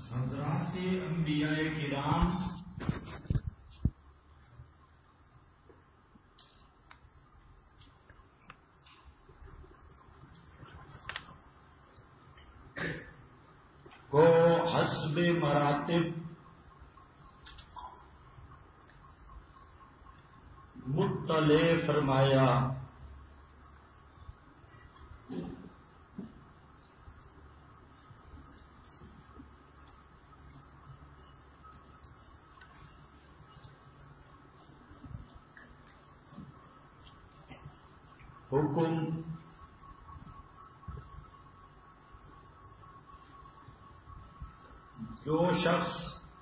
حضرات انبیاء کرام کو حسب مراتب مطلع فرمایا۔ حکم جو شخص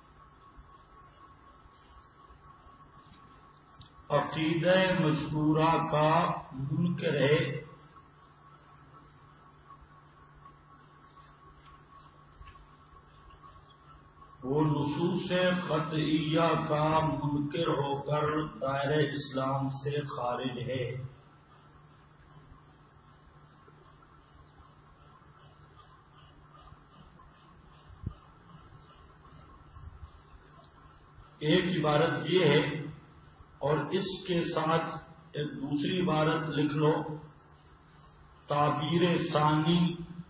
عقیدہ مذکورہ کا منکر ہے وہ نصوص قطعیہ کا منکر ہو کر دائرہ اسلام سے خارج ہے۔ ایک عبارت یہ ہے اور اس کے ساتھ ایک دوسری عبارت لکھ لو، تعبیر ثانی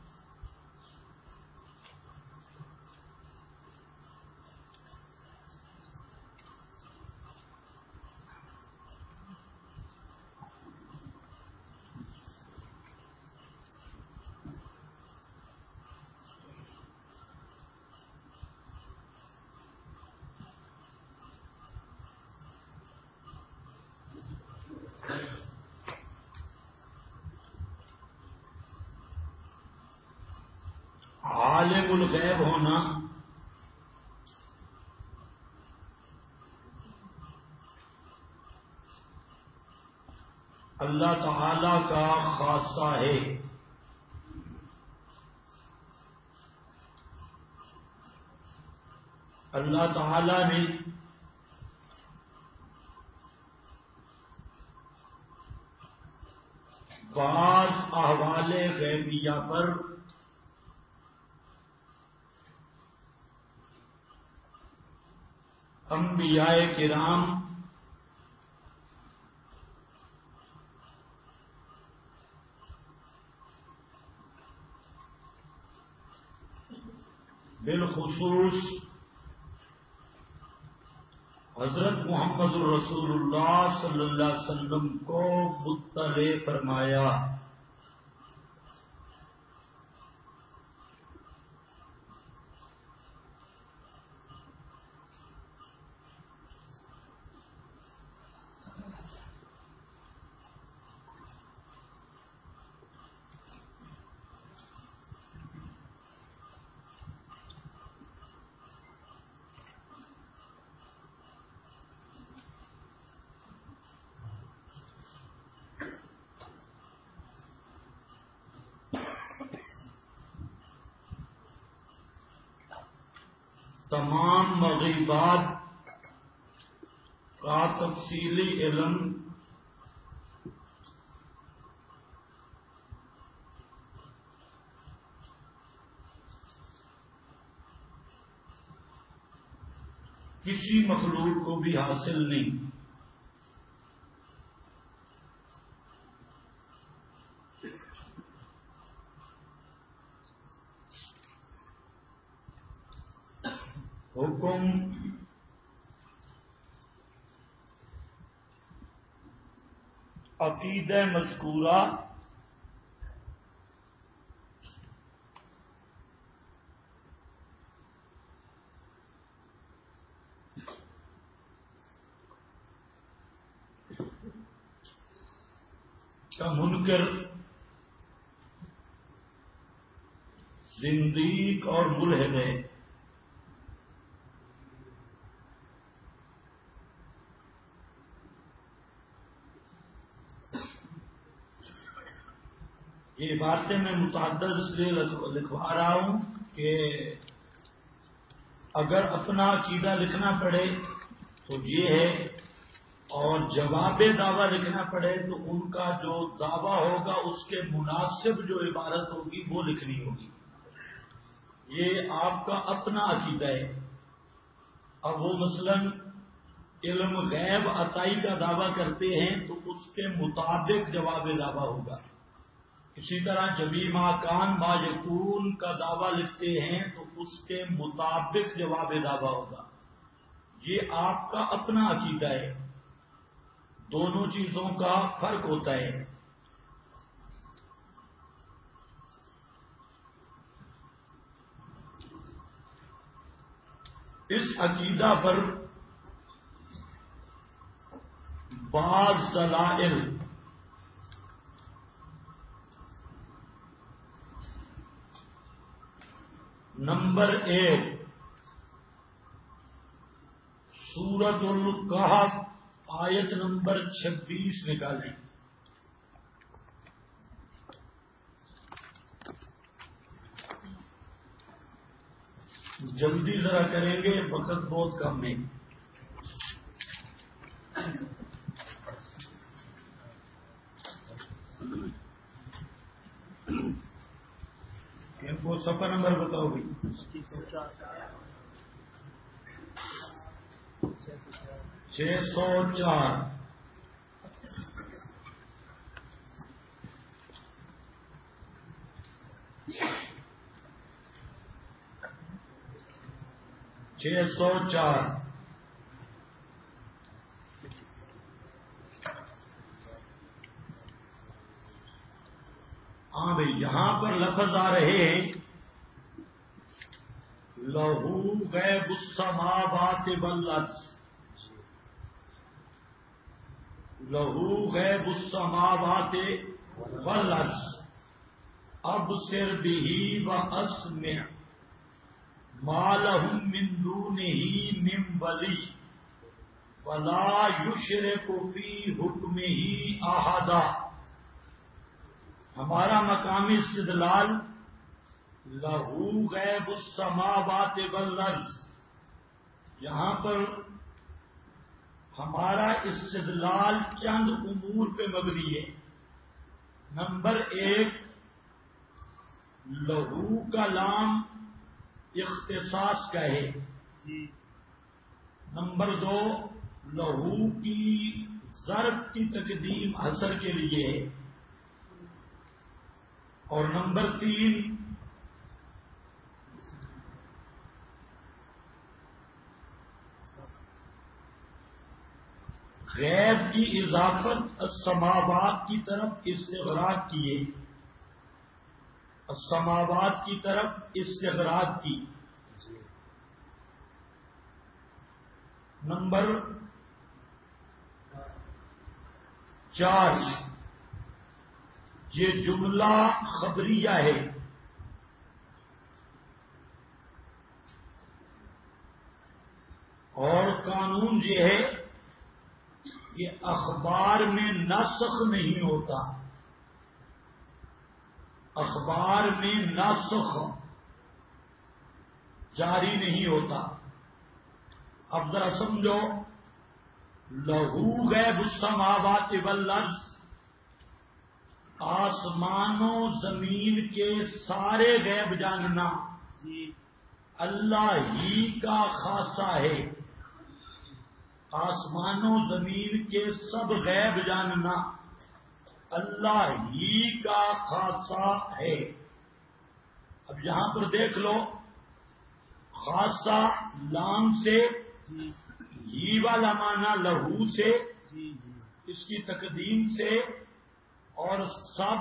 عالم الغیب ہونا اللہ تعالی کا خاصہ ہے۔ اللہ تعالی نے بعض احوال غیبیہ پر انبیاء کرام بالخصوص حضرت محمد الرسول اللہ صلی اللہ علیہ وسلم کو مطلع فرمایا۔ تمام مغیبات کا تفصیلی علم کسی مخلوق کو بھی حاصل نہیں۔ حکم عقیدہ مذکورہ کا منکر زندیق اور ملحد ہے۔ یہ باتیں میں متعدد اس لیے لکھوا رہا ہوں کہ اگر اپنا عقیدہ لکھنا پڑے تو یہ ہے، اور جواب دعویٰ لکھنا پڑے تو ان کا جو دعویٰ ہوگا اس کے مناسب جو عبارت ہوگی وہ لکھنی ہوگی۔ یہ آپ کا اپنا عقیدہ ہے. اب وہ مثلاً علم غیب عطائی کا دعویٰ کرتے ہیں تو اس کے مطابق جواب دعویٰ ہوگا. اسی طرح جبی ما کان ما یکون کا دعویٰ لکھتے ہیں تو اس کے مطابق جواب دعویٰ ہوگا. یہ آپ کا اپنا عقیدہ ہے. دونوں چیزوں کا فرق ہوتا ہے. اس عقیدہ پر بعض دلائل نمبر 1 سورۃ الکہف آیت نمبر 26 نکالیں. جلدی ذرا کریں گے، وقت بہت کم ہے. ان کو صفحہ نمبر بتاؤ بھائی. 604. ہاں بھائی، یہاں پر لفظ آ رہے ہیں لہو غیب السماوات والارض. لہو غیب السماوات والارض ابصر بہ واسمع ما لهم من دونه من ولی ولا یشرک فی حکمہ احدا. ہمارا مقامی استدلال لہو غیب السماوات والارض، یہاں پر ہمارا استدلال چند امور پہ مبنی ہے. نمبر 1 لہو کا لام اختصاص کا ہے. نمبر 2 لہو کی ظرف کی تقدیم حصر کے لیے ہے. اور نمبر 3 غیب کی اضافت السماوات کی طرف استغراق کیے. السماوات کی طرف استغراق کی. نمبر 4 یہ جملہ خبریہ ہے. اور قانون یہ ہے کہ اخبار میں نسخ نہیں ہوتا. اخبار میں نسخ جاری نہیں ہوتا. اب ذرا سمجھو، لہو غیب السماوات والارض آسمان و زمین کے سارے غیب جاننا اللہ ہی کا خاصہ ہے. آسمان و زمین کے سب غیب جاننا اللہ ہی کا خاصہ ہے. اب یہاں پر دیکھ لو، خاصہ لام سے، ہی والا معنی لہو سے، اس کی تقدیم سے، اور سب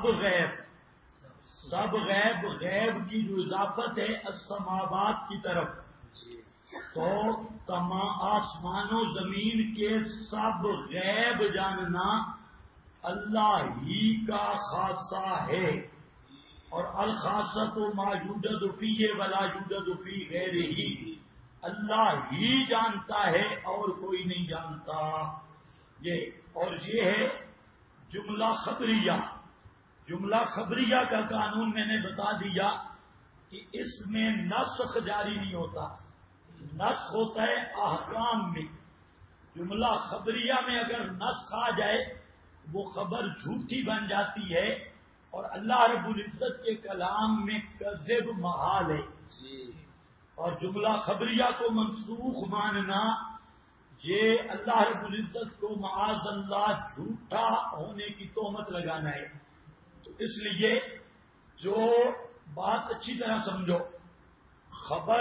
غیب کی جو اضافت ہے السماوات کی طرف، تو تمام آسمان و زمین کے سب غیب جاننا اللہ ہی کا خاصہ ہے. اور الخاصۃ ما یوجد فیہ ولا یوجد فی غیرہ، اللہ ہی جانتا ہے اور کوئی نہیں جانتا. اور یہ ہے جملہ خبریہ. جملہ خبریہ کا قانون میں نے بتا دیا کہ اس میں نسخ جاری نہیں ہوتا. نسخ ہوتا ہے احکام میں. جملہ خبریہ میں اگر نسخ آ جائے وہ خبر جھوٹی بن جاتی ہے، اور اللہ رب العزت کے کلام میں کذب محال ہے. اور جملہ خبریہ کو منسوخ ماننا یہ اللہ رب العزت کو معاذ اللہ جھوٹا ہونے کی تہمت لگانا ہے. تو اس لیے جو بات اچھی طرح سمجھو، خبر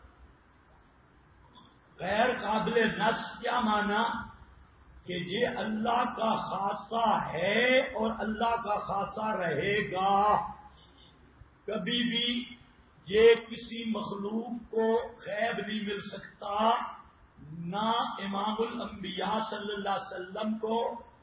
غیر قابل نصب کیا مانا کہ یہ اللہ کا خاصہ ہے اور اللہ کا خاصہ رہے گا. کبھی بھی یہ کسی مخلوق کو غیب نہیں مل سکتا، نہ امام الانبیاء صلی اللہ علیہ وسلم کو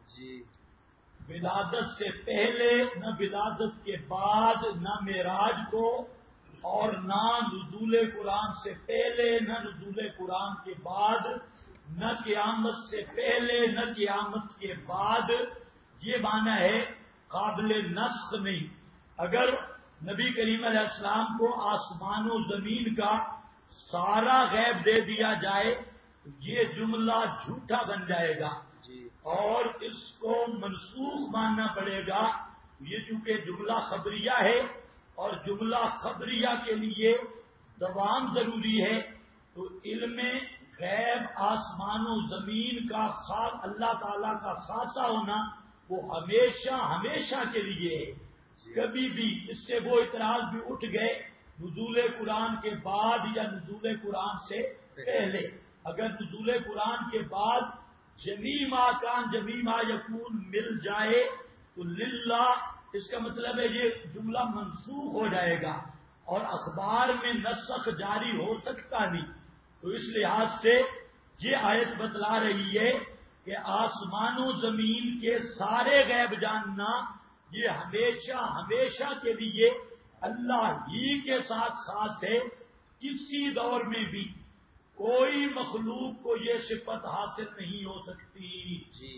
ولادت سے پہلے، نہ ولادت کے بعد، نہ معراج کو، اور نہ نزول قرآن سے پہلے، نہ نزول قرآن کے بعد، نہ قیامت سے پہلے، نہ قیامت کے بعد. یہ معنی ہے قابل نسخ نہیں. اگر نبی کریم علیہ السلام کو آسمان و زمین کا سارا غیب دے دیا جائے تو یہ جملہ جھوٹا بن جائے گا اور اس کو منسوخ ماننا پڑے گا. یہ چونکہ جملہ خبریہ ہے اور جملہ خبریہ کے لیے دوام ضروری ہے، تو علم غیب آسمان و زمین کا اللہ تعالی کا خاصہ ہونا وہ ہمیشہ ہمیشہ کے لیے ہے. کبھی بھی اس سے وہ اعتراض بھی اٹھ گئے نزول قرآن کے بعد یا نزول قرآن سے پہلے. اگر نزول قرآن کے بعد جمیع ما کان جمیع ما یکون مل جائے تو للہ اس کا مطلب ہے یہ جملہ منسوخ ہو جائے گا اور اخبار میں نسخ جاری ہو سکتا نہیں. تو اس لحاظ سے یہ آیت بتلا رہی ہے کہ آسمان و زمین کے سارے غیب جاننا یہ ہمیشہ ہمیشہ کے لیے اللہ ہی کے ساتھ خاص ہے. کسی دور میں بھی کوئی مخلوق کو یہ صفت حاصل نہیں ہو سکتی.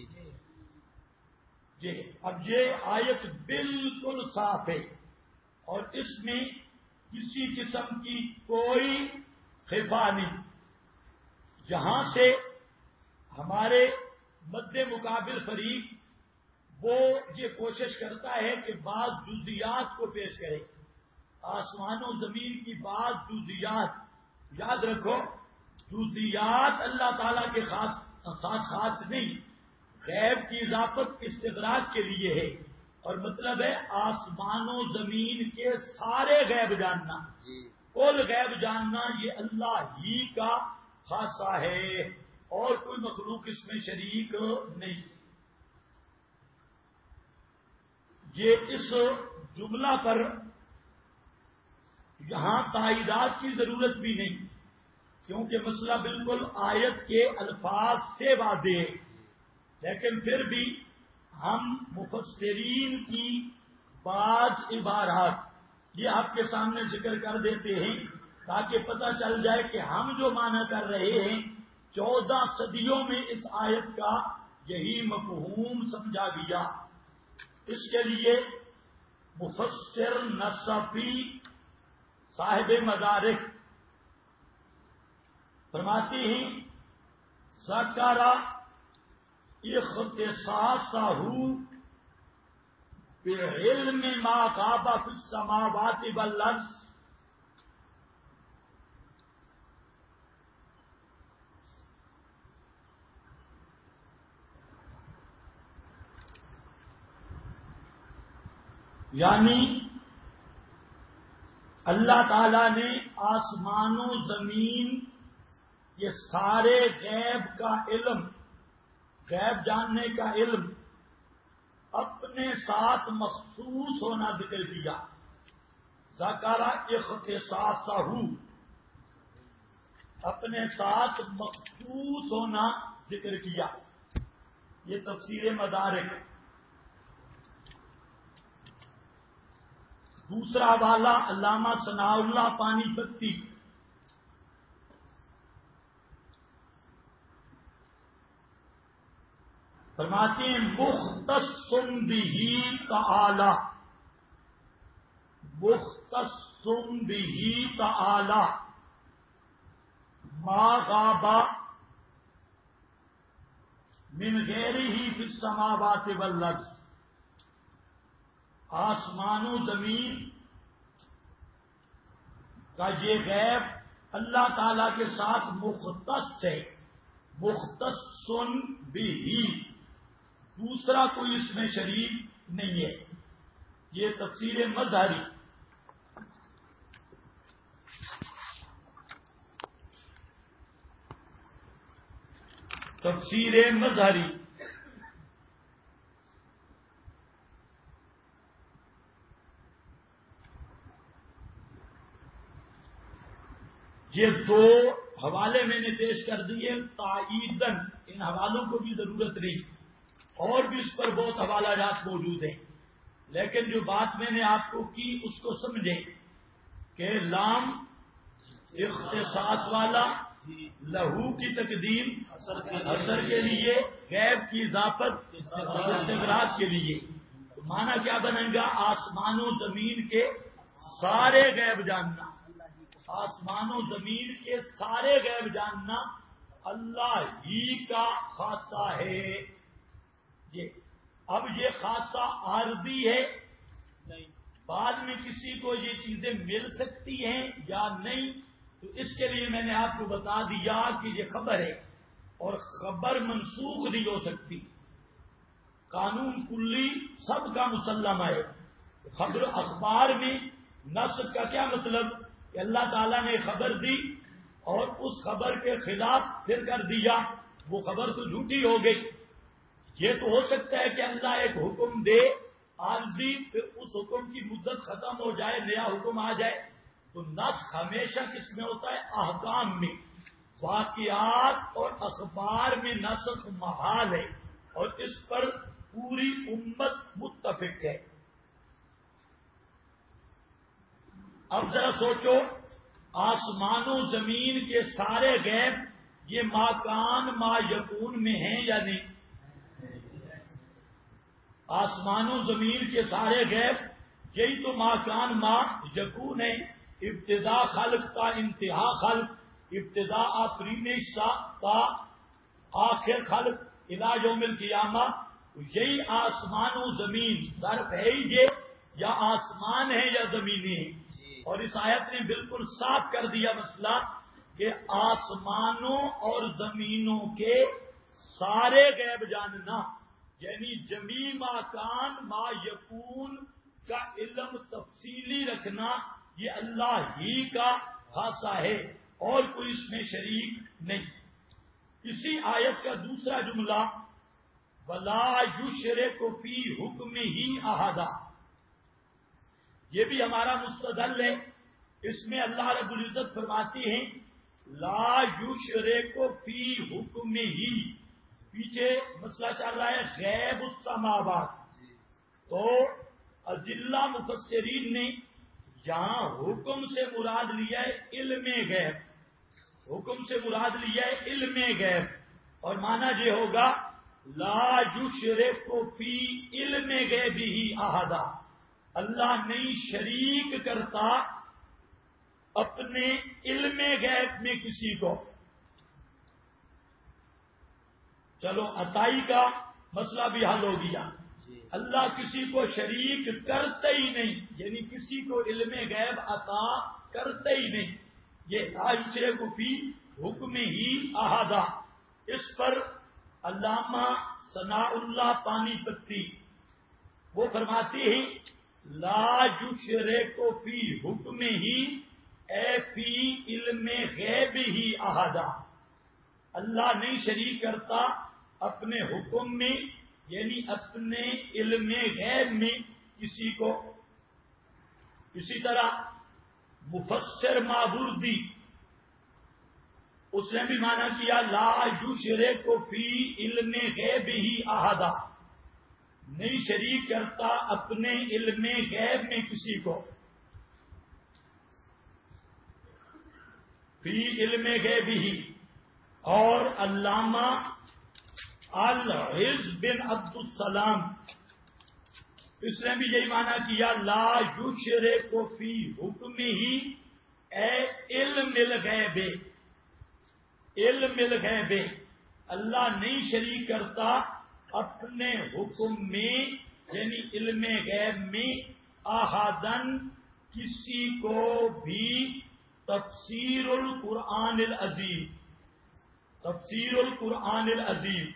جی اب یہ آیت بالکل صاف ہے اور اس میں کسی قسم کی کوئی خفا نہیں. جہاں سے ہمارے مد مقابل فریق وہ یہ کوشش کرتا ہے کہ بعض جزیات کو پیش کرے. آسمان و زمین کی بعض جزیات، یاد رکھو جزیات اللہ تعالیٰ کے ساتھ خاص نہیں، غیب کی اضافت استدراک کے لیے ہے اور مطلب ہے آسمان و زمین کے سارے غیب جاننا، کل غیب جاننا یہ اللہ ہی کا خاصہ ہے اور کوئی مخلوق اس میں شریک نہیں. یہ اس جملہ پر یہاں تائیدات کی ضرورت بھی نہیں کیونکہ مسئلہ بالکل آیت کے الفاظ سے واضح ہے. لیکن پھر بھی ہم مفسرین کی بعض عبارات یہ آپ کے سامنے ذکر کر دیتے ہیں تاکہ پتہ چل جائے کہ ہم جو معنی کر رہے ہیں 14 صدیوں میں اس آیت کا یہی مفہوم سمجھا گیا. اس کے لیے مفسر نصفی صاحب مدارک فرماتے ہیں ذکر اختصاصہ بعلم ما غاب فی السماوات والارض. یعنی اللہ تعالی نے آسمان و زمین یہ سارے غیب کا علم، غیب جاننے کا علم اپنے ساتھ مخصوص ہونا ذکر کیا. ذکر اختصاصہ اپنے ساتھ مخصوص ہونا ذکر کیا. یہ تفسیر مدارک. دوسرا والا علامہ ثناء اللہ پانی پتی فرماتے ہیں مختص بہ تعالی، مختص بہ تعالی ما غاب من غیرہ فی السماوات والارض. آسمان و زمین کا یہ غیب اللہ تعالی کے ساتھ مختص ہے، مختصن بھی، دوسرا کوئی اس میں شریک نہیں ہے. یہ تفسیر مظہری. تفسیر مظہری یہ دو حوالے میں نے پیش کر دیے تائیدن. ان حوالوں کو بھی ضرورت نہیں، اور بھی اس پر بہت حوالہ جات موجود ہیں، لیکن جو بات میں نے آپ کو کی اس کو سمجھیں کہ لام اختصاص والا، لہو کی تقدیم اثر کے لیے، غیب کی اضافت استغراق کے لیے. تو معنی کیا بنے گا؟ آسمان و زمین کے سارے غیب جاننا. آسمان و زمین کے سارے غیب جاننا اللہ ہی کا خاصہ ہے. اب یہ خاصہ عارضی ہے، بعد میں کسی کو یہ چیزیں مل سکتی ہیں یا نہیں. تو اس کے لیے میں نے آپ کو بتا دیا کہ یہ خبر ہے، اور خبر منسوخ نہیں ہو سکتی. قانون کلی سب کا مسلم ہے. خبر اخبار میں نسخ کا کیا مطلب کہ اللہ تعالیٰ نے خبر دی اور اس خبر کے خلاف پھر کر دیا، وہ خبر تو جھوٹی ہو گئی. یہ تو ہو سکتا ہے کہ اللہ ایک حکم دے عارضی، پھر اس حکم کی مدت ختم ہو جائے، نیا حکم آ جائے. تو نسخ ہمیشہ کس میں ہوتا ہے؟ احکام میں. واقعات اور اخبار میں نسخ محال ہے، اور اس پر پوری امت متفق ہے. اب ذرا سوچو، آسمان و زمین کے سارے غیب یہ ما کان ما یکون میں ہیں یا نہیں؟ آسمان و زمین کے سارے غیب یہی تو ما کان ما یکون ہے. ابتدا خلق کا، انتہا خلق، ابتدا آفرینش کا، آخر خلق الی یوم القیامہ. یہی آسمان و زمین صرف ہے ہی یہ، یا آسمان ہے یا زمین ہے. اور اس آیت نے بالکل صاف کر دیا مسئلہ کہ آسمانوں اور زمینوں کے سارے غیب جاننا، یعنی جمی ما کان ما یکون کا علم تفصیلی رکھنا، یہ اللہ ہی کا خاصہ ہے، اور کوئی اس میں شریک نہیں. اسی آیت کا دوسرا جملہ وَلَا يُشْرِكُ فِي حُكْمِهِ أَحَدًا، یہ بھی ہمارا مستدل ہے. اس میں اللہ رب العزت فرماتی ہیں لا یشرک فی حکمہ. پیچھے مسئلہ چل رہا ہے غیب السماوات. تو اجلہ مفسرین نے یہاں حکم سے مراد لیا ہے علم غیب، حکم سے مراد لیا ہے علم غیب، اور معنی یہ ہوگا لا یشرک فی علم غیبہ احدا. اللہ نہیں شریک کرتا اپنے علم غیب میں کسی کو. چلو عطائی کا مسئلہ بھی حل ہو گیا. اللہ کسی کو شریک کرتے ہی نہیں، یعنی کسی کو علم غیب عطا کرتے ہی نہیں. یہ عائشہ کو بھی حکم ہی احاطہ. اس پر علامہ ثناء اللہ پانی پتی وہ فرماتی ہیں لا یشرک فی حکم ہی اے فی علم غیب ہی احاطہ. اللہ نہیں شریک کرتا اپنے حکم میں، یعنی اپنے علم غیب میں کسی کو. اسی طرح مفسر مابردی اس نے بھی مانا کیا لا یشرک فی علم غیب ہی احدا، نہیں شریک کرتا اپنے علم غیب میں کسی کو. فی علم غیب ہی. اور علامہ العز بن عبد السلام اس نے بھی یہی مانا کیا لا یشرک فی حکم ہی اے علم الغیب. علم الغیب اللہ نہیں شریک کرتا اپنے حکم میں، یعنی علم غیب میں احدن کسی کو بھی تفسیر القرآن العظیم، تفسیر القرآن العظیم،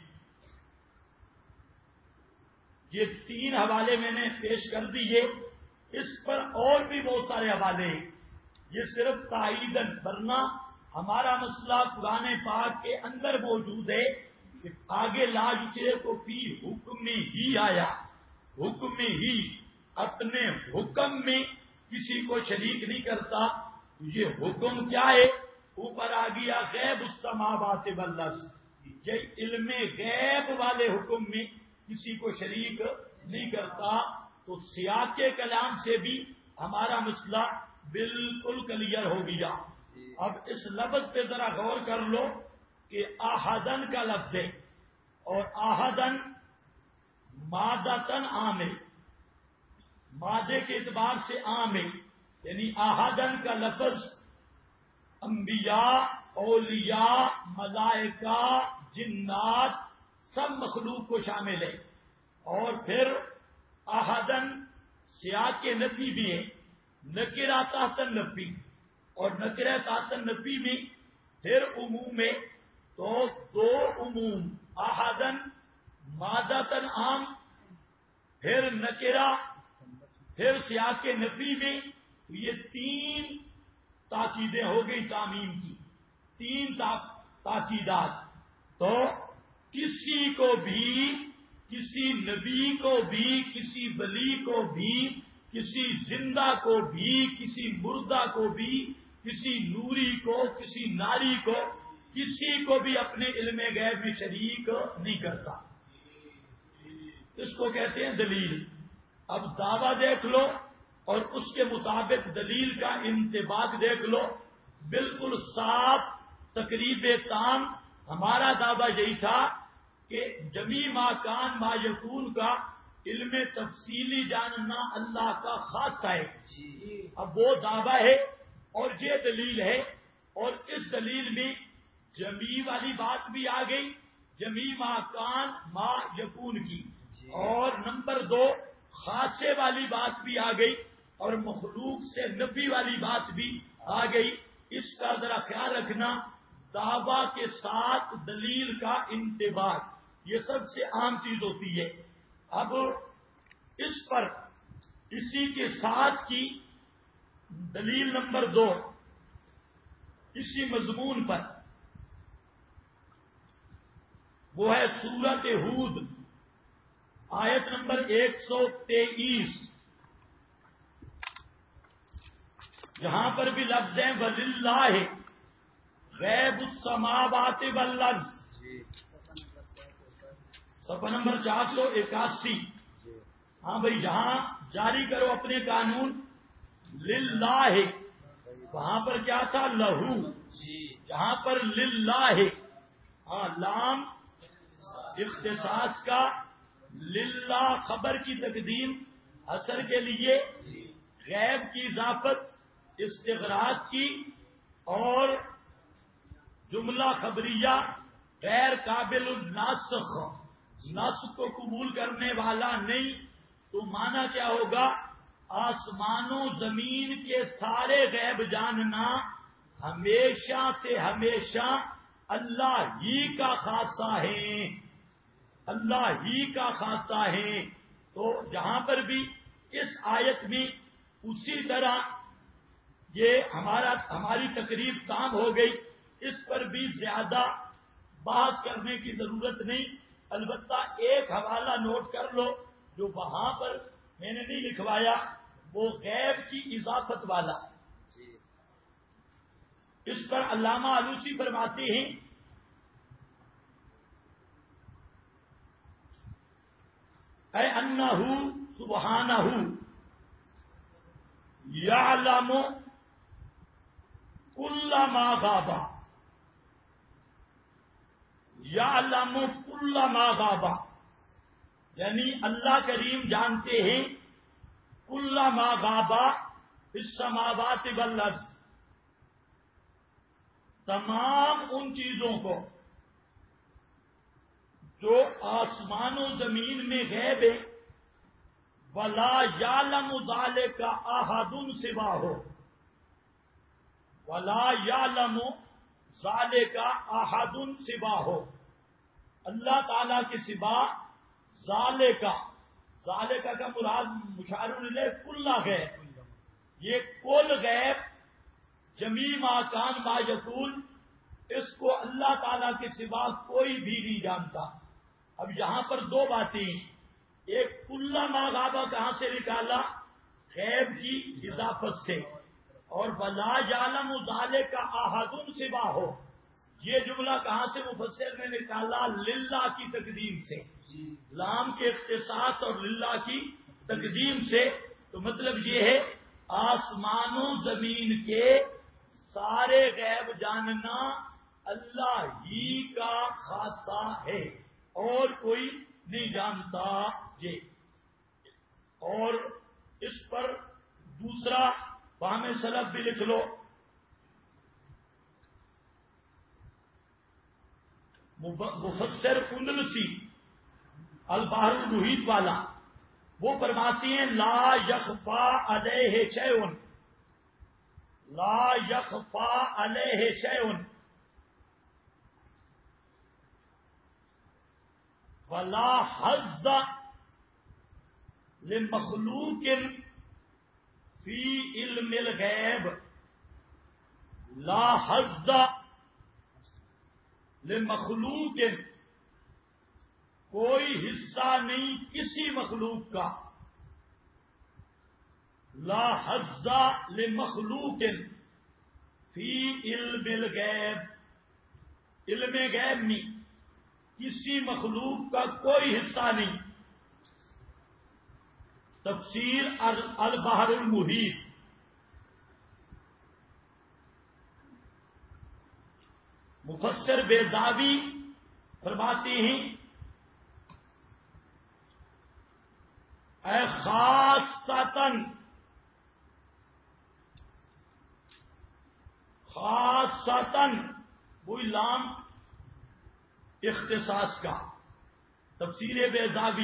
یہ 3 حوالے میں نے پیش کر دیے. اس پر اور بھی بہت سارے حوالے ہیں. یہ صرف تائیدن، ورنہ ہمارا مسئلہ قرآن پاک کے اندر موجود ہے کہ آگے لا یشرک فی حکم میں ہی آیا، حکم میں ہی، اپنے حکم میں کسی کو شریک نہیں کرتا. یہ حکم کیا ہے؟ اوپر آ گیا غیب السماوات والارض، یہ علم غیب والے حکم میں کسی کو شریک نہیں کرتا. تو سیاق کے کلام سے بھی ہمارا مسئلہ بالکل کلیئر ہو گیا. اب اس لفظ پہ ذرا غور کر لو کہ احدن کا لفظ ہے، اور احدن مادتن عام ہے، مادے کے اعتبار سے عام ہے. یعنی احدن کا لفظ انبیاء، اولیاء، ملائکہ، جنات، سب مخلوق کو شامل ہے. اور پھر احدن سیاق کے نفی بھی ہے، نکرہ تحت النفی، اور نکرہ تحت النفی میں پھر عموم ہے. تو 2 عموم، احدن مادتن عام، پھر نکرہ، پھر سیاق کے نفی میں. یہ 3 تاکیدیں ہو گئی تعمیم کی، 3 تاکیدات. تو کسی کو بھی، کسی نبی کو بھی، کسی ولی کو بھی، کسی زندہ کو بھی، کسی مردہ کو بھی، کسی نوری کو، کسی ناری کو، کسی کو بھی اپنے علم غیب میں شریک نہیں کرتا. اس کو کہتے ہیں دلیل. اب دعویٰ دیکھ لو اور اس کے مطابق دلیل کا انطباق دیکھ لو. بالکل صاف تقریب تام ہمارا دعویٰ یہی تھا کہ جمی ما کان ما یکون کا علم تفصیلی جاننا اللہ کا خاصہ ہے. اب وہ دعویٰ ہے اور یہ دلیل ہے، اور اس دلیل میں جمی والی بات بھی آ گئی، جمی ما کان ما یکون کی. اور نمبر 2 خاصے والی بات بھی آ گئی، اور مخلوق سے نفی والی بات بھی آ گئی. اس کا ذرا خیال رکھنا، دعویٰ کے ساتھ دلیل کا انطباق یہ سب سے عام چیز ہوتی ہے. اب اس پر اسی کے ساتھ کی دلیل نمبر 2 اسی مضمون پر، وہ ہے سورۃ ہود آیت نمبر 123. یہاں پر بھی لفظ ہیں وَلِلَّهِ غیب السماوات والارض، صفحہ نمبر 481. ہاں بھائی، جہاں جاری کرو اپنے قانون للہ، وہاں پر کیا تھا؟ لہو. یہاں پر للہ، ہاں لام اختصاص کا، للہ خبر کی تقدیم حصر کے لیے، غیب کی اضافت استغراق کی، اور جملہ خبریہ غیر قابل الناسخ، نسخ کو قبول کرنے والا نہیں. تو معنی کیا ہوگا؟ آسمان و زمین کے سارے غیب جاننا ہمیشہ سے ہمیشہ اللہ ہی کا خاصہ ہے، اللہ ہی کا خاصہ ہے. تو جہاں پر بھی اس آیت میں اسی طرح یہ ہماری تقریر تام ہو گئی. اس پر بھی زیادہ بحث کرنے کی ضرورت نہیں. البتہ ایک حوالہ نوٹ کر لو جو وہاں پر میں نے نہیں لکھوایا، وہ غیب کی اضافت والا. اس پر علامہ آلوسی فرماتے ہیں اے انہ سبحانہ یعلم کل ما غاب، یعلم کل ما غاب، یعنی اللہ کریم جانتے ہیں کل ما غاب السماوات والارض، تمام ان چیزوں کو جو آسمان و زمین میں غیب ہے. ولا یعلم ذلک احد سواہ، ولا یعلم ذالک احد سواہ، اللہ تعالی کے سوا ذالک کا مراد مشار الیہ کل غیب، یہ کل غیب جمیع ما کان ما یکون، اس کو اللہ تعالی کے سوا کوئی بھی نہیں جانتا۔ اب یہاں پر دو باتیں، ایک کل ما غابہ کہاں سے نکالا؟ غیب کی اضافت سے، اور ولا یعلم ذالک احد سواہ، یہ جملہ کہاں سے مفسر نے نکالا؟ للہ کی تقدیم سے، لام کے اختصاص اور للہ کی تقدیم سے۔ تو مطلب یہ ہے آسمان و زمین کے سارے غیب جاننا اللہ ہی کا خاصہ ہے، اور کوئی نہیں جانتا یہ۔ اور اس پر دوسرا فہم سلف بھی لکھ لو، مفسر اندلسی البحر المحیط والا، وہ فرماتی ہیں لا یخفا علیہ شیء، لا یخفا علیہ شیء ولا حظ لمخلوق فی علم الغیب، لا حظ لمخلوق، کوئی حصہ نہیں کسی مخلوق کا، لا حظ لمخلوق فی علم الغیب، علم غیب میں کسی مخلوق کا کوئی حصہ نہیں۔ تفسیر البحر المحیط، مفسر بیضاوی فرماتے ہیں اے خاصتاً، خاصتاً وہی لام اختصاص کا، تفسیر بیضاوی۔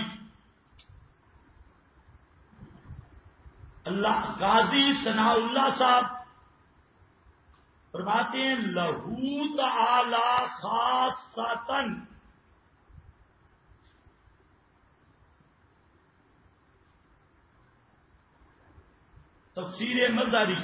اللہ قاضی ثناء اللہ صاحب فرماتے ہیں لہو تعالی خاصتاً، تفسیر مظہری۔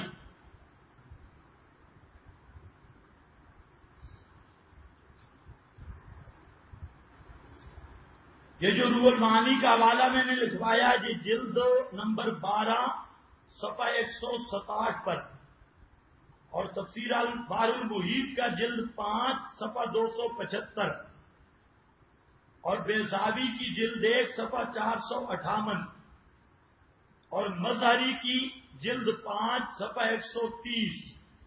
یہ جو روح المعانی کا حوالہ میں نے لکھوایا، یہ جلد نمبر 12 صفحہ 167 پر، اور تفسیر البحر المحیط کا جلد 5 صفحہ 275، اور بیضاوی کی جلد 1 صفحہ 458، اور مظہری کی جلد 5 صفحہ 130۔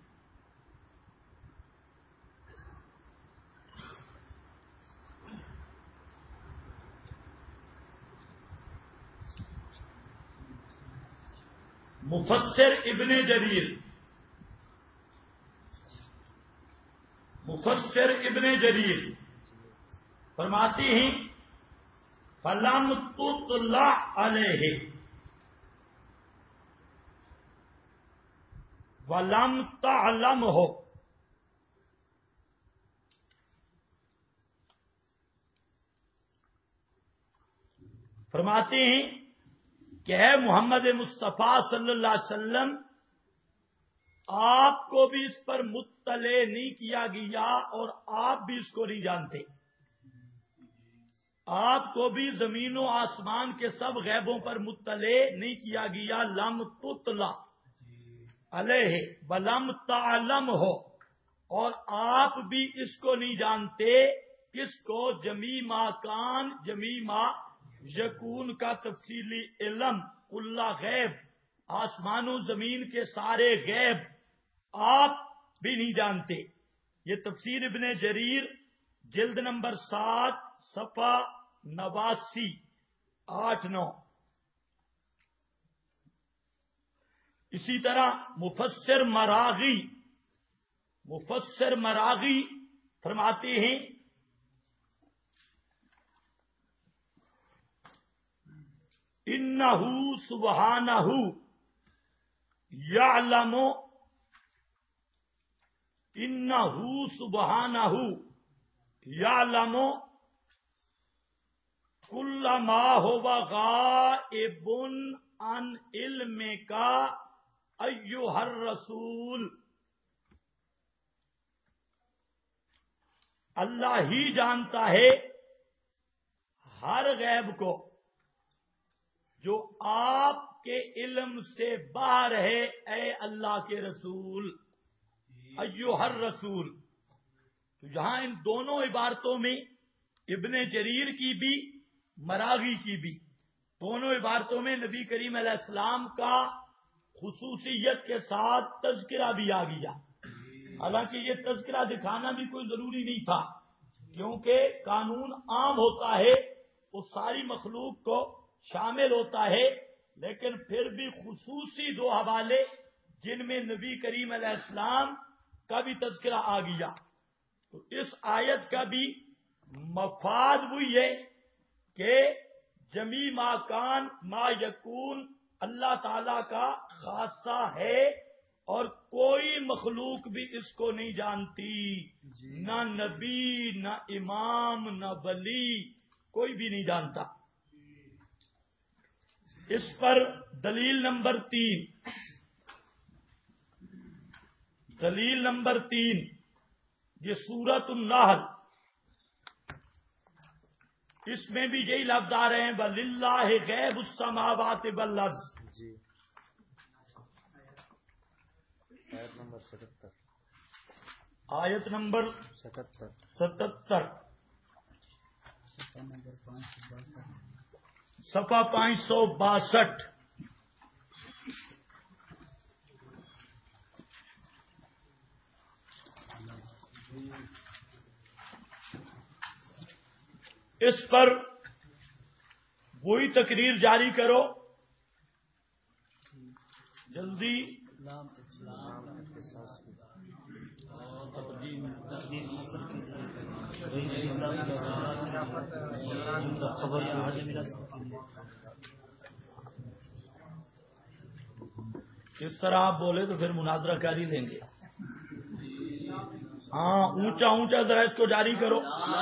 مفسر ابن جریر، مفسر ابن جریر فرماتے ہیں فلم تطلع علیہ ولم تعلم ہو، فرماتے ہیں کہ اے محمد مصطفیٰ صلی اللہ علیہ وسلم، آپ کو بھی اس پر مطلع نہیں کیا گیا اور آپ بھی اس کو نہیں جانتے، آپ کو بھی زمین و آسمان کے سب غیبوں پر مطلع نہیں کیا گیا، لم تطلع علیہ ولم تعلم ہو، اور آپ بھی اس کو نہیں جانتے، کس کو؟ جمیع ما کان جمیع ما یکون کا تفصیلی علم، اللہ غیب، آسمان و زمین کے سارے غیب آپ بھی نہیں جانتے۔ یہ تفسیر ابن جریر جلد نمبر 7 صفحہ 89 8-9۔ اسی طرح مفسر مراغی فرماتے ہیں انہ سبحانہ یعلم انہو سبحانہ یعلم کل ما ہوا غائب عن علم کا ایھا الرسول، اللہ ہی جانتا ہے ہر غیب کو جو آپ کے علم سے باہر ہے، اے اللہ کے رسول، ایھا الرسول۔ تو جہاں ان دونوں عبارتوں میں ابن جریر کی بھی مراغی کی بھی دونوں عبارتوں میں نبی کریم علیہ السلام کا خصوصیت کے ساتھ تذکرہ بھی آ گیا۔ حالانکہ یہ تذکرہ دکھانا بھی کوئی ضروری نہیں تھا، کیونکہ قانون عام ہوتا ہے، وہ ساری مخلوق کو شامل ہوتا ہے، لیکن پھر بھی خصوصی دو حوالے جن میں نبی کریم علیہ السلام کا بھی تذکرہ آ گیا۔ تو اس آیت کا بھی مفاد وہی ہے کہ جمی ما کان ما یکون اللہ تعالی کا خاصہ ہے، اور کوئی مخلوق بھی اس کو نہیں جانتی، نہ نبی، نہ امام، نہ ولی، کوئی بھی نہیں جانتا۔ اس پر دلیل نمبر 3، دلیل نمبر 3 یہ سورۃ النحل، اس میں بھی یہی لفظ آ رہے ہیں وَلِلَّهِ غیب السماوات وَالْأَرْضِ۔ آیت نمبر 77، آیت نمبر 77، صفحہ 562۔ اس پر وہی تقریر جاری کرو جلدی۔ اس طرح آپ بولے تو پھر مناظرہ کر ہی لیں گے۔ ہاں اونچا اونچا ذرا اس کو جاری کرو۔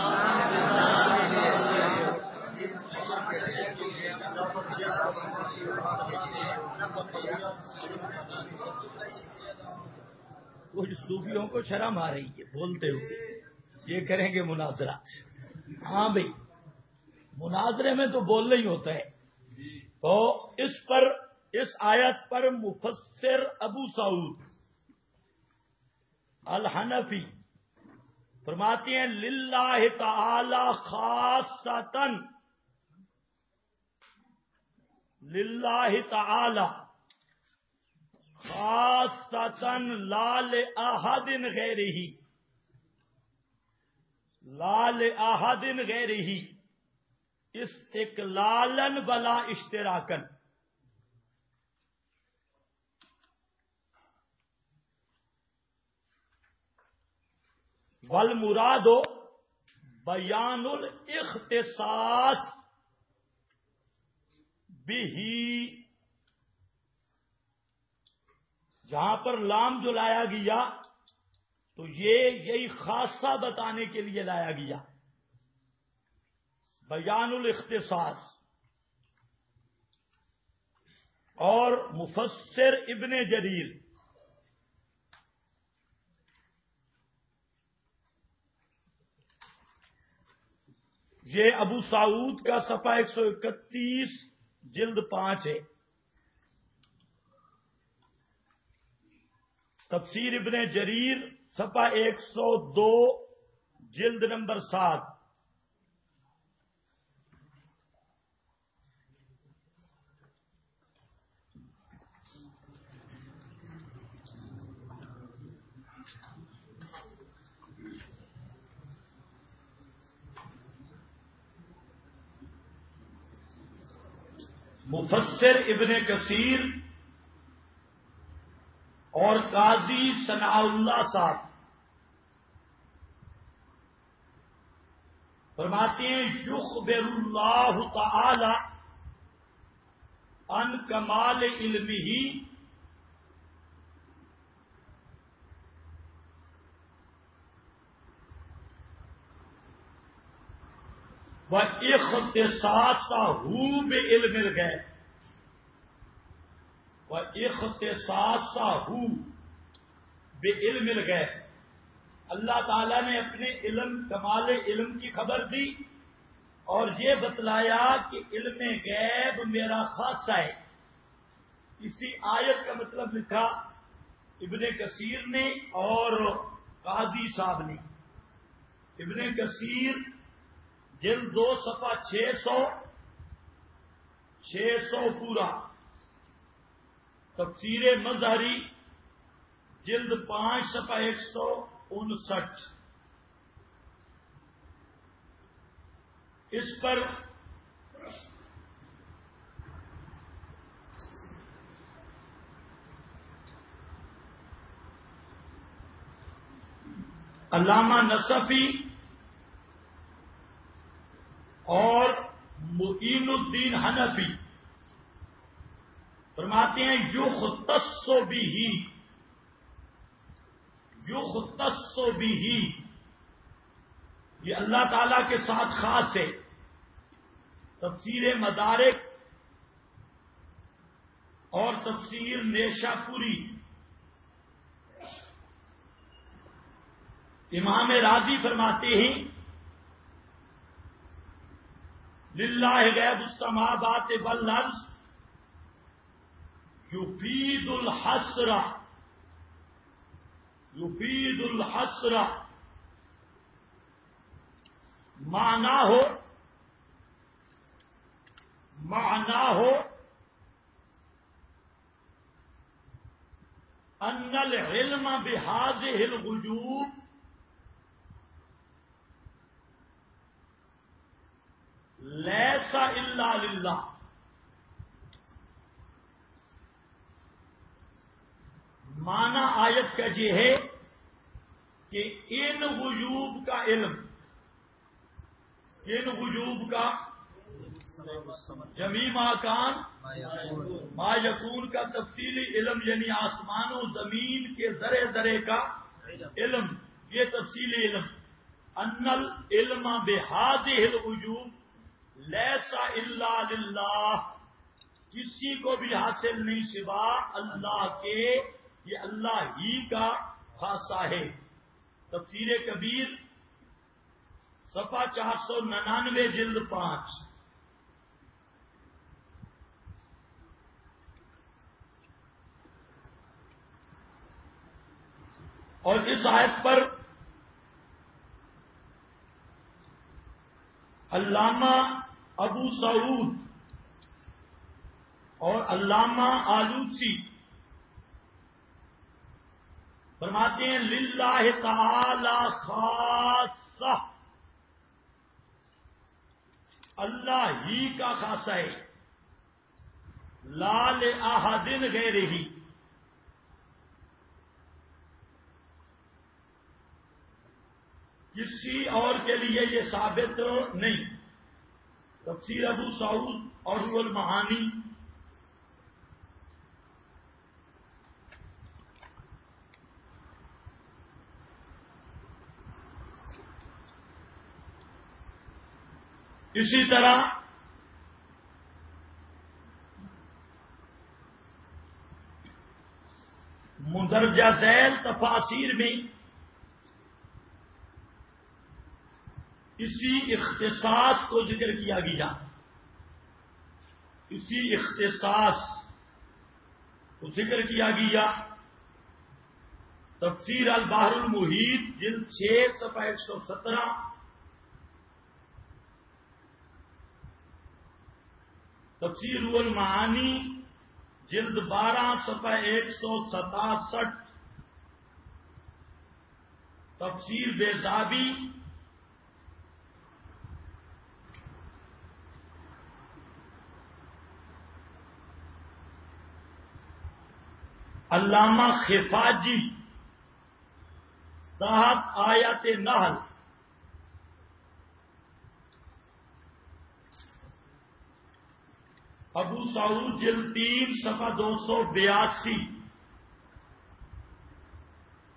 کچھ صوفیوں کو شرم آ رہی ہے بولتے ہوئے، یہ کریں گے مناظرہ۔ ہاں بھائی مناظرے میں تو بولنا ہی ہوتا ہے۔ تو اس آیت پر مفسر ابو سعود الحنفی فرماتے ہیں للہ تعالی خاصتاً، للہ تعالی خاصتاً لا لأحد غیرہ، لا لأحد غیرہ استقلالا ولا اشتراکا۔ والمراد بیان الاختصاص بھی، جہاں پر لام جو لایا گیا تو یہی خاصہ بتانے کے لیے لایا گیا، بیان الاختصاص۔ اور مفسر ابن جریر یہ ابو سعود کا صفحہ 131 جلد 5 ہے، تفسیر ابن جریر صفحہ 102 جلد نمبر 7۔ مفسر ابن کثیر اور قاضی ثناء اللہ صاحب فرماتے ہیں یخبر اللہ تعالی عن کمال علمہ وَإِخْتِصَاصَهُ بِعِلْمِ الْغَیْبِ، وَإِخْتِصَاصَهُ بِعِلْمِ الْغَیْبِ، اللہ تعالیٰ نے اپنے علم، کمال علم کی خبر دی اور یہ بتلایا کہ علم غیب میرا خاصہ ہے۔ اسی آیت کا مطلب لکھا ابن کثیر نے اور قاضی صاحب نے۔ ابن کثیر جلد 2 صفحہ 600 پورا، تفسیر مظہری جلد 5 صفحہ 159، اس پر علامہ نصفی اور معین الدین حنفی فرماتے ہیں یختص بہ، یہ اللہ تعالی کے ساتھ خاص ہے۔ تفسیر مدارک اور تفسیر نیشا پوری، امام راضی فرماتے ہیں للہ غیب السماوات والارض یفید الحسر، معنی ہو ان العلم بهذه الغیوب لیس الا للہ، معنی آیت کا یہ ہے کہ ان غیوب کا علم، ان غیوب کا جمیع ماکان ما یکون کا تفصیلی علم، یعنی آسمان و زمین کے ذرے ذرے کا علم، یہ تفصیلی علم۔ ان العلم بهذه الغیوب لیس الا للہ، کسی کو بھی حاصل نہیں سوا اللہ کے، یہ اللہ ہی کا خاصہ ہے۔ تفسیر کبیر صفحہ 499 جلد 5۔ اور اس آیت پر علامہ ابو سعود اور علامہ آلوسی فرماتے ہیں للہ تعالی خاصہ، اللہ ہی کا خاصہ ہے، لا لأحد غیرہ، کسی اور کے لیے یہ ثابت نہیں۔ تفسیر ابو سعود اور روح المعانی، اسی طرح مندرجہ ذیل تفاسیر میں اسی اختصاص کو ذکر کیا گیا، اسی اختصاص کو ذکر کیا گیا۔ تفسیر البحر المحیط جلد 6 صفحہ 117، تفسیر روح المعانی جلد 12 صفحہ 167، تفسیر بیضابی علامہ خفاجی تحت آیات نحل، ابو سعود جلد 3 صفحہ 282،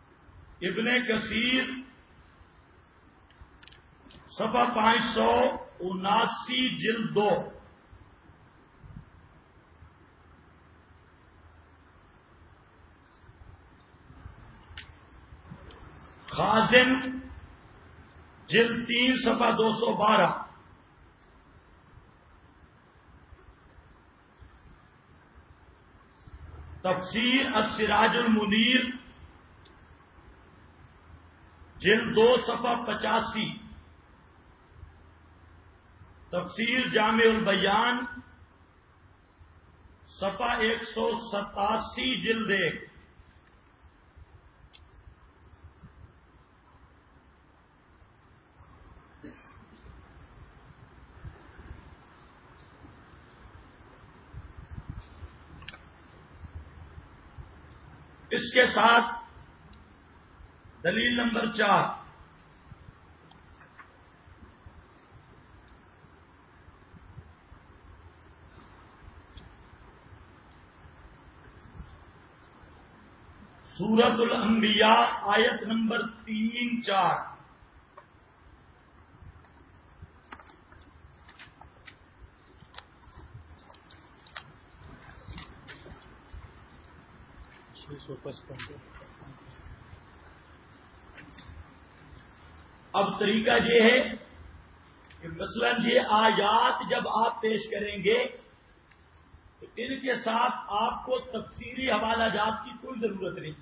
ابن کثیر صفحہ 79 جلد 2. خازن جلد 3 صفحہ 212. تفسیر السراج المنیر جلد 2 صفحہ 85. تفسیر جامع البیان صفحہ 187 جلد 1. اس کے ساتھ دلیل نمبر 4. سورۃ الانبیاء آیت نمبر 3-4. اب طریقہ یہ ہے کہ مثلا یہ آیات جب آپ پیش کریں گے تو ان کے ساتھ آپ کو تفسیری حوالہ جات کی کوئی ضرورت نہیں.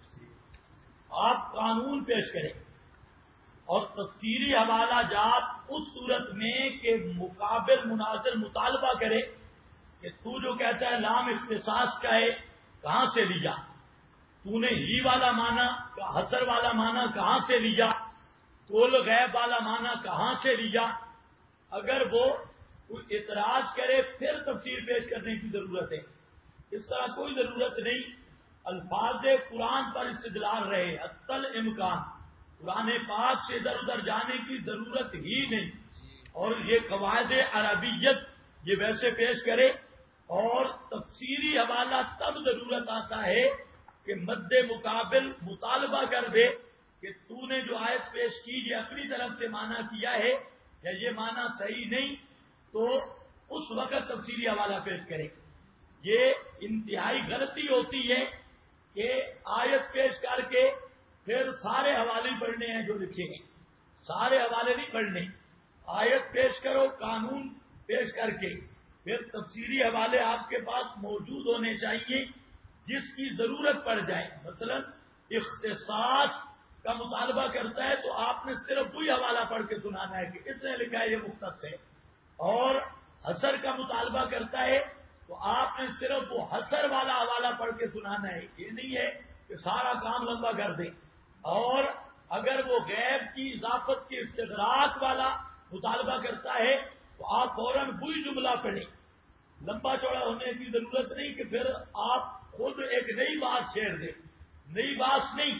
آپ قانون پیش کریں اور تفسیری حوالہ جات اس صورت میں کہ مقابل مناظر مطالبہ کرے کہ تو جو کہتا ہے لام اختصاص کا ہے کہاں سے لیا, تو نے ہی والا مانا حسر والا مانا کہاں سے لیا, کل غیب والا مانا کہاں سے لیا. اگر وہ کوئی اعتراض کرے پھر تفسیر پیش کرنے کی ضرورت ہے. اس طرح کوئی ضرورت نہیں. الفاظ قرآن پر استدلال رہے حتی امکان, قرآن پاک سے ادھر ادھر جانے کی ضرورت ہی نہیں. اور یہ قواعد عربیت یہ ویسے پیش کرے. اور تفسیری حوالہ تب ضرورت آتا ہے کہ مد مقابل مطالبہ کر دے کہ تو نے جو آیت پیش کی یہ اپنی طرف سے مانا کیا ہے یا یہ مانا صحیح نہیں, تو اس وقت تفسیری حوالہ پیش کرے. یہ انتہائی غلطی ہوتی ہے کہ آیت پیش کر کے پھر سارے حوالے پڑھنے ہیں جو لکھے ہیں. سارے حوالے نہیں پڑھنے. آیت پیش کرو قانون پیش کر کے, پھر تفسیری حوالے آپ کے پاس موجود ہونے چاہیے جس کی ضرورت پڑ جائے. مثلا اختصاص کا مطالبہ کرتا ہے تو آپ نے صرف وہی حوالہ پڑھ کے سنانا ہے کہ اس نے لکھا ہے یہ مختص ہے. اور حسر کا مطالبہ کرتا ہے تو آپ نے صرف وہ حسر والا حوالہ پڑھ کے سنانا ہے. یہ نہیں ہے کہ سارا کام لمبا کر دیں. اور اگر وہ غیب کی اضافت کے استدراک والا مطالبہ کرتا ہے تو آپ فوراً وہی جملہ پڑھیں. لمبا چوڑا ہونے کی ضرورت نہیں کہ پھر آپ خود ایک نئی بات چھیڑ دیں. نئی بات نہیں,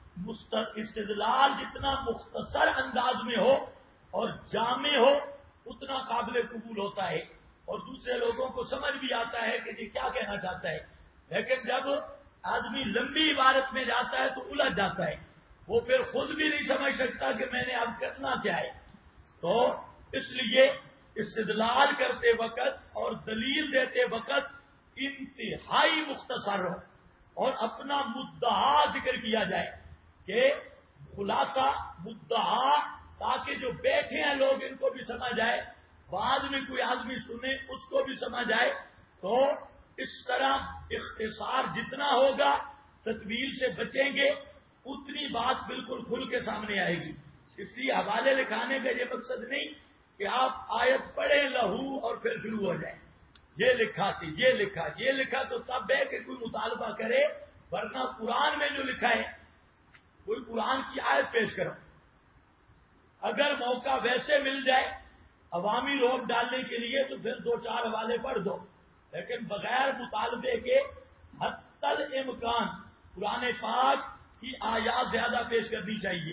استدلال جتنا مختصر انداز میں ہو اور جامع ہو اتنا قابل قبول ہوتا ہے اور دوسرے لوگوں کو سمجھ بھی آتا ہے کہ یہ کیا کہنا چاہتا ہے. لیکن جب آدمی لمبی عبارت میں جاتا ہے تو الجھ جاتا ہے, وہ پھر خود بھی نہیں سمجھ سکتا کہ میں نے اب کرنا کیا ہے. تو اس لیے استدلال کرتے وقت اور دلیل دیتے وقت انتہائی مختصر ہو اور اپنا مدعا ذکر کیا جائے کہ خلاصہ مدعا, تاکہ جو بیٹھے ہیں لوگ ان کو بھی سمجھ آئے, بعد میں کوئی آدمی سنے اس کو بھی سمجھ آئے. تو اس طرح اختصار جتنا ہوگا تطویل سے بچیں گے اتنی بات بالکل کھل کے سامنے آئے گی. اس لیے حوالے لکھانے کا یہ مقصد نہیں کہ آپ آیت پڑھیں لہو اور پھر شروع ہو جائیں. یہ لکھا تھی یہ لکھا تو تب ہے کہ کوئی مطالبہ کرے, ورنہ قرآن میں جو لکھا ہے کوئی قرآن کی آیت پیش کرو. اگر موقع ویسے مل جائے عوامی روک ڈالنے کے لیے تو پھر 2-4 حوالے پڑھ دو, لیکن بغیر مطالبے کے حتی امکان قرآن پاک کی آیات زیادہ پیش کرنی چاہیے.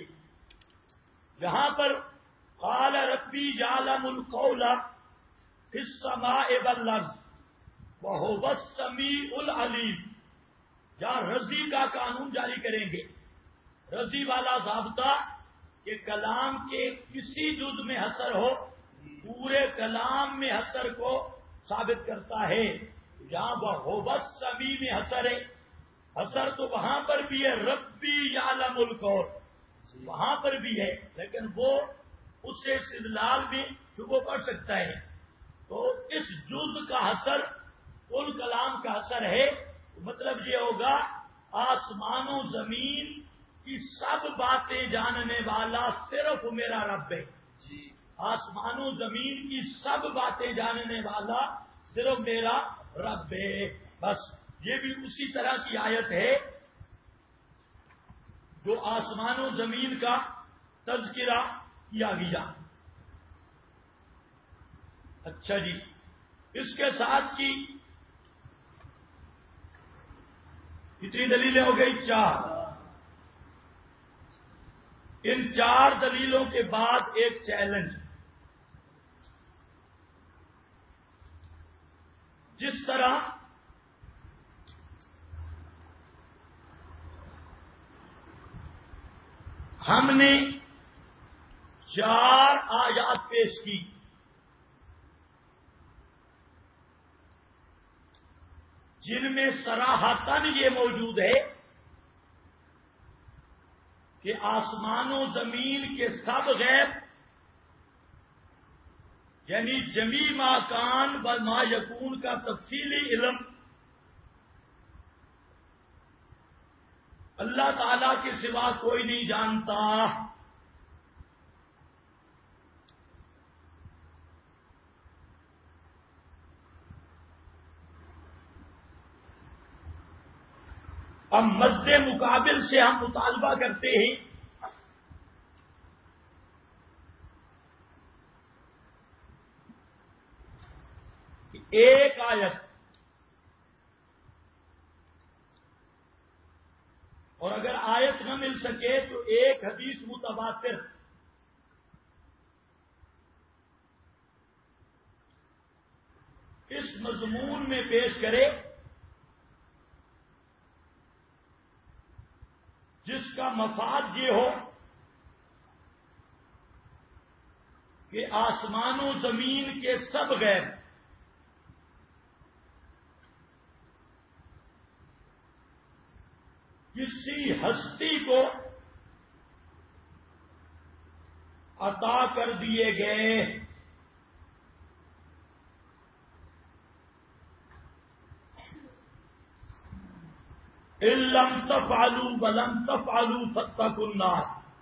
یہاں پر قال ربی یعلم القول فی السماء والارض وہو السمیع العلیم. یا رضی کا قانون جاری کریں گے. رضی والا ضابطہ کہ کلام کے کسی جز میں حسر ہو پورے کلام میں حسر کو ثابت کرتا ہے. یہاں بہوبت سمی میں حسر ہے. حسر تو وہاں پر بھی ہے، ربی یعلم القول وہاں پر بھی ہے، لیکن وہ اسے استدلال میں شبہ پڑ سکتا ہے. تو اس جز کا حسر کل کلام کا حسر ہے. مطلب یہ ہوگا آسمان و زمین کی سب باتیں جاننے والا صرف میرا رب ہے. آسمان و زمین کی سب باتیں جاننے والا صرف میرا رب ہے. بس یہ بھی اسی طرح کی آیت ہے جو آسمان و زمین کا تذکرہ کیا گیا. اچھا جی، اس کے ساتھ کی کتنی دلیلیں ہو گئی؟ 4. ان 4 دلیلوں کے بعد ایک چیلنج. جس طرح ہم نے 4 آیات پیش کی، جن میں صراحتاً یہ موجود ہے کہ آسمان و زمین کے سب غیب یعنی جمی ما کان و ما یکون کا تفصیلی علم اللہ تعالی کے سوا کوئی نہیں جانتا. اب مد مقابل سے ہم مطالبہ کرتے ہیں کہ ایک آیت اور اگر آیت نہ مل سکے تو ایک حدیث متواتر اس مضمون میں پیش کرے جس کا مفاد یہ ہو کہ آسمان و زمین کے سب غیب کسی ہستی کو عطا کر دیے گئے. ان لم تفعلوا ولم تفعلوا فاتقوا النار.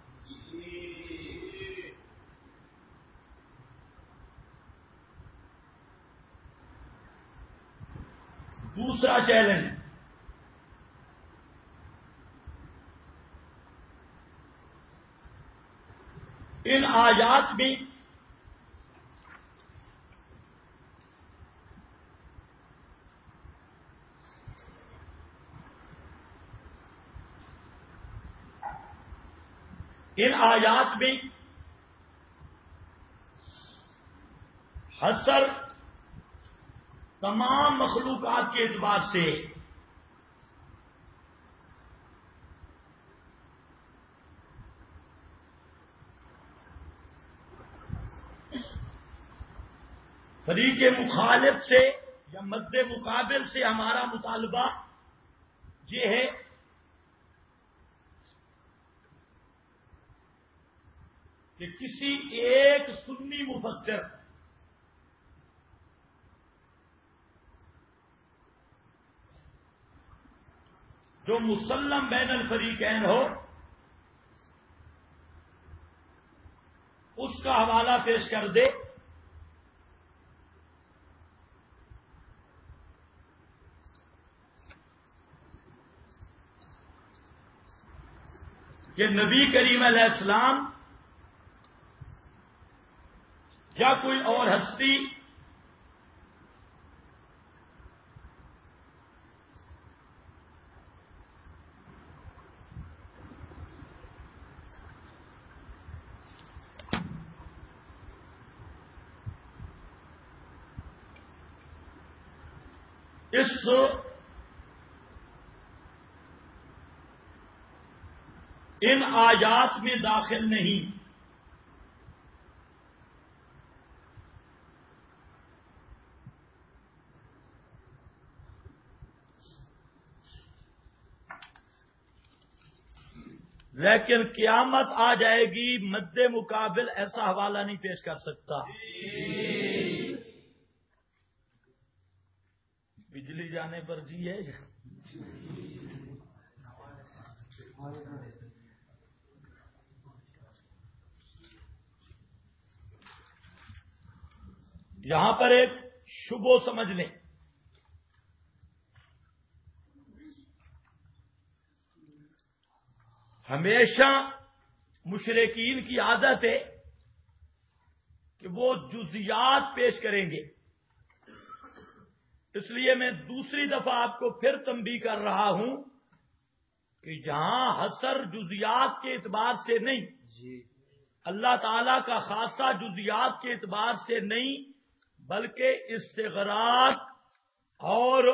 دوسرا چیلنج، ان آیات میں حسر تمام مخلوقات کے اعتبار سے فریق مخالف سے یا مد مقابل سے ہمارا مطالبہ یہ ہے کہ کسی ایک سنی مفسر جو مسلم بین الفریقین ہو اس کا حوالہ پیش کر دے کہ نبی کریم علیہ السلام یا کوئی اور ہستی ان آیات میں داخل نہیں. لیکن قیامت آ جائے گی مد مقابل ایسا حوالہ نہیں پیش کر سکتا. بجلی جانے پر جی ہے. یہاں پر ایک شبو سمجھ لیں. ہمیشہ مشرکین کی عادت ہے کہ وہ جزیات پیش کریں گے. اس لیے میں دوسری دفعہ آپ کو پھر تنبیہ کر رہا ہوں کہ جہاں حصر جزیات کے اعتبار سے نہیں، اللہ تعالی کا خاصہ جزیات کے اعتبار سے نہیں، بلکہ استغراق اور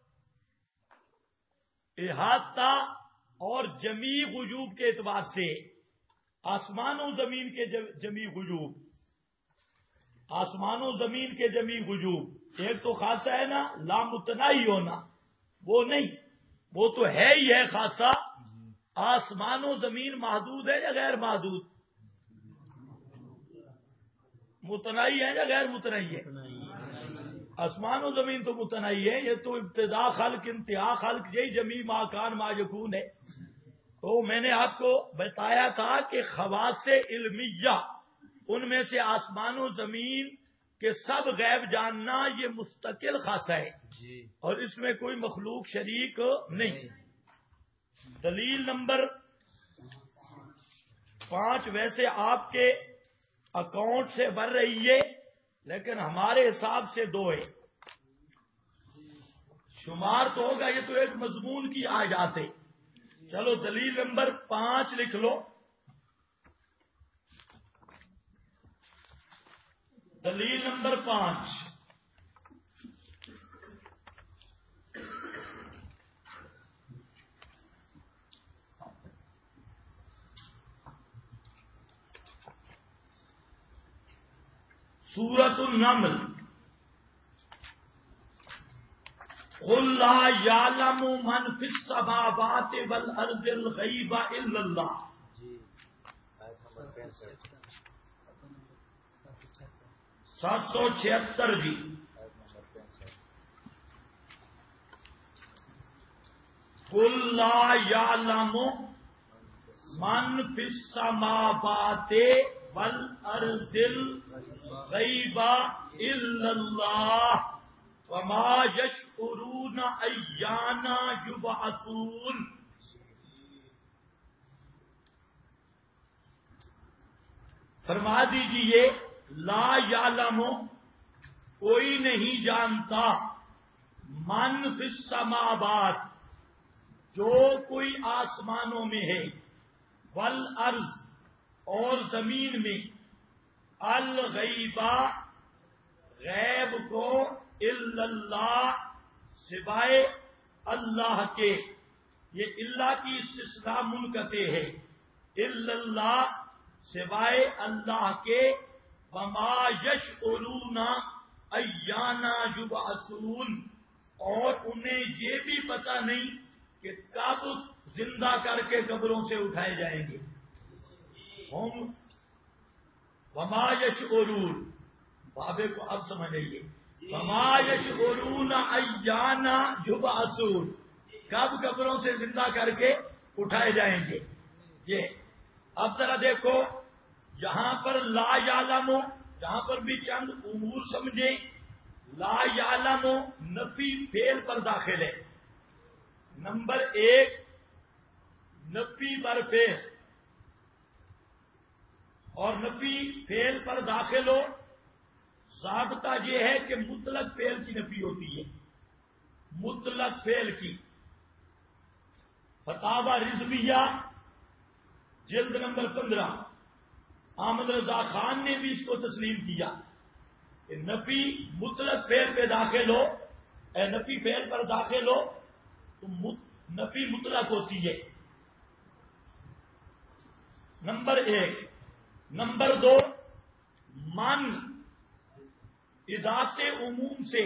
احاطہ اور جمیع وجوب کے اعتبار سے. آسمان و زمین کے جمیع وجوب، آسمان و زمین کے جمیع وجوب، ایک تو خاصہ ہے نا لامتناہی ہونا، وہ نہیں، وہ تو ہے ہی ہے خاصہ. آسمان و زمین محدود ہے یا غیر محدود؟ متناہی ہے یا غیر متناہی ہے؟ آسمان و زمین تو متناہی ہے. یہ تو ابتدا خلق انتہا خلق یہی جمیع ما کان ما یکون ہے. تو میں نے آپ کو بتایا تھا کہ خواص علمیہ، ان میں سے آسمان و زمین کے سب غیب جاننا یہ مستقل خاصہ ہے، اور اس میں کوئی مخلوق شریک نہیں. دلیل نمبر 5 ویسے آپ کے اکاؤنٹ سے بڑھ رہی ہے، لیکن ہمارے حساب سے 2 ہے. شمار تو ہوگا، یہ تو ایک مضمون کی آیات ہے. چلو دلیل نمبر 5 لکھ لو. دلیل نمبر 5 سورۃ النمل. قل لا یعلم من فی السماوات والارض الغیب الا اللہ. 776 جی. قل لا یعلم من فی السماوات والارض الغیب الا اللہ وما یشعرون ایان یبعثون. فرما دیجئے لا یعلم، کوئی نہیں جانتا، من فی السماوات، جو کوئی آسمانوں میں ہے، والارض اور زمین میں، الغیبا غیب کو، الا اللہ سوائے اللہ کے. یہ اللہ کی استثناء منقطع ہے. الا اللہ سوائے اللہ کے. وما یشعرون ایان یبعثون، اور انہیں یہ بھی پتہ نہیں کہ کب زندہ کر کے قبروں سے اٹھائے جائیں گے. ہم وما یشعرون، بابے کو اب سمجھ لیجیے. وما یشعرون ایان یبعثون، کب قبروں سے زندہ کر کے اٹھائے جائیں گے. یہ اب ذرا دیکھو یہاں پر لا یعلم، یہاں پر بھی چند امور سمجھیں. لا یعلم نفی فعل پر داخل ہے. نمبر 1 نفی بر فعل، اور نفی فعل پر داخل ہو، ضابطہ یہ ہے کہ مطلق فعل کی نفی ہوتی ہے، مطلق فعل کی. فتاوی رضویہ جلد نمبر 15، احمد رضا خان نے بھی اس کو تسلیم کیا کہ نفی مطلق فعل پہ داخل ہو، نفی فعل پر داخل ہو تو نفی مطلق ہوتی ہے. نمبر 1. نمبر 2 من اضافے عموم سے،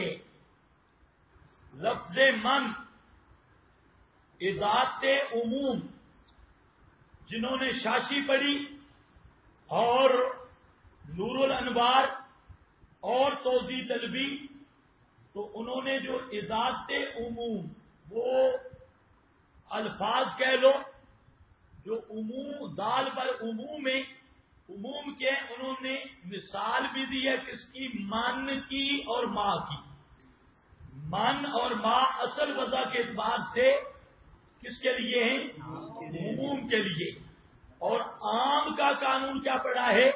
لفظ من اضافے عموم جنہوں نے شاشی پڑھی اور نور الانوار اور توضیح طلبی، تو انہوں نے جو اضافت عموم، وہ الفاظ کہہ لو جو عموم دال پر عموم کے، انہوں نے مثال بھی دی ہے کس کی؟ من کی اور ماں کی۔ من اور ماں اصل وضع کے اعتبار سے کس کے لیے ہیں؟ عموم کے لیے۔ اور عام کا قانون کیا پڑا ہے؟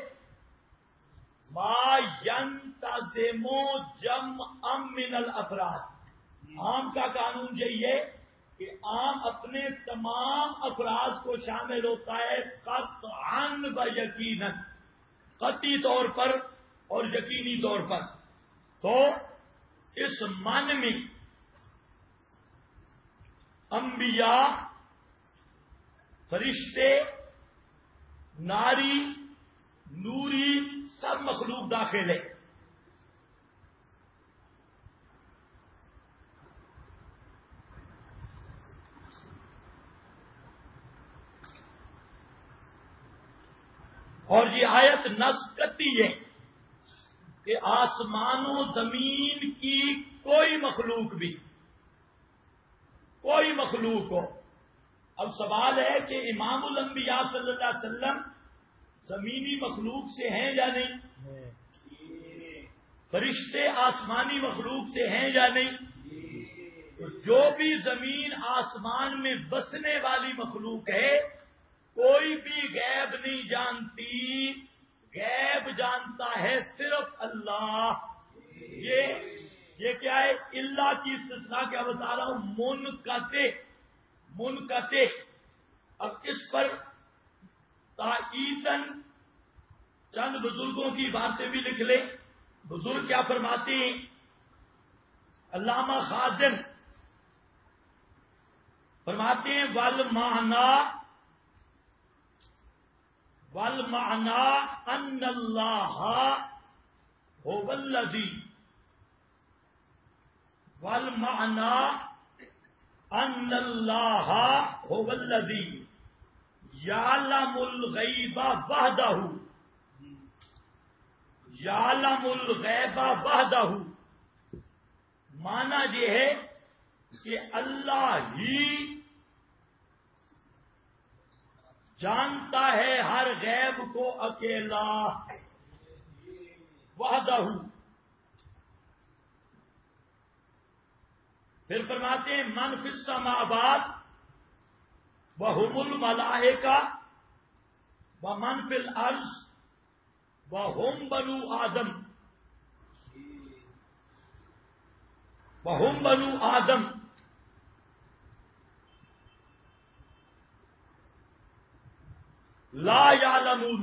ما ينتظم جمع من الافراد۔ عام کا قانون یہی ہے کہ عام اپنے تمام افراد کو شامل ہوتا ہے قطعاً و یقیناً، قطعی طور پر اور یقینی طور پر۔ تو اس من میں انبیاء، فرشتے، ناری، نوری، سب مخلوق داخل ہے۔ اور یہ آیت نص کرتی ہے کہ آسمان و زمین کی کوئی مخلوق ہو۔ اب سوال ہے کہ امام الانبیاء صلی اللہ علیہ وسلم زمینی مخلوق سے ہیں یا نہیں؟ فرشتے آسمانی مخلوق سے ہیں یا نہیں؟ تو جو بھی زمین آسمان میں بسنے والی مخلوق ہے، کوئی بھی غیب نہیں جانتی، غیب جانتا ہے صرف اللہ۔ یہ کیا ہے؟ اللہ کی استثناء کیا بتا رہا ہوں؟ منقطع۔ اب اس پر تاکیداً چند بزرگوں کی باتیں بھی لکھ لیں۔ بزرگ کیا فرماتے ہیں؟ علامہ خازن فرماتے ہیں والمعنى ان اللہ هو الذی، والمعنى ان اللہ هو الذی یعلم الغیب وحدہ، یعلم الغیب وحدہ۔ معنی یہ ہے کہ اللہ ہی جانتا ہے ہر غیب کو اکیلا، وحدہ۔ پھر فرماتے ہیں من فی السماوات وہم الملائکہ ومن فی الارض وہم بنو آدم، وہم بنو آدم۔ لا یعلمون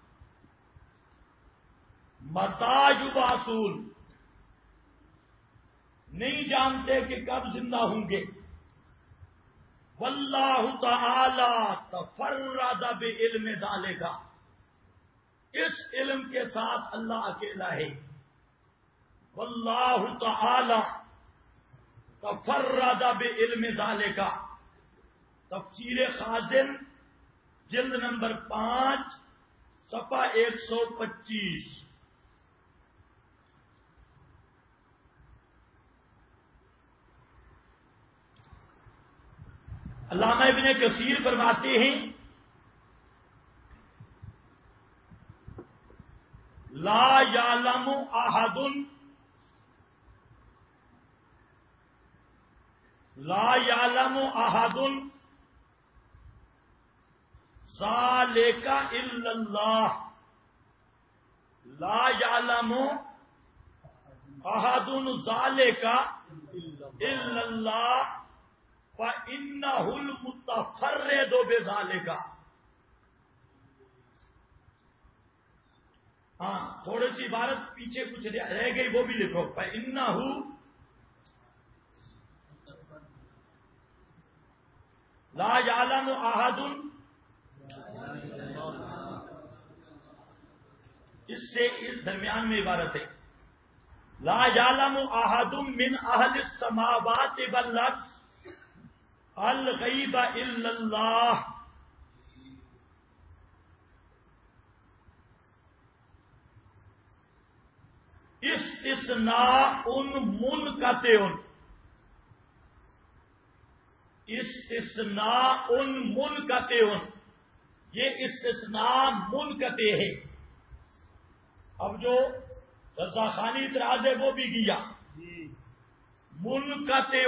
متی یبعثون، نہیں جانتے کہ کب زندہ ہوں گے۔ واللہ تعالی تفرد بعلم ذالک، اس علم کے ساتھ اللہ اکیلا ہے۔ واللہ تعالی تفرد بعلم ذالک، تفسیر خازن جلد نمبر 5 صفحہ 125۔ علامہ ابن کثیر فرماتے ہیں لا یعلم احد، لا یعلم احد ذالک الا اللہ، لا یعلم احد ذالک الا اللہ فإنہ المتفرد بذالک۔ ہاں، تھوڑی سی عبارت پیچھے کچھ رہ گئی، وہ بھی لکھو۔ فإنہ لا یعلم احد، اس سے اس درمیان میں عبارت ہے لا یعلم احد من اہل السماوات والارض الغیب الا اللہ استثناء منقطع، استثناء منقطع، یہ استثناء منقطع ہے۔ اب جو رضاخانی اعتراض ہے وہ بھی کیا منقطع،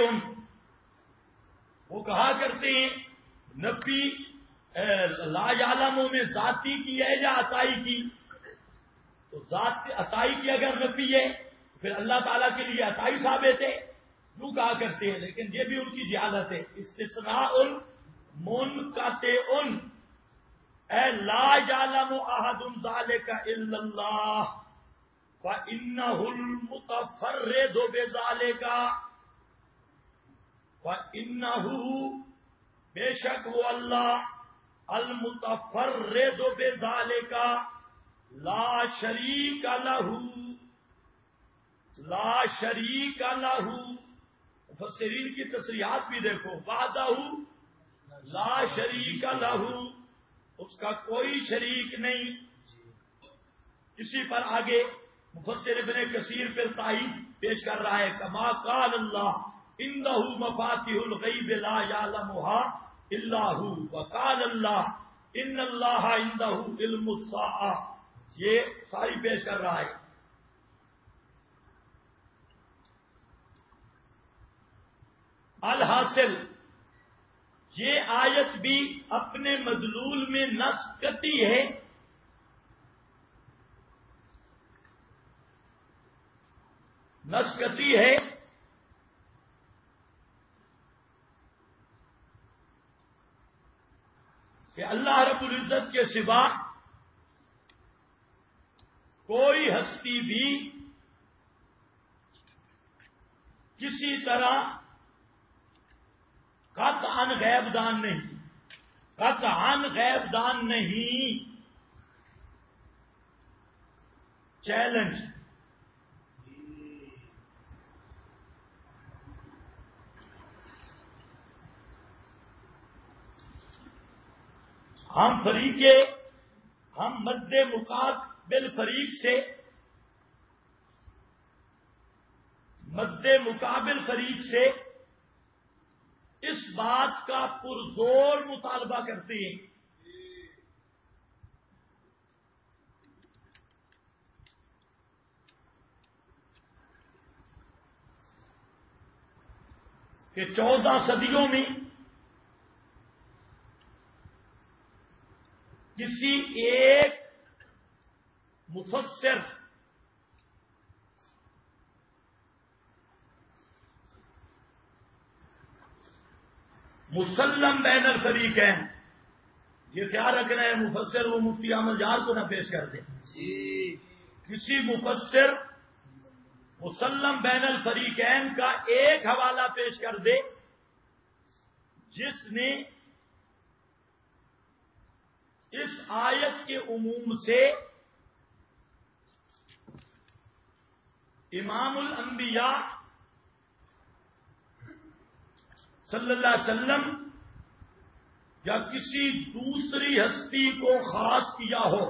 وہ کہا کرتے ہیں نبی لا یعلموں میں ذاتی کی ہے یا عطائی کی؟ تو ذات عطائی کی اگر نبی ہے پھر اللہ تعالیٰ کے لیے عطائی ثابت ہے، یوں کہا کرتے ہیں، لیکن یہ بھی ان کی جہالت ہے۔ استثناء منقطع، اے لا یعلم احد ذلک الا اللہ فانہ المتفرد بذلک، فانہ بے شک وہ اللہ المتفرد بذلک لا شریک لہ، لا شریک لہ، مفسرین کی تصریحات بھی دیکھو، وحدہ لا شریک لہ، اس کا کوئی شریک نہیں۔ اسی پر آگے مفسر ابن کثیر پھر تائید پیش کر رہا ہے، کما قال اللہ عنہ مفاتیح الغیب لا یعلمها الا هو، وقال اللہ ان اللہ عنہ علم الساعہ، یہ ساری پیش کر رہا ہے۔ الحاصل یہ آیت بھی اپنے مدلول میں نص کرتی ہے، نص کرتی ہے کہ اللہ رب العزت کے سوا کوئی ہستی بھی کسی طرح قطعاً غیب دان نہیں، قطعاً غیب دان نہیں۔ چیلنج، ہم مد مقابل فریق سے، مد مقابل فریق سے اس بات کا پرزور مطالبہ کرتے ہیں کہ 14 صدیوں میں کسی ایک مفسر مسلم بین الفریقین، یہ خیال رکھ رہے ہیں مفسر وہ مفتی احمد جار کو نہ پیش کر دیں، کسی مفسر مسلم بین الفریقین کا ایک حوالہ پیش کر دے جس نے اس آیت کے عموم سے امام الانبیاء صلی اللہ علیہ وسلم یا کسی دوسری ہستی کو خاص کیا ہو،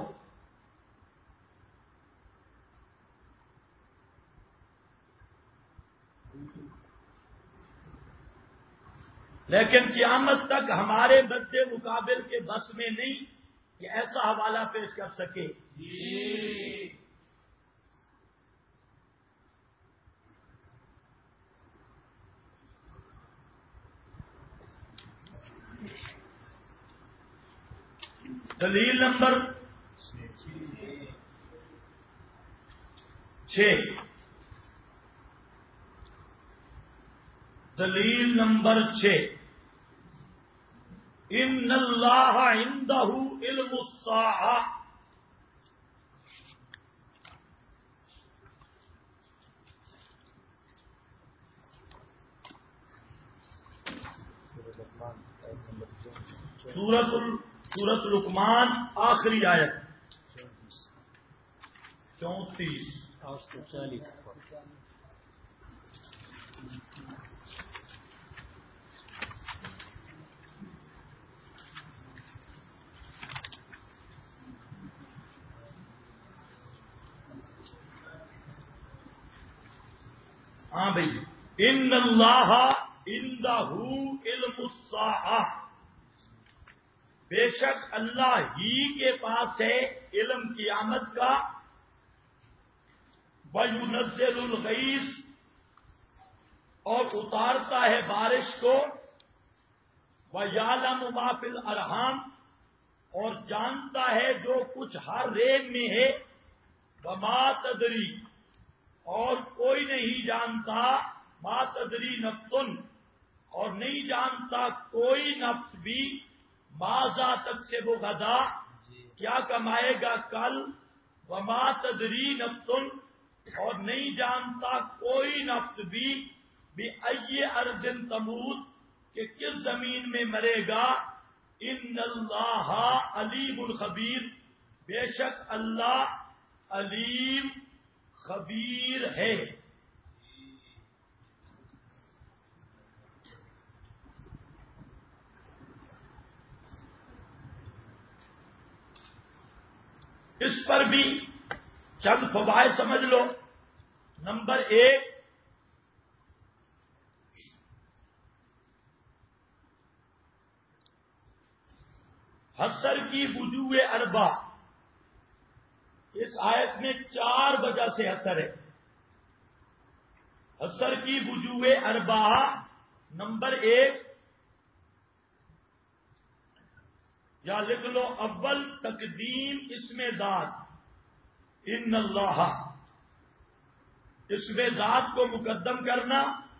لیکن قیامت تک ہمارے مد مقابل کے بس میں نہیں کہ ایسا حوالہ پیش کر سکے۔ دلیل نمبر 6، دلیل نمبر 6، ان اللہ عندہ علم الساعہ، سورۃ لقمان آخری آیت 34 ہاں بھائی، ان اللہ عندہ علم الساعہ، بے شک اللہ ہی کے پاس ہے علم قیامت کا، وَيُنَزِّلُ الْغَيْثَ، اور اتارتا ہے بارش کو، وَيَعْلَمُ مَا فِي الْأَرْحَامِ، اور جانتا ہے جو کچھ ہر ریگ میں ہے، وَمَا تَدْرِي، اور کوئی نہیں جانتا، مَا تَدْرِي نَفْسٌ، اور نہیں جانتا کوئی نفس بھی، ماذا تکسب غدا، کیا کمائے گا کل، وَمَا تَدْرِي نَفْسٌ، اور نہیں جانتا کوئی نفس بھی، بِأَيِّ أَرْضٍ تَمُوتُ، کہ کس زمین میں مرے گا، ان اللہ علیم خبیر، بے شک اللہ علیم خبیر ہے۔ اس پر بھی چند فوائد سمجھ لو۔ نمبر 1، حسر کی وجوہ اربع، اس آیت میں 4 وجہ سے حسر ہے۔ حسر کی وجوہ اربع، نمبر 1، یا لکھ لو اول، تقدیم اسم ذات، ان اللہ، اسم ذات کو مقدم کرنا۔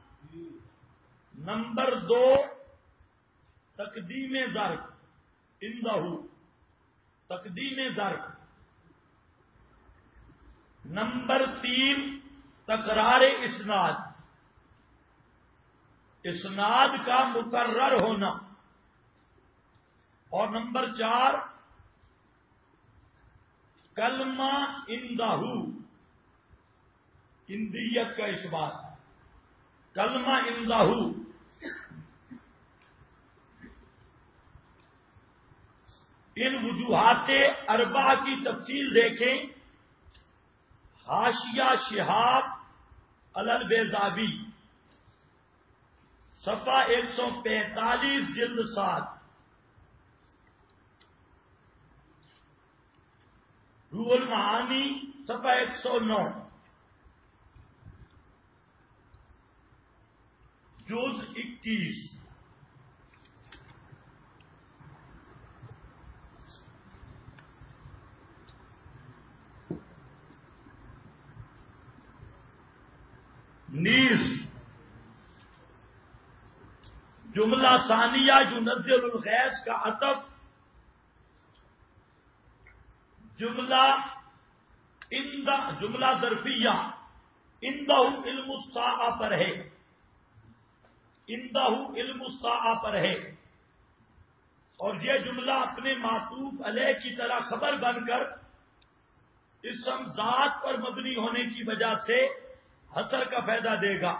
نمبر 2، تقدیم ظرف، اندہ، تقدیم ظرف۔ نمبر 3، تکرار اسناد، اسناد کا مکرر ہونا۔ اور نمبر 4، کلمہ اندہ، اندیت کا اس بات، کلمہ اندہ۔ ان وجوہات اربعہ کی تفصیل دیکھیں، حاشیہ شہاب علی البیضاوی، صفحہ 145، جلد 7، روح المعانی، صفحہ 109، جز 21۔ نیز جملہ ثانیہ ينزل الغیث کا عطف جملہ ظرفیہ اندہ علم الساعہ پر ہے، اندہ علم الساعہ پر ہے، اور یہ جملہ اپنے معطوف علیہ کی طرح خبر بن کر اسم ذات پر مبنی ہونے کی وجہ سے حسر کا فائدہ دے گا۔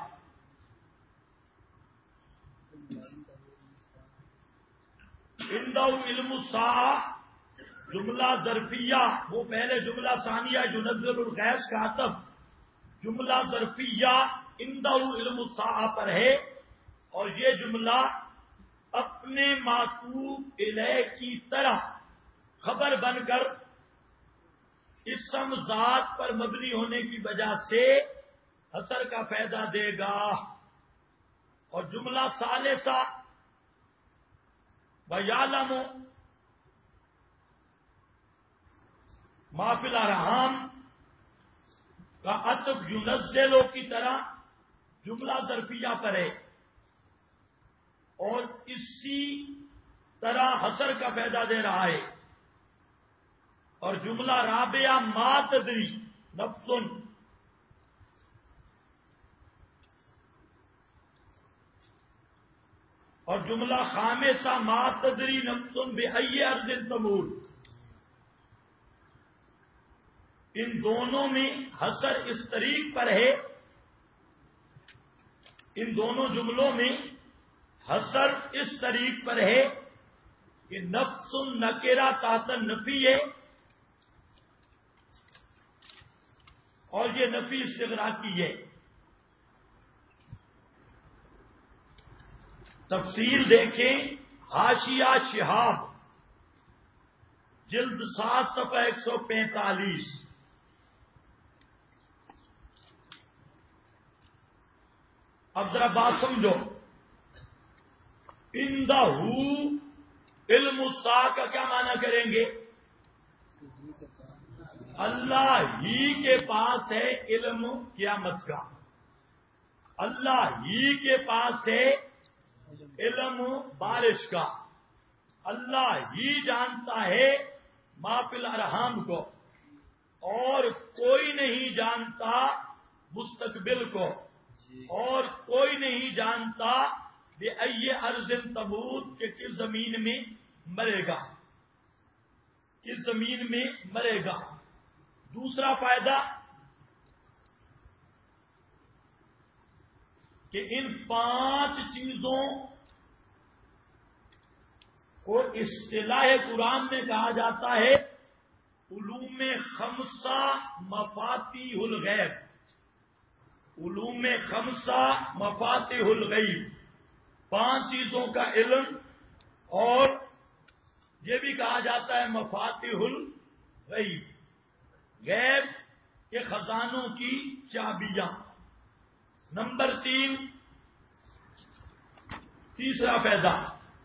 اندہ علم الساعہ جملہ ظرفیہ، وہ پہلے جملہ ثانیہ ينزل الغیث کا عطف جملہ ظرفیہ اندہ علم الساعہ پر ہے، اور یہ جملہ اپنے معطوف الیہ کی طرح خبر بن کر اسم ذات پر مبنی ہونے کی وجہ سے حسر کا فائدہ دے گا۔ اور جملہ ثالثہ وَيَعْلَمُ مَا فِي الْأَرْحَامِ کا عطف يُنَزِّلُ کی طرح جملہ ظرفیہ پر ہے، اور اسی طرح حسر کا فائدہ دے رہا ہے۔ اور جملہ رابعہ مَا تَدْرِي نَفْسٌ، اور جملہ خامسہ مَا تَدْرِي نَفْسٌ بِأَيِّ أَرْضٍ تَمُوتُ، ان دونوں میں حسر اس طریق پر ہے، ان دونوں جملوں میں حسر اس طریق پر ہے کہ نفس نکرہ تحت نفی ہے، اور یہ نفی استغراق کی ہے۔ تفصیل دیکھیں حاشیہ شہاب جلد 7 صفحہ 145. اب ذرا بات سمجھو. اندہو علم الساعہ کا کیا معنی کریں گے؟ اللہ ہی کے پاس ہے علم قیامت کا. اللہ ہی کے پاس ہے علم بارش کا. اللہ ہی جانتا ہے ما فی الارحام کو، اور کوئی نہیں جانتا مستقبل کو، اور کوئی نہیں جانتا بے ای ارض تموت کہ کس زمین میں مرے گا، کس زمین میں مرے گا. دوسرا فائدہ کہ ان 5 چیزوں کو اصطلاح قرآن میں کہا جاتا ہے علوم 5 مفاتیح الغیب. علوم 5 مفاتیح الغیب، 5 چیزوں کا علم، اور یہ بھی کہا جاتا ہے مفاتیح الغیب، غیب کے خزانوں کی چابیاں. نمبر 3، تیسرا فائدہ،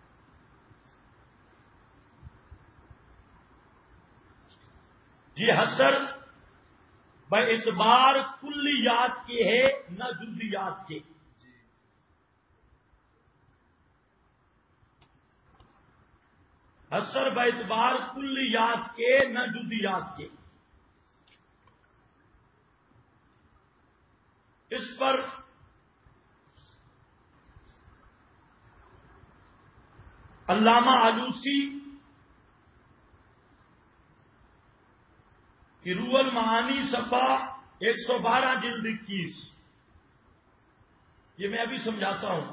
یہ حصر باعتبار کلیات کے ہے نہ جزیات کے. حصر باعتبار کلیات کے نہ جزیات کے. اس پر علامہ آلوسی کی روح المعانی صفحہ 112 جلد 21، یہ میں ابھی سمجھاتا ہوں.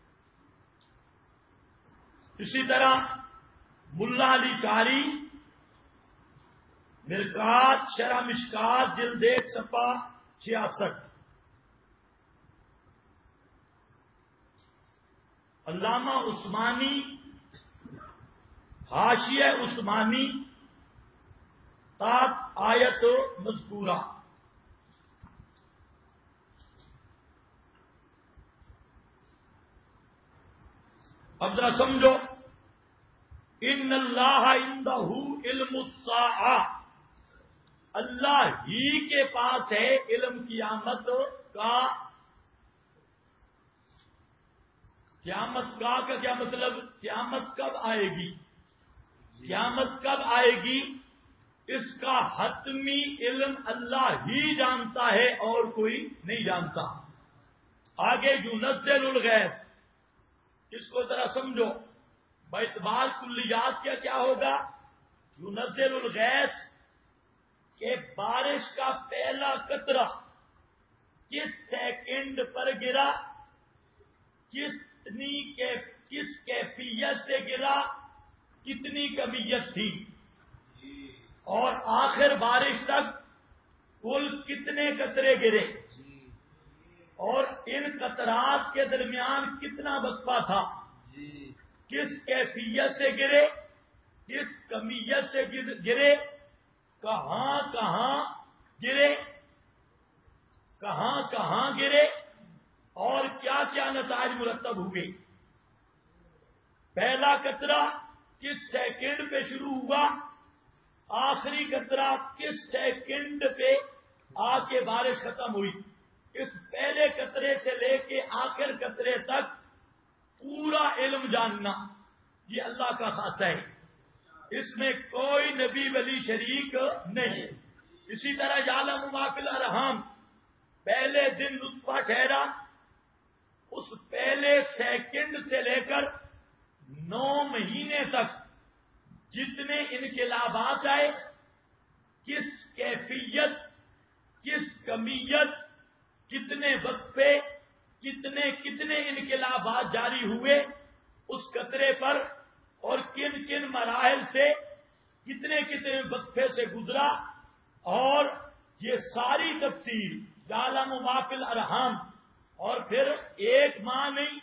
اسی طرح ملا علی قاری مرکات شرح مشکات جلد 1 صفحہ 66، علامہ عثمانی حاشیہ عثمانی تات آیت مذکورہ. اب ذرا سمجھو. ان اللہ عندہ علم الساعہ، اللہ ہی کے پاس ہے علم قیامت کا. قیامت کا کیا مطلب؟ قیامت کب آئے گی؟ قیامت کب آئے گی اس کا حتمی علم اللہ ہی جانتا ہے اور کوئی نہیں جانتا. آگے ينزل الغیث، اس کو ذرا سمجھو. باعتبار کلیات کیا ہوگا؟ ينزل الغیث کہ بارش کا پہلا قطرہ کس سیکنڈ پر گرا، کس کیفیت سے گرا، کتنی کمیت تھی، اور آخر بارش تک کل کتنے قطرے گرے، اور ان قطرات کے درمیان کتنا وقفہ تھا، کس کیفیت سے گرے، کس کمیت سے گرے، کہاں کہاں گرے، کہاں کہاں گرے، اور کیا کیا نتائج مرتب ہوئے. پہلا قطرہ کس سیکنڈ پہ شروع ہوا، آخری قطرہ کس سیکنڈ پہ آ کے بارش ختم ہوئی. اس پہلے قطرے سے لے کے آخر قطرے تک پورا علم جاننا یہ اللہ کا خاصہ ہے. اس میں کوئی نبی ولی شریک نہیں. اسی طرح یعلم ما فی الارحام، پہلے دن نطفہ ٹھہرا، اس پہلے سیکنڈ سے لے کر 9 مہینے تک جتنے انقلابات آئے، کس کیفیت، کس کمیت، کتنے وقفے، کتنے انقلابات جاری ہوئے اس قطرے پر، اور کن کن مراحل سے کتنے وقفے سے گزرا، اور یہ ساری تفصیل یعلم ما فی الارحام. اور پھر ایک ماہ نہیں،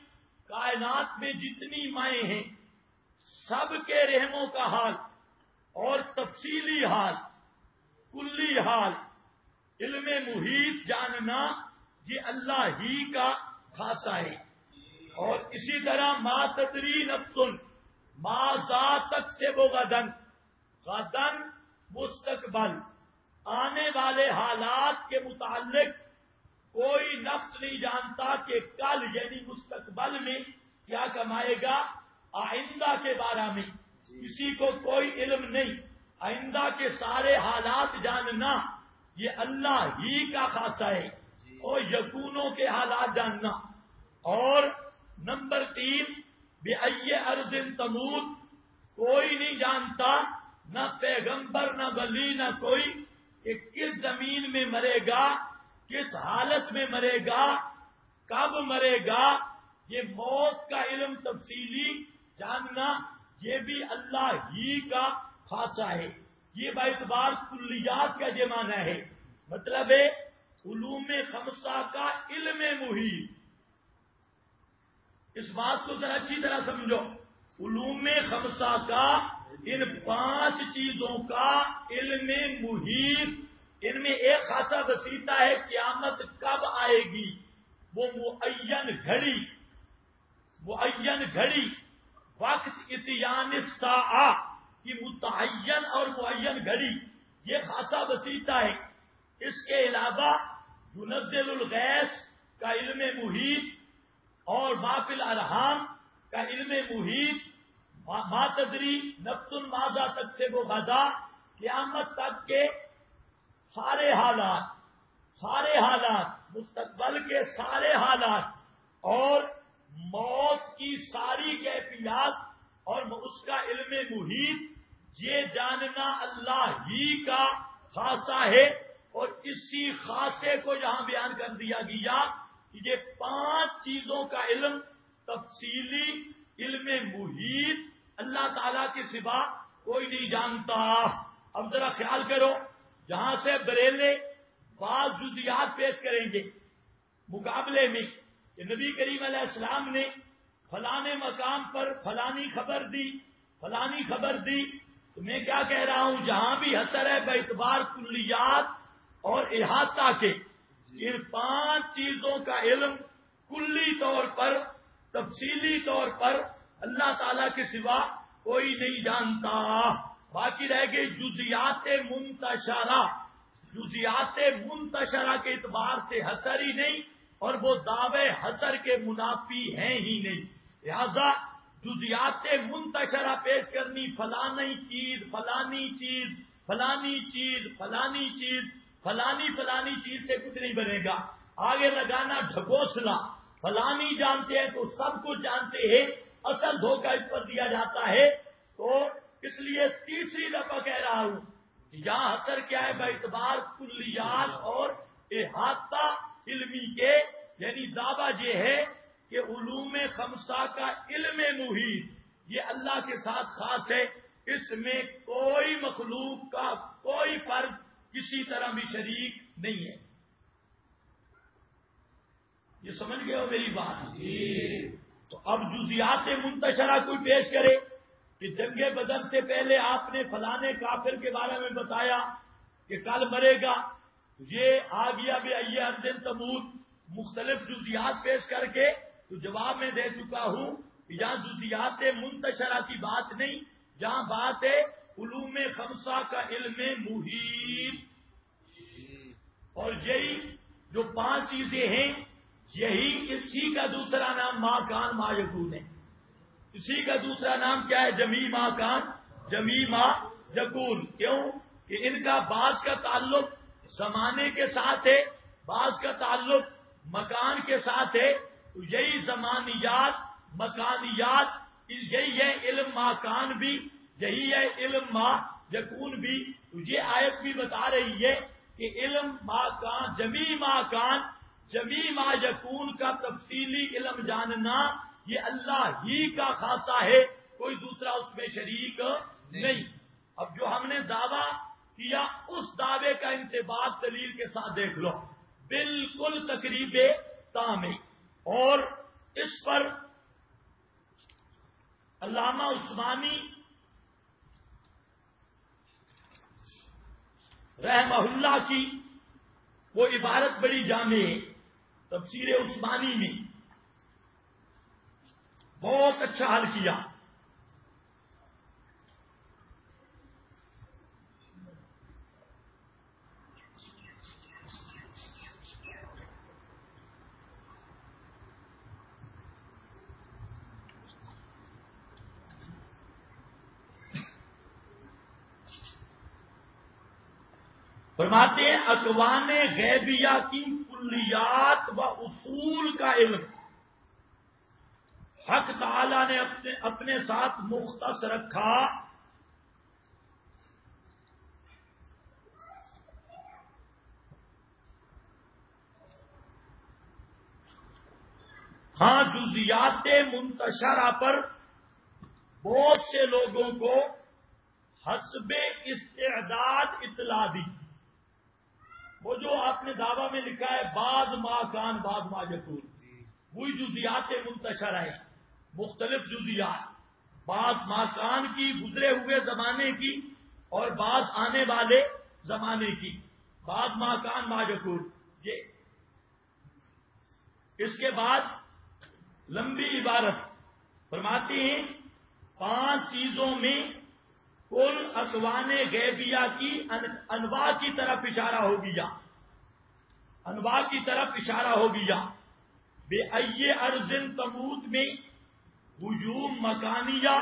کائنات میں جتنی مائیں ہیں سب کے رحموں کا حال اور تفصیلی حال، کلی حال، علم محیط جاننا یہ اللہ ہی کا خاصہ ہے۔ اور اسی طرح ما تدری نفس ماذا تکسب غدن، غدن مستقبل، آنے والے حالات کے متعلق کوئی نفس نہیں جانتا کہ کل یعنی مستقبل میں کیا کمائے گا۔ آئندہ کے بارے میں کسی کو کوئی علم نہیں، آئندہ کے سارے حالات جاننا یہ اللہ ہی کا خاصہ ہے، اور یقونوں کے حالات جاننا۔ اور نمبر 3 بِأَيِّ أَرْضٍ تَمُوتُ، کوئی نہیں جانتا، نہ پیغمبر نہ ولی نہ کوئی، کہ کس زمین میں مرے گا، کس حالت میں مرے گا، کب مرے گا۔ یہ موت کا علم تفصیلی جاننا یہ بھی اللہ ہی کا خاصہ ہے۔ یہ باعتبار کلیات کا یہ معنی ہے، مطلب ہے علوم خمسہ کا علم محیط۔ اس بات کو ذرا اچھی طرح سمجھو، علوم خمسہ کا ان 5 چیزوں کا علم محیط، ان میں ایک خاصہ وسیطہ ہے قیامت کب آئے گی، وہ معین گھڑی وقت اتیان الساعہ کی متعین اور معین گھڑی، یہ خاصہ وسیطہ ہے۔ اس کے علاوہ منزل الغیث کا علم محیط اور ما فی الارحام کا علم محیط، ما تدری نفس ماذا تکسب غدا، قیامت تک کے سارے حالات، مستقبل کے سارے حالات اور موت کی ساری کیفیات اور اس کا علم محیط، یہ جاننا اللہ ہی کا خاصہ ہے۔ اور اسی خاصے کو یہاں بیان کر دیا گیا کہ یہ 5 چیزوں کا علم تفصیلی علم محیط اللہ تعالی کے سوا کوئی نہیں جانتا۔ اب ذرا خیال کرو، جہاں سے بریلے بعض جزیات پیش کریں گے مقابلے میں کہ نبی کریم علیہ السلام نے فلانے مقام پر فلانی خبر دی، تو میں کیا کہہ رہا ہوں، جہاں بھی حصر ہے باعتبار کلیات اور احاطہ کے، ان 5 چیزوں کا علم کلی طور پر، تفصیلی طور پر اللہ تعالی کے سوا کوئی نہیں جانتا۔ باقی رہ گئی جزیات منتشرہ کے اعتبار سے حصر ہی نہیں، اور وہ دعوے حصر کے منافی ہیں ہی نہیں، لہذا جزیات منتشرہ پیش کرنی، فلانی چیز سے کچھ نہیں بنے گا۔ آگے لگانا ڈھکوسلا، فلانی جانتے ہیں تو سب کچھ جانتے ہیں، اصل دھوکہ اس پر دیا جاتا ہے۔ تو اس لیے تیسری دفعہ کہہ رہا ہوں کہ یہاں حصر کیا ہے، باعتبار کلیات اور احاطہ علمی کے، یعنی دعویٰ یہ ہے کہ علوم خمسہ کا علم محیط یہ اللہ کے ساتھ خاص ہے، اس میں کوئی مخلوق کا کوئی فرد کسی طرح بھی شریک نہیں ہے۔ یہ سمجھ گئے ہو میری بات؟ جی۔ تو اب جزیات منتشرہ کوئی پیش کرے کہ جنگ بدر سے پہلے آپ نے فلانے کافر کے بارے میں بتایا کہ کل مرے گا، یہ آ گیا بِأَيِّ أَرْضٍ تَمُوتُ، مختلف جزیات پیش کر کے تو جواب میں دے چکا ہوں کہ یہاں جزیات منتشرہ کی بات نہیں، جہاں بات ہے علوم خمسہ کا علم محیط۔ اور یہی جو 5 چیزیں ہیں، یہی اسی کا دوسرا نام ما کان ما یکون ہے۔ اسی کا دوسرا نام کیا ہے؟ جمی ما کان جمی ما یکون۔ کیوں کہ ان کا بعض کا تعلق زمانے کے ساتھ ہے، بعض کا تعلق مکان کے ساتھ ہے، تو یہی زمانیات مکانیات، یہی ہے علم ما کان بھی، یہی ہے علم ما یکون بھی۔ تو یہ آیت بھی بتا رہی ہے کہ علم ما کان جمی ما یکون کا تفصیلی علم جاننا یہ اللہ ہی کا خاصہ ہے، کوئی دوسرا اس میں شریک نہیں۔ اب جو ہم نے دعویٰ کیا اس دعوے کا انتباہ دلیل کے ساتھ دیکھ لو، بالکل تقریب تام ہے۔ اور اس پر علامہ عثمانی رحمہ اللہ کی وہ عبارت بڑی جامع ہے، تفسیر عثمانی میں بہت اچھا حل کیا۔ فرماتے ہیں اقوام غیبیہ کی کلیات و اصول کا علم حق تعالی نے اپنے ساتھ مختص رکھا، ہاں جزیات منتشرہ پر بہت سے لوگوں کو حسب استعداد اطلاع دی۔ وہ جو آپ نے دعویٰ میں لکھا ہے بعض ما کان بعض ما یکون، وہی جزیات منتشرہ ہے، مختلف جزیات، بعض ما کان کی گزرے ہوئے زمانے کی اور بعض آنے والے زمانے کی، بعض ما کان ما یکون۔ یہ اس کے بعد لمبی عبارت فرماتے ہیں 5 چیزوں میں کل اقوام غیبیہ کی انواع کی طرف اشارہ ہو گیا، انواع کی طرف اشارہ ہو گیا۔ بے ای ارض تموت میں ہجوم مکانیہ،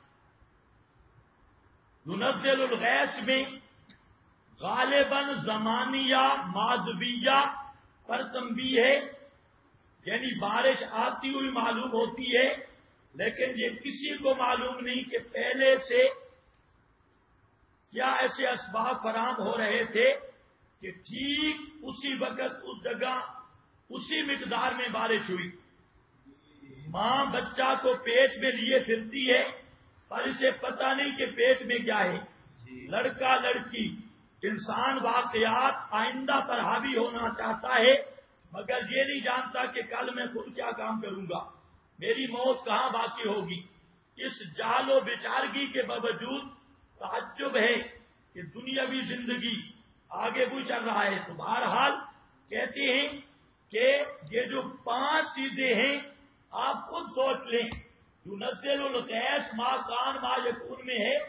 ينزل الغیث میں غالباً زمانیہ ماضویہ پر تنبیہ ہے، یعنی بارش آتی ہوئی معلوم ہوتی ہے، لیکن یہ کسی کو معلوم نہیں کہ پہلے سے کیا ایسے اسباب فراہم ہو رہے تھے کہ ٹھیک اسی وقت اس جگہ اسی مقدار میں بارش ہوئی۔ ماں بچہ کو پیٹ میں لیے پھرتی ہے پر اسے پتہ نہیں کہ پیٹ میں کیا ہے۔ لڑکا لڑکی انسان واقعات آئندہ پر حاوی ہونا چاہتا ہے مگر یہ نہیں جانتا کہ کل میں خود کیا کام کروں گا، میری موت کہاں باقی ہوگی۔ اس جہل و بیچارگی کے باوجود تعجب ہے کہ دنیاوی زندگی آگے بھی چل رہا ہے۔ تو بہرحال کہتے ہیں کہ یہ جو 5 چیزیں ہیں آپ خود سوچ لیں، ينزل الغیث ما کان ما یکون میں ہے،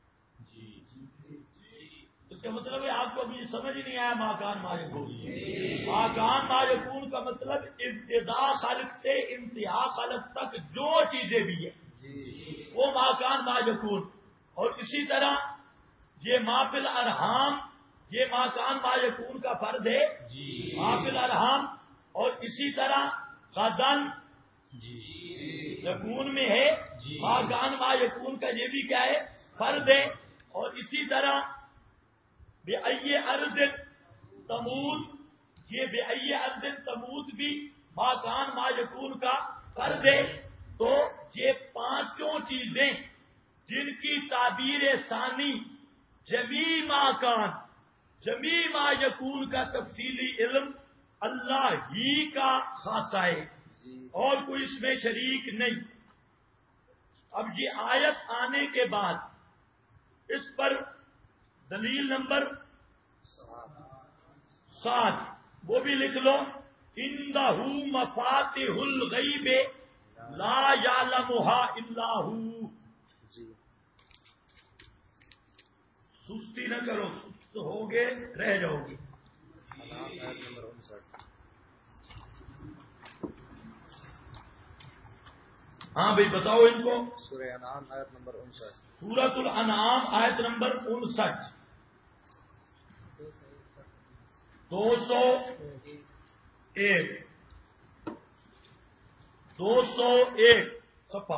اس کا مطلب ہے آپ کو ابھی سمجھ نہیں آیا ما کان ما یکون۔ ما کان ما یکون کا مطلب ابتدا خلق سے انتہا خلق تک جو چیزیں بھی ہیں وہ ما کان ما یکون۔ اور اسی طرح یہ ما فی الارحام، یہ ما کان ما یکون کا فرد ہے، ما فی الارحام، اور اسی طرح غدن یکون میں ہے، ما کان ما یکون کا یہ بھی کیا ہے، فرد ہے۔ اور اسی طرح بے ای ارض تموت، یہ بے ای ارض تموت بھی ما کان ما یکون کا فرد ہے۔ تو یہ 5 چیزیں جن کی تعبیر ثانی جمیع ما کان جمیع ما یکون کا تفصیلی علم اللہ ہی کا خاصہ ہے اور کوئی اس میں شریک نہیں۔ اب یہ آیت آنے کے بعد اس پر دلیل نمبر 7 وہ بھی لکھ لو، عندہ مفاتح الغیب لا یعلمها الا هو۔ سستی نہ کرو، سست ہوگے رہ جاؤ گے۔ آیت نمبر 59۔ ہاں بھائی بتاؤ ان کو۔ سورہ انعام آیت نمبر 59۔ سورۃ الانعام آیت نمبر 59، 201 صفحہ۔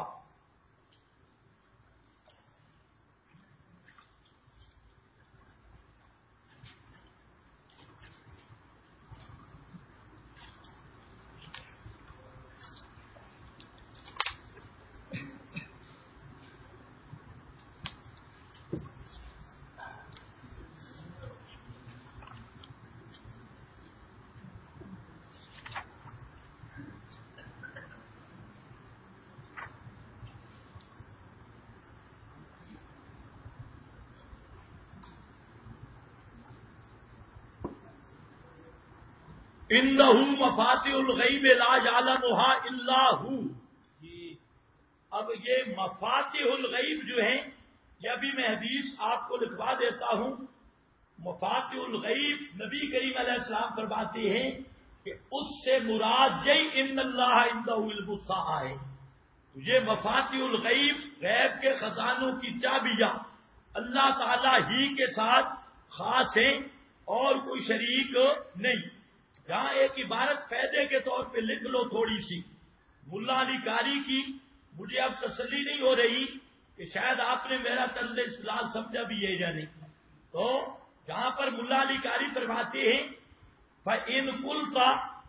اندہ مفاتیح الغیب لا یعلمھا الا ہو. اب یہ مفاتیح الغیب جو ہیں، یہ ابھی میں حدیث آپ کو لکھوا دیتا ہوں. مفاتیح الغیب نبی کریم علیہ السلام فرماتے ہیں کہ اس سے مراد یہی ان اللہ عندہ علم الساعہ ہے. یہ مفاتیح الغیب غیب کے خزانوں کی چابیاں اللہ تعالی ہی کے ساتھ خاص ہیں اور کوئی شریک نہیں. یہاں ایک عبارت فائدے کے طور پہ لکھ لو تھوڑی سی. ملا علی قاری کی مجھے اب تسلی نہیں ہو رہی کہ شاید آپ نے میرا طرز استدلال سمجھا بھی ہے یا نہیں. تو جہاں پر ملا علی قاری فرماتے ہیں فَإِن قُلْتَ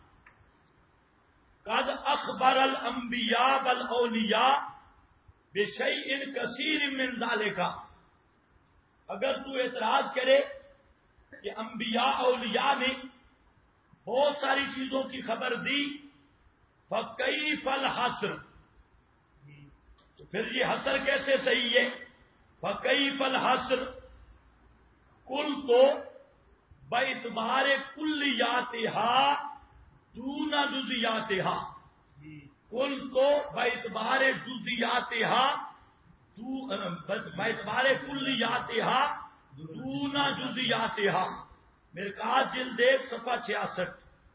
قَدْ أَخْبَرَ الْأَنْبِيَاءَ وَالْأَوْلِيَاءَ بِشَيْءٍ كَثِيرٍ مِّن ذَلِكَ، اگر تو اعتراض کرے کہ انبیاء اولیاء نے بہت ساری چیزوں کی خبر دی، فَكَيْفَ الْحَصْرُ، تو پھر یہ حصر کیسے صحیح ہے؟ فَكَيْفَ الْحَصْرُ قُلْتُ بِاعْتِبَارِ كُلِّيَاتِهَا دون جزیاتها، قُلْتُ بِاعْتِبَارِ جزیاتها باعتبار کلیاتها دون جزیاتها، مرقات جلد 1 صفحہ 66.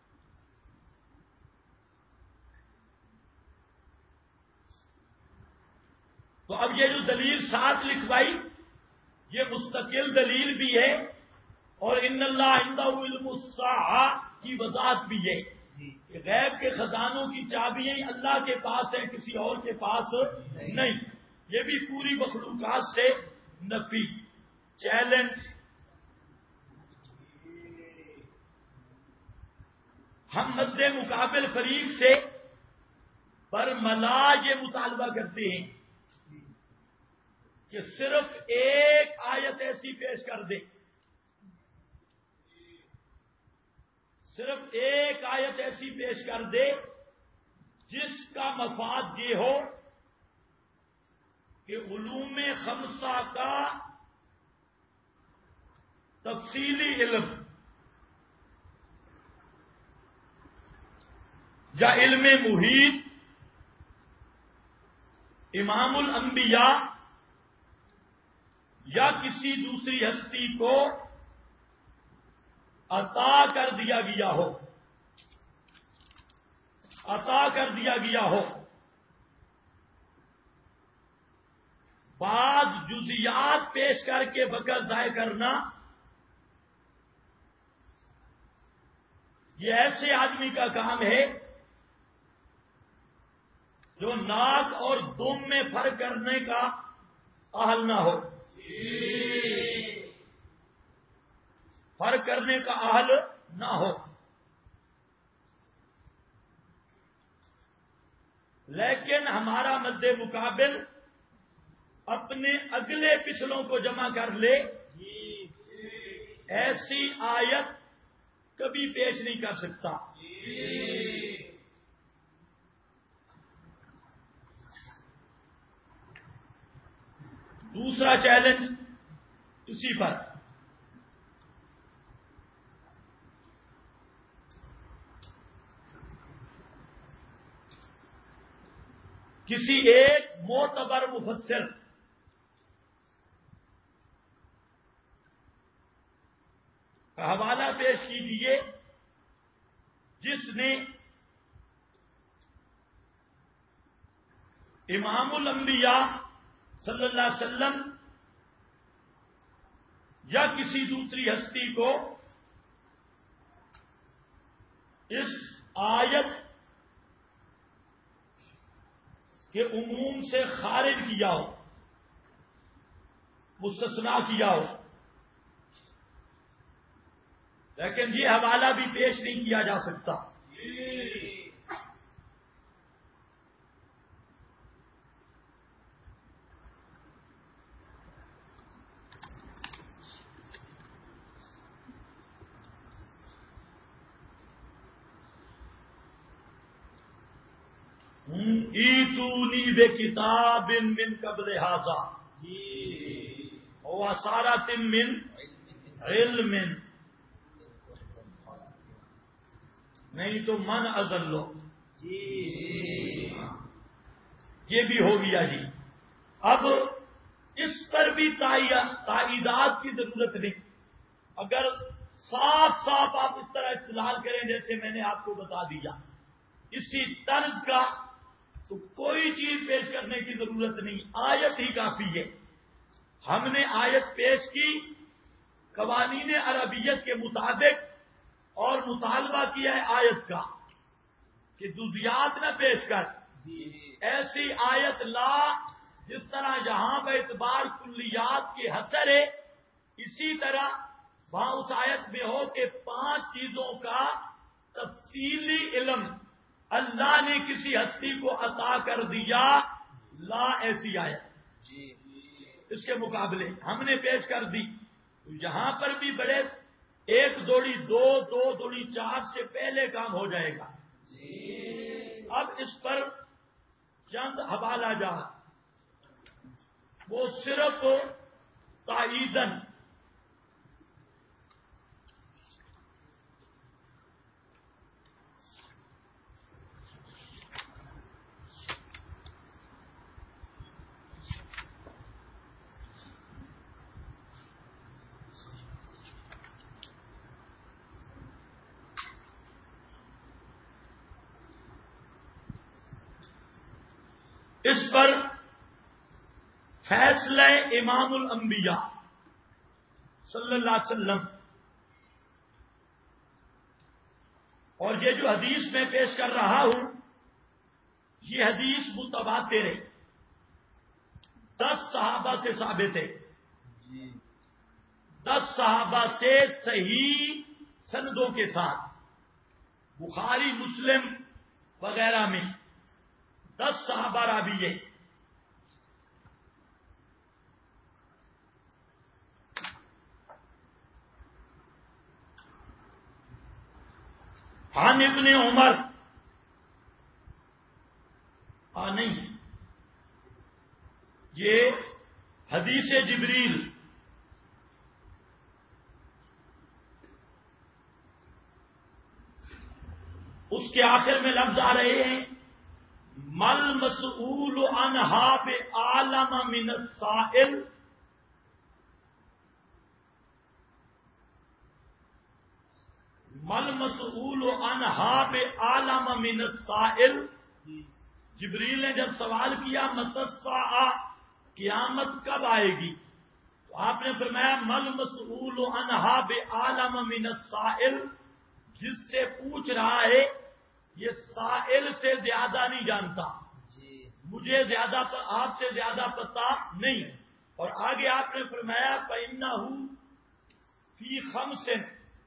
تو اب یہ جو دلیل ساتھ لکھوائی یہ مستقل دلیل بھی ہے اور ان اللہ عنده علم الساعہ کی وضاحت بھی ہے کہ غیب کے خزانوں کی چابیاں اللہ کے پاس ہیں، کسی اور کے پاس نہیں. یہ بھی پوری مخلوقات سے نفی. چیلنج، ہم مد مقابل فریق سے برملا یہ مطالبہ کرتے ہیں کہ صرف ایک آیت ایسی پیش کر دے، صرف ایک آیت ایسی پیش کر دے جس کا مفاد یہ ہو کہ علوم خمسہ کا تفصیلی علم یا علم محیط امام الانبیاء یا کسی دوسری ہستی کو عطا کر دیا گیا ہو، عطا کر دیا گیا ہو. بعض جزیات پیش کر کے وقت ضائع کرنا یہ ایسے آدمی کا کام ہے جو ناک اور دم میں فرق کرنے کا اہل نہ ہو، فرق کرنے کا اہل نہ ہو. لیکن ہمارا مد مقابل اپنے اگلے پچھلوں کو جمع کر لے، ایسی آیت کبھی پیش نہیں کر سکتا. دوسرا چیلنج اسی پر، کسی ایک معتبر مفسر کا حوالہ پیش کیجیے جس نے امام الانبیاء صلی اللہ علیہ وسلم یا کسی دوسری ہستی کو اس آیت کے عموم سے خارج کیا ہو، مستثنا کیا ہو. لیکن یہ حوالہ بھی پیش نہیں کیا جا سکتا. ایتونی بے کتاب من قبل ھذا وَأَثَارَةٍ من علم. نہیں تو من ازل لو یہ بھی ہو گیا جی. اب اس پر بھی تائیدات کی ضرورت نہیں. اگر صاف صاف آپ اس طرح استدلال کریں جیسے میں نے آپ کو بتا دیا اسی طرز کا، تو کوئی چیز پیش کرنے کی ضرورت نہیں، آیت ہی کافی ہے. ہم نے آیت پیش کی قوانین عربیت کے مطابق اور مطالبہ کیا ہے آیت کا کہ جزیات نہ پیش کر. ایسی آیت لا جس طرح یہاں پہ اعتبار کلیات کی حسر ہے، اسی طرح وہاں اس آیت میں ہو کہ 5 چیزوں کا تفصیلی علم اللہ نے کسی ہستی کو عطا کر دیا. لا ایسی آیت اس کے مقابلے ہم نے پیش کر دی. تو یہاں پر بھی بڑے 1 دوڑی 2 2 دوڑی 4 سے پہلے کام ہو جائے گا. اب اس پر چند حوالہ جات وہ صرف تائیدن اس پر فیصلہ امام الانبیاء صلی اللہ علیہ وسلم اور یہ جو حدیث میں پیش کر رہا ہوں یہ حدیث متواتر ہے، 10 صحابہ سے ثابت ہے، 10 صحابہ سے صحیح سندوں کے ساتھ، بخاری مسلم وغیرہ میں 10 صحابہ راوی ہے. عن ابن عمر نہیں، یہ حدیث جبریل اس کے آخر میں لفظ آ رہے ہیں مل مسئول عنہا بعالم من السائل. مل مسئول عنہا بعالم من السائل. جبریل نے جب سوال کیا متی الساعہ قیامت کب آئے گی، تو آپ نے فرمایا مل مسئول عنہا بعالم من السائل، جس سے پوچھ رہا ہے یہ سائل سے زیادہ نہیں جانتا، مجھے زیادہ آپ سے زیادہ پتہ نہیں. اور آگے آپ نے فرمایا فَإِنَّهُ فِي خَمْسٍ،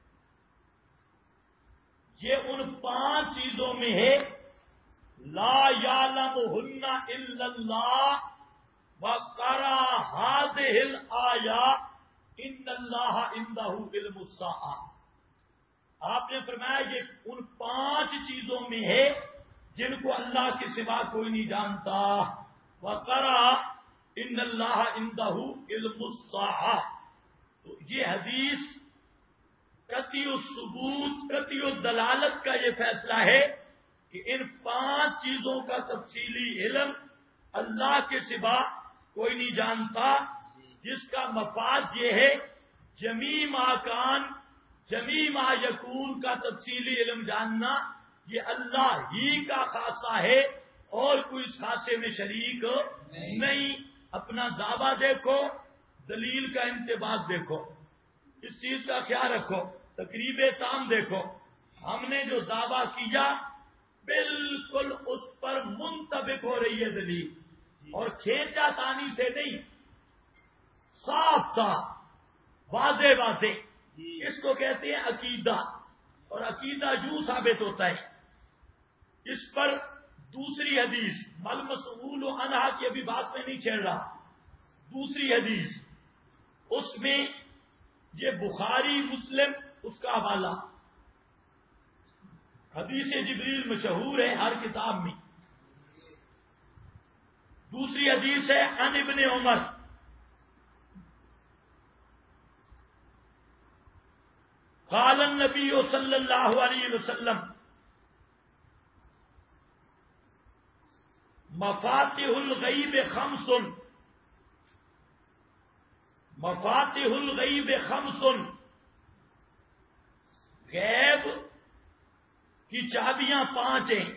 یہ ان 5 چیزوں میں ہے لا يَعْلَمُهُنَّ إِلَّا اللَّهُ وَقَرَأَ هَٰذِهِ الْآيَةَ إِنَّ اللَّهَ عِندَهُ عِلْمُ السَّاعَةِ. آپ نے فرمایا یہ ان 5 چیزوں میں ہے جن کو اللہ کے سوا کوئی نہیں جانتا. وَقَرَأَ إِنَّ اللَّهَ عِندَهُ عِلْمُ السَّاعَةِ. تو یہ حدیث قطعی الثبوت قطعی الدلالت کا یہ فیصلہ ہے کہ ان 5 چیزوں کا تفصیلی علم اللہ کے سوا کوئی نہیں جانتا، جس کا مفاد یہ ہے جمیع ما کان جمیع ما یکون کا تفصیلی علم جاننا یہ اللہ ہی کا خاصہ ہے اور کوئی اس خاصے میں شریک نہیں. اپنا دعویٰ دیکھو، دلیل کا انتباہ دیکھو، اس چیز کا خیال رکھو. تقریب تام دیکھو، ہم نے جو دعویٰ کیا بالکل اس پر منطبق ہو رہی ہے دلیل، اور کھینچا تانی سے نہیں، صاف صاف واضح واضح. اس کو کہتے ہیں عقیدہ، اور عقیدہ جو ثابت ہوتا ہے. اس پر دوسری حدیث مل مسئول عنہا کی ابھی بات میں نہیں چھیڑ رہا، دوسری حدیث اس میں یہ بخاری مسلم اس کا حوالہ. حدیث جبریل مشہور ہے ہر کتاب میں. دوسری حدیث ہے عن ابن عمر قال النبی صلی اللہ علیہ وسلم مفاتح الغیب خمس، مفاتح الغیب خمس، غیب کی چابیاں 5 ہیں،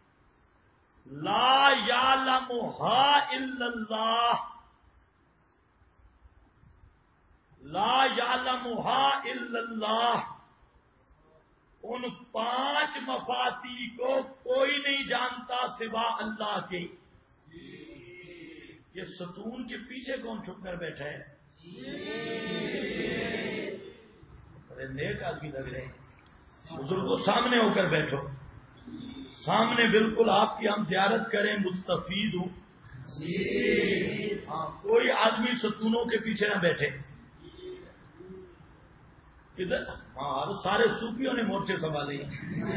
لا یعلمها الا اللہ، لا یعلمها الا اللہ، ان 5 مفاتیح کو کوئی نہیں جانتا سوا اللہ کے۔ یہ ستون کے پیچھے کون چھپ کر بیٹھا ہے؟ بڑے نیک آدمی لگ رہے ہیں بزرگوں، سامنے ہو کر بیٹھو، سامنے بالکل آپ کی ہم زیارت کریں، مستفید ہوں۔ ہاں، کوئی آدمی ستونوں کے پیچھے نہ بیٹھے۔ ادھر ہاں، سارے صوفیوں نے مورچے سنبھالے ہیں،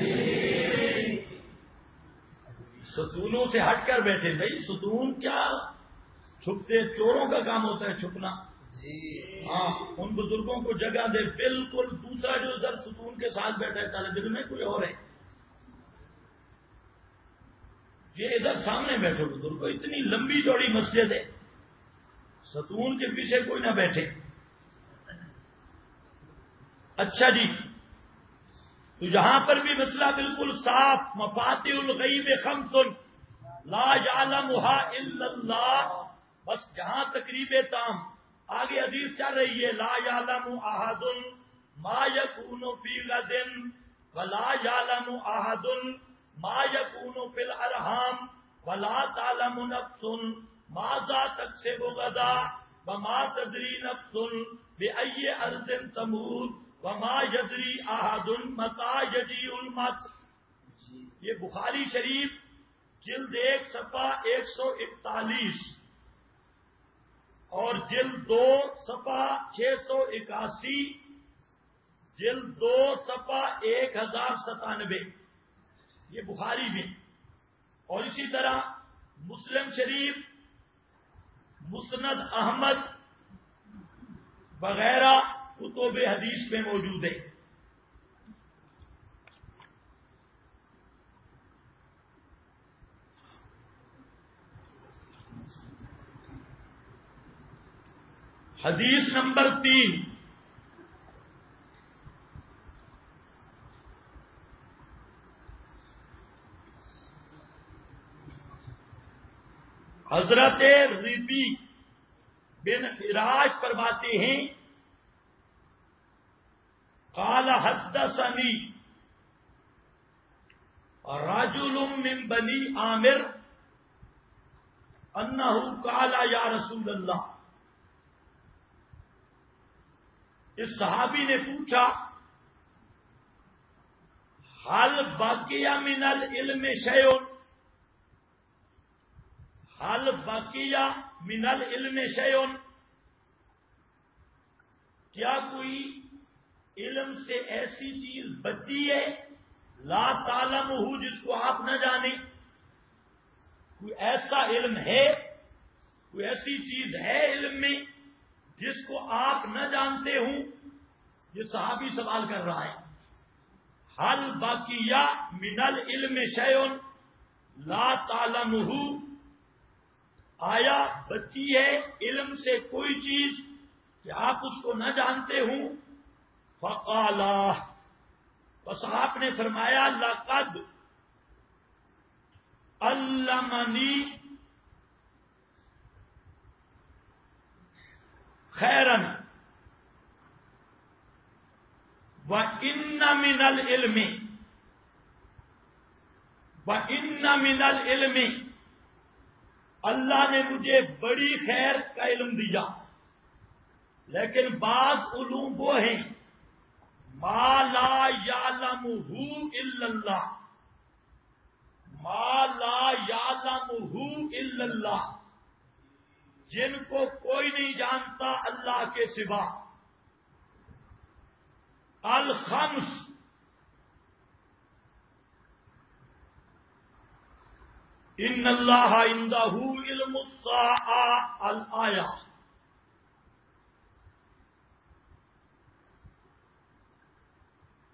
ستونوں سے ہٹ کر بیٹھے۔ بھائی ستون کیا چھپتے، چوروں کا کام ہوتا ہے چھپنا۔ ہاں، ان بزرگوں کو جگہ دے۔ بالکل دوسرا جو ادھر ستون کے ساتھ بیٹھا ہے طالب علم میں کوئی اور ہے، یہ ادھر سامنے بیٹھو بزرگوں، اتنی لمبی چوڑی مسجد ہے، ستون کے پیچھے کوئی نہ بیٹھے۔ اچھا جی، تو یہاں پر بھی مسئلہ بالکل صاف، مفاتح الغیب خمس لا یعلمها الا اللہ، بس جہاں تقریب تام، آگے حدیث چل رہی ہے، لا یعلم احد ما یکون فی غد ولا یعلم احد ما یکون فی الارحام ولا تعلم نفس ماذا تکسب غدا وما تدری نفس بأی ارض تموت وما یدری احد متی یجیء الموت۔ یہ بخاری شریف جلد 1 صفحہ 141 اور جلد 2 صفحہ 681، جلد 2 صفحہ 1097، یہ بخاری میں، اور اسی طرح مسلم شریف، مسند احمد وغیرہ کتب حدیث میں موجود ہے۔ حدیث نمبر 3، حضرت ربی بن حراش فرماتے ہیں، قال حدثني رجل من بني عامر انه قال یا رسول اللہ۔ اس صحابی نے پوچھا، حل بقی من العلم شیء، حل بقی من العلم شیء، کیا کوئی علم سے ایسی چیز بچی ہے لا تعلمہ، جس کو آپ نہ جانیں؟ کوئی ایسا علم ہے، کوئی ایسی چیز ہے علم میں جس کو آپ نہ جانتے ہوں؟ یہ صحابی سوال کر رہا ہے، حل بقی من العلم شیء لا تعلمہ، آیا بچی ہے علم سے کوئی چیز کہ آپ اس کو نہ جانتے ہوں؟ فقالا، بس آپ نے فرمایا، لقد علمنی خیرا وَإِنَّ مِنَ الْعِلْمِ، اللہ نے مجھے بڑی خیر کا علم دیا، لیکن بعض علوم وہ ہیں ما لا یعلمہ الا اللہ، ما لا یعلمہ الا اللہ، جن کو کوئی نہیں جانتا اللہ کے سوا۔ الخمس، ان اللہ عندہ علم الساعہ، الآیہ۔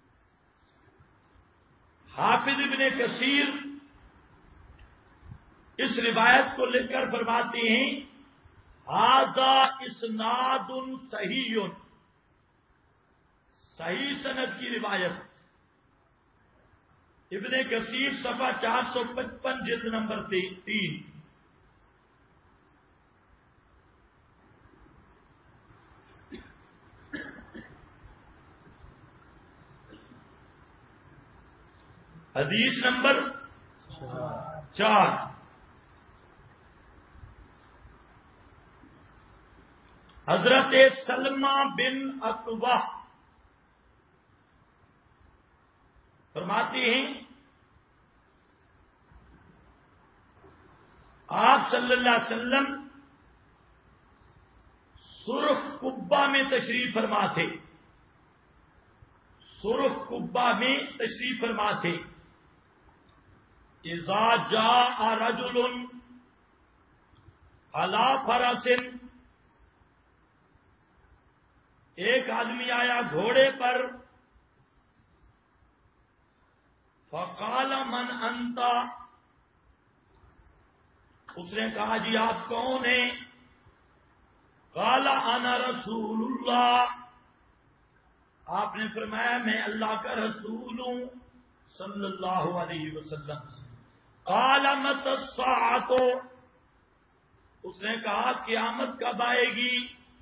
حافظ ابن کثیر اس روایت کو لکھ کر فرماتے ہیں ھذا اسناد صحیح، صحیح سند کی روایت۔ ابن کثیر صفحہ 455 جلد نمبر 3۔ حدیث نمبر 4۔ حضرت سلمہ بن اکوہ فرماتے ہیں آپ صلی اللہ علیہ وسلم سرخ قبہ میں تشریف فرما تھے، سرخ قبہ میں تشریف فرما تھے۔ اذا جاء رجل علی فرس، ایک آدمی آیا گھوڑے پر، فقال من انت، اس نے کہا جی آپ کون ہیں؟ قال انا رسول اللہ، آپ نے فرمایا میں اللہ کا رسول ہوں صلی اللہ علیہ وسلم۔ قال متی الساعۃ، اس نے کہا قیامت کب آئے گی؟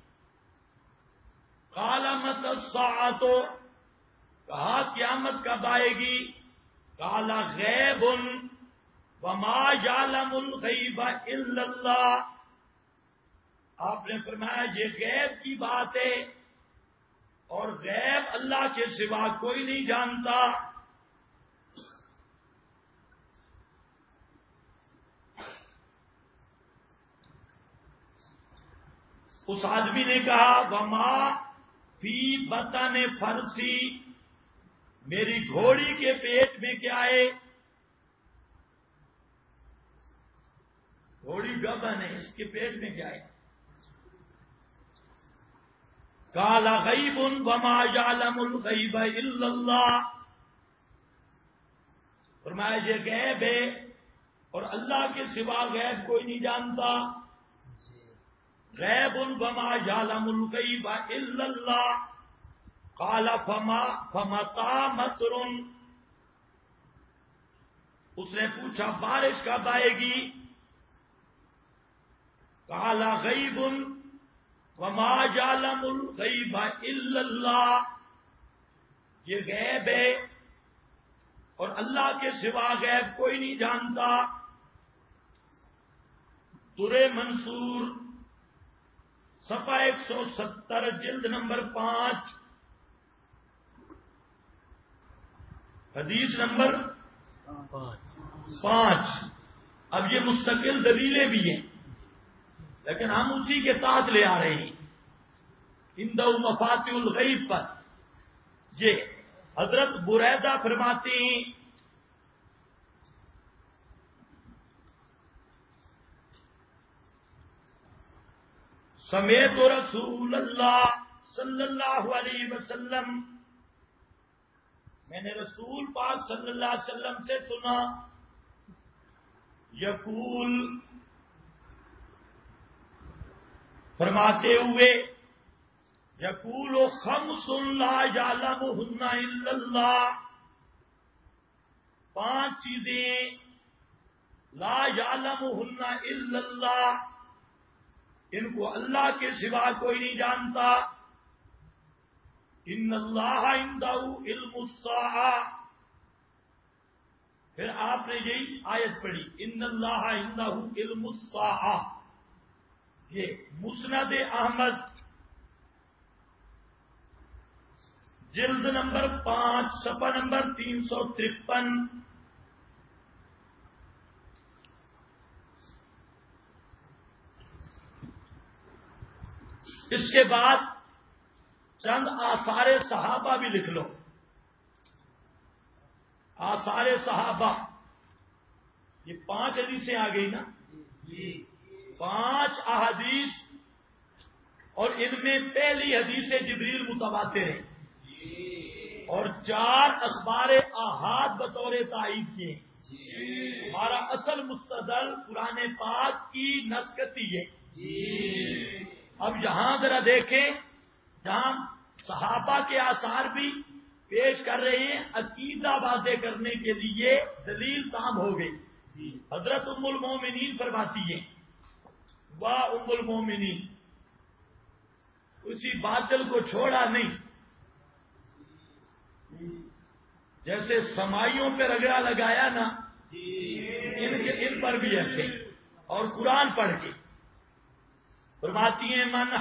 قال متی الساعۃ، کہا قیامت کب آئے گی؟ قال غیب وما یعلم الغیب الا اللہ، آپ نے فرمایا یہ غیب کی بات ہے اور غیب اللہ کے سوا کوئی نہیں جانتا۔ اس آدمی نے کہا وما فی بطن فرسی، میری گھوڑی کے پیٹ میں کیا ہے؟ گھوڑی گبن ہے، اس کے پیٹ میں کیا ہے؟ قال غیب وما یعلم الغیب الا اللہ، فرمایا یہ غیب ہے اور اللہ کے سوا غیب کوئی نہیں جانتا۔ غیب وما یعلم الغیب الا اللہ۔ قال فمتی مطر، اس نے پوچھا بارش کب آئے گی؟ قال غیب وما یعلم الغیب الا اللہ، یہ غیب ہے اور اللہ کے سوا غیب کوئی نہیں جانتا۔ درِ منصور صفحہ 170 جلد نمبر 5، حدیث نمبر 5۔ اب یہ مستقل دلیلیں بھی ہیں لیکن ہم اسی کے ساتھ لے آ رہے ہیں عندہ مفاتیح الغیب پر۔ یہ حضرت بریدہ فرماتے ہیں سمیت رسول اللہ صلی اللہ علیہ وسلم، میں نے رسول پاک صلی اللہ علیہ وسلم سے سنا یقول، فرماتے ہوئے یقول خمس لا یعلمہن الا اللہ، 5 چیزیں لا یعلمہن الا اللہ، ان کو اللہ کے سوا کوئی نہیں جانتا۔ ان اللہ عندہ علم الساعہ، پھر آپ نے یہی آیت پڑھی ان اللہ عندہ علم الساعہ۔ یہ مسند احمد جلد نمبر 5 صفحہ نمبر 353۔ اس کے بعد چند آثار صحابہ بھی لکھ لو۔ آثار صحابہ، یہ 5 حدیثیں آ گئی نا، 5 احادیث اور ان میں پہلی حدیث جبریل متواتر ہے۔ اور 4 اخبار احاد بطور تائید کے. ہمارا اصل مستدل قرآن پاک کی نسختی ہے. اب یہاں ذرا دیکھیں، جہاں صحابہ کے آثار بھی پیش کر رہے ہیں عقیدہ واضح کرنے کے لیے دلیل تام ہو گئی. حضرت ام المومنین فرماتی ہیں واہ ام المومنین، اسی باطل کو چھوڑا نہیں. جیسے سمائیوں پہ رگڑا لگایا نا، ان پر بھی ایسے. اور قرآن پڑھ کے فرماتی ہیں من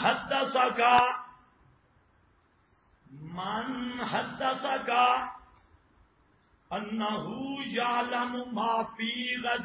حدث کا انہو یعلم ما فی غد،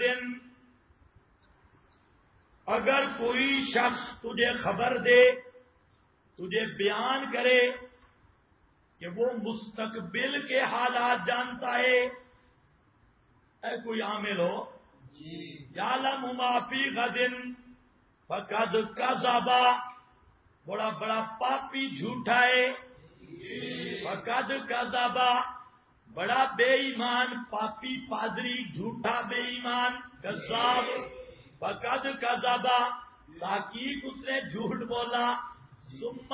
اگر کوئی شخص تجھے خبر دے، تجھے بیان کرے کہ وہ مستقبل کے حالات جانتا ہے، اے کوئی عامل ہو، یعلم ما فی غد فقد کذب، بڑا بڑا پاپی جھوٹا ہے. فقد کذب، بڑا بے ایمان پاپی پادری جھوٹا بے ایمان کذاب. فقد کذب، تحقیق اس نے جھوٹ بولا. ثم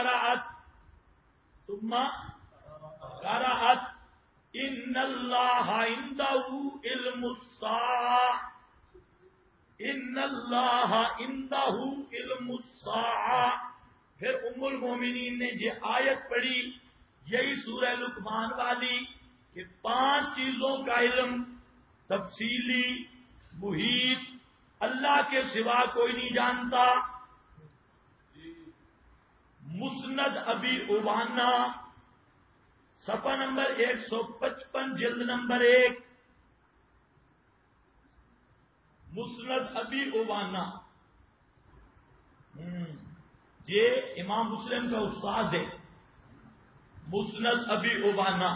قرأت ان اللہ عندہ علم الساعہ، ان اللہ عندہ علم الساعہ. پھر ام المومنین نے یہ آیت پڑھی، یہی سورہ لقمان والی، کہ 5 چیزوں کا علم تفصیلی محیط اللہ کے سوا کوئی نہیں جانتا. مسند ابی عوانہ صفحہ نمبر 155 جلد نمبر 1. مسند ابی عوانہ، یہ امام مسلم کا استاد ہے. مسند ابی عوانہ.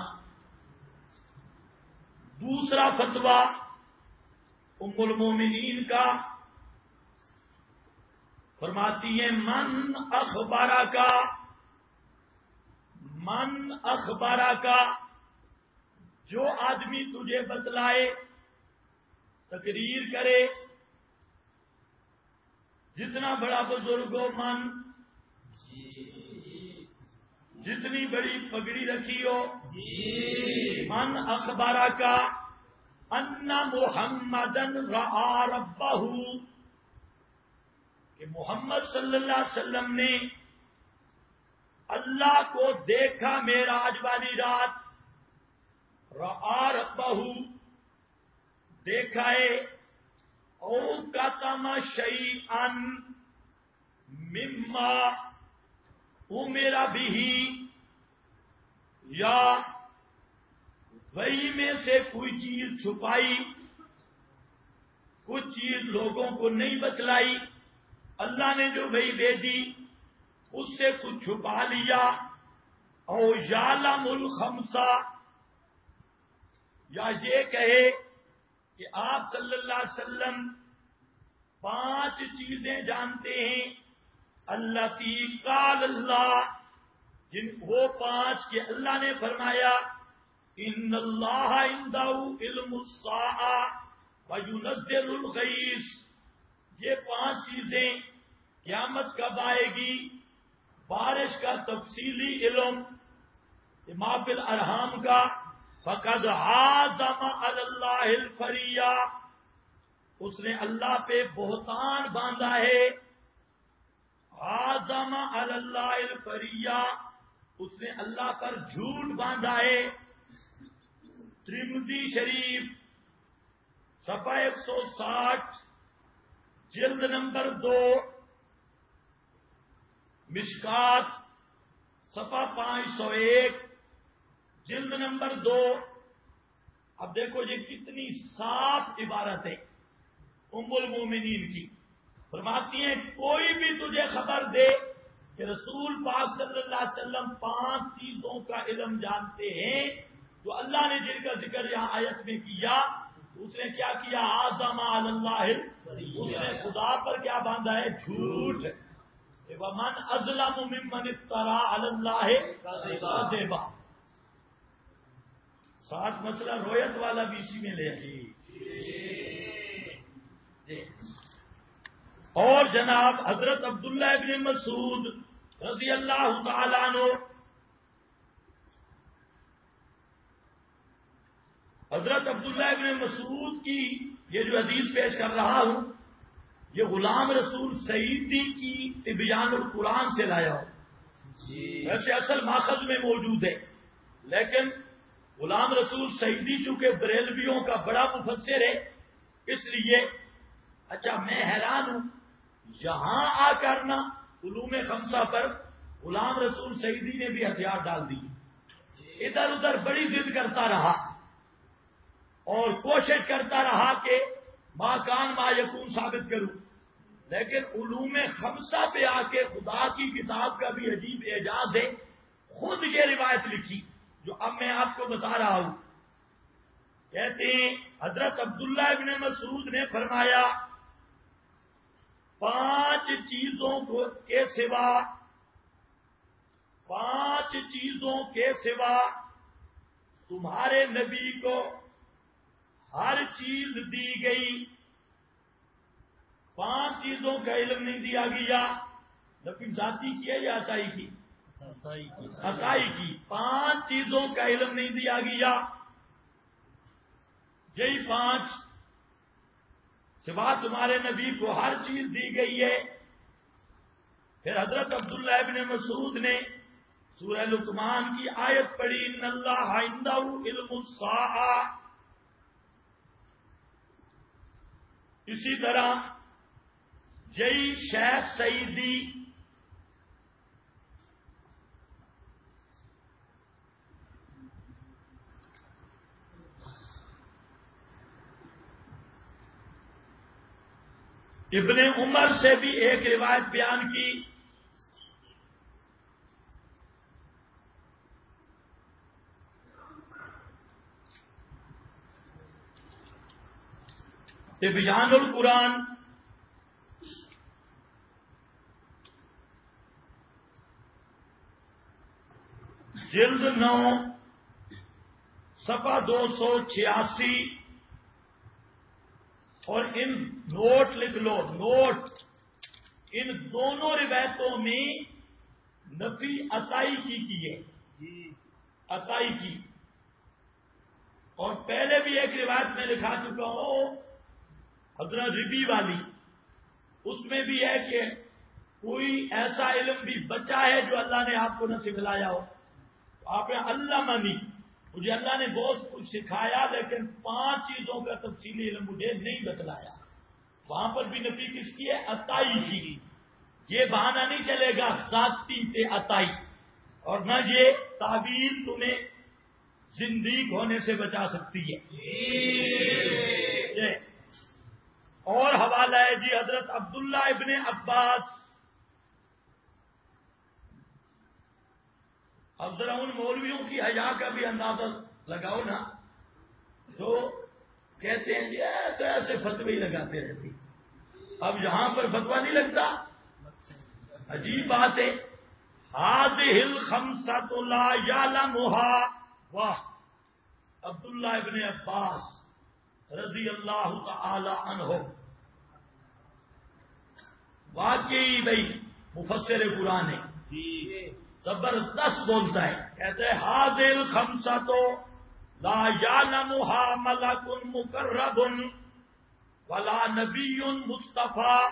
دوسرا فتویٰ ام المومنین کا، فرماتی ہے من اخبارہ کا، جو آدمی تجھے بتلائے، تقریر کرے، جتنا بڑا بزرگ ہو، جتنی بڑی پگڑی رکھی ہو، من اخبارہ کا ان محمدن رأى ربہ، کہ محمد صلی اللہ علیہ وسلم نے اللہ کو دیکھا معراج والی رات. رأى ربہ، دیکھا ہے. او کتم شیئا مما امر به، یا وہی میں سے کوئی چیز چھپائی، کچھ چیز لوگوں کو نہیں بتلائی. اللہ نے جو وحی بھیجی اس سے کچھ چھپا لیا. او یعلم الخمسہ، یا یہ کہے کہ آپ صلی اللہ علیہ وسلم 5 چیزیں جانتے ہیں. التی قال اللہ، وہ 5 کہ اللہ نے فرمایا ان اللہ عندہ علم الساعہ وینزل الغیث. یہ 5 چیزیں قیامت کب آئے گی، بارش کا تفصیلی علم، ما فی الارحام کا. فقد عازم علی اللہ الفریہ، اس نے اللہ پہ بہتان باندھا ہے. عازم علی اللہ الفریہ، اس نے اللہ پر جھوٹ باندھا ہے. ترمذی شریف صفحہ 160 جلد نمبر 2، مشکات صفحہ 501 جلد نمبر 2. اب دیکھو یہ کتنی صاف عبارت ہے ام المومنین کی. فرماتی ہیں کوئی بھی تجھے خبر دے کہ رسول پاک صلی اللہ علیہ وسلم 5 چیزوں کا علم جانتے ہیں، تو اللہ نے جن کا ذکر یہاں آیت میں کیا، اس نے کیا کیا؟ عازم علی اللہ، اس نے خدا پر کیا باندھا ہے؟ جھوٹ. ومن اظلم ممن افترى علی اللہ کذبا. ساتھ مسئلہ رویت والا بھی اسی میں لے آئیے. اور جناب حضرت عبداللہ ابن مسعود رضی اللہ تعالیٰ عنہ، حضرت عبداللہ ابن مسعود کی یہ جو حدیث پیش کر رہا ہوں، یہ غلام رسول سعیدی کی تبیان القرآن سے لایا ہوں. ویسے اصل ماخذ میں موجود ہے، لیکن غلام رسول سعیدی چونکہ بریلویوں کا بڑا مفسر ہے، اس لیے اچھا میں حیران ہوں یہاں آ کر نا علوم خمسہ پر غلام رسول سعیدی نے بھی ہتھیار ڈال دی. ادھر ادھر بڑی ضد کرتا رہا اور کوشش کرتا رہا کہ ما کان ما یکون ثابت کروں، لیکن علوم خمسہ پہ آ کے خدا کی کتاب کا بھی عجیب اعجاز ہے. خود یہ روایت لکھی جو اب میں آپ کو بتا رہا ہوں. کہتے ہیں حضرت عبداللہ ابن مسعود نے فرمایا 5 چیزوں کے سوا تمہارے نبی کو ہر چیز دی گئی. 5 چیزوں کا علم نہیں دیا گیا. نبی ذاتی کی ہے یا عطائی کی؟ عطائی کی. 5 چیزوں کا علم نہیں دیا گیا. یہی 5 سوا تمہارے نبی کو ہر چیز دی گئی ہے. پھر حضرت عبداللہ ابن مسعود نے سورہ لقمان کی آیت پڑھی ان اللہ عنده علم الساعہ. اسی طرح یہی شیخ سعیدی ابن عمر سے بھی ایک روایت بیان کی. تبیان القرآن جلد 9 صفحہ 286. اور ان نوٹ لکھ لو، نوٹ ان دونوں روایتوں میں نفی عطائی کی ہے. عطائی کی. اور پہلے بھی ایک روایت میں لکھا چکا ہوں حضرت ربی والی، اس میں بھی ہے کہ کوئی ایسا علم بھی بچا ہے جو اللہ نے آپ کو نہ سکھلایا ہو. آپ نے اللہ مانی، مجھے اللہ نے بہت کچھ سکھایا لیکن 5 چیزوں کا تفصیلی علم مجھے نہیں بتلایا. وہاں پر بھی نفی کس کی ہے؟ عطائی کی. یہ بہانہ نہیں چلے گا ذاتی سے عطائی، اور نہ یہ تعبیر تمہیں زندگی ہونے سے بچا سکتی ہے. اور حوالہ ہے جی حضرت عبداللہ ابن عباس. اب ذرا ان مولویوں کی حیا کا بھی اندازہ لگاؤ نا جو کہتے ہیں یہ تو ایسے فتوی لگاتے رہتے. اب یہاں پر فتوا نہیں لگتا. عجیب بات ہے. هذه الخمسة لا يعلمها. واہ. عبداللہ ابن عباس رضی اللہ تعالی عنہ واقعی بھائی مفسر قرآن ہے، زبردست بولتا ہے. کہتے ہیں هذه الخمسة لا يعلمها ملك مقرب ولا نبی مصطفیٰ.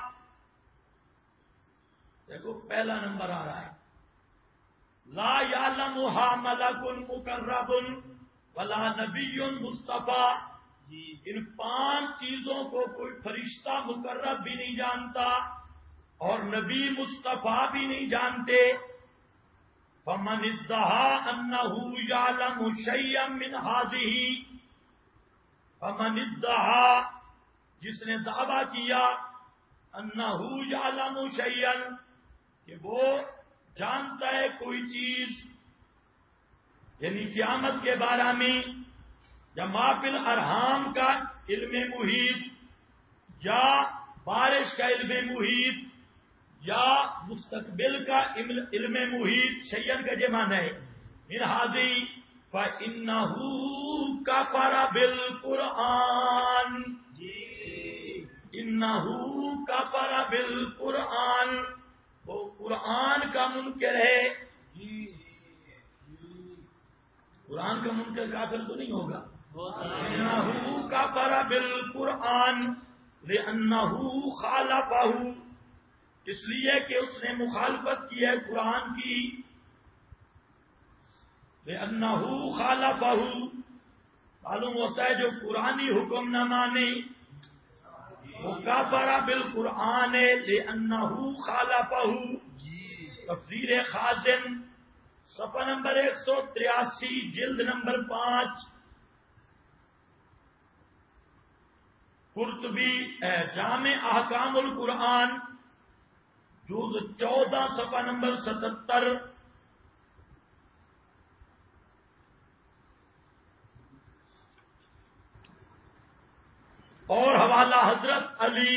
دیکھو پہلا نمبر آ رہا ہے لا يعلمها ملك مقرب ولا نبی مصطفیٰ. ان 5 چیزوں کو کوئی فرشتہ مقرب بھی نہیں جانتا اور نبی مصطفیٰ بھی نہیں جانتے. فمن ادعى انه يعلم شيئا من هذه، فمن ادعى جس نے دعویٰ کیا انه يعلم شيئا کہ وہ جانتا ہے کوئی چیز، یعنی قیامت کے بارے میں یا ما فی الارحام کا علم محیط یا بارش کا علم محیط یا مستقبل کا علم محیط. شیئن کا یہ معنی ہے من حاضی فَإِنَّهُ كَفَرَ بِالْقُرْآنِ اِنَّهُ كَفَرَ بِالْقُرْآنِ، وہ قرآن کا منکر ہے. قرآن کا منکر کافر تو نہیں ہوگا. اِنَّهُ كَفَرَ بِالْقُرْآنِ لِأَنَّهُ خَالَفَهُ، اس لیے کہ اس نے مخالفت کی ہے قرآن کی. لِأَنَّهُ خَالَفَهُ، معلوم ہوتا ہے جو قرآنی حکم نہ مانے وہ کافر بالقرآن لِأَنَّهُ خَالَفَهُ. تفسیر خازن صفحہ نمبر 183 جلد نمبر 5. قرطبی جامع احکام القرآن جز 14 صفحہ نمبر 77. اور حوالہ حضرت علی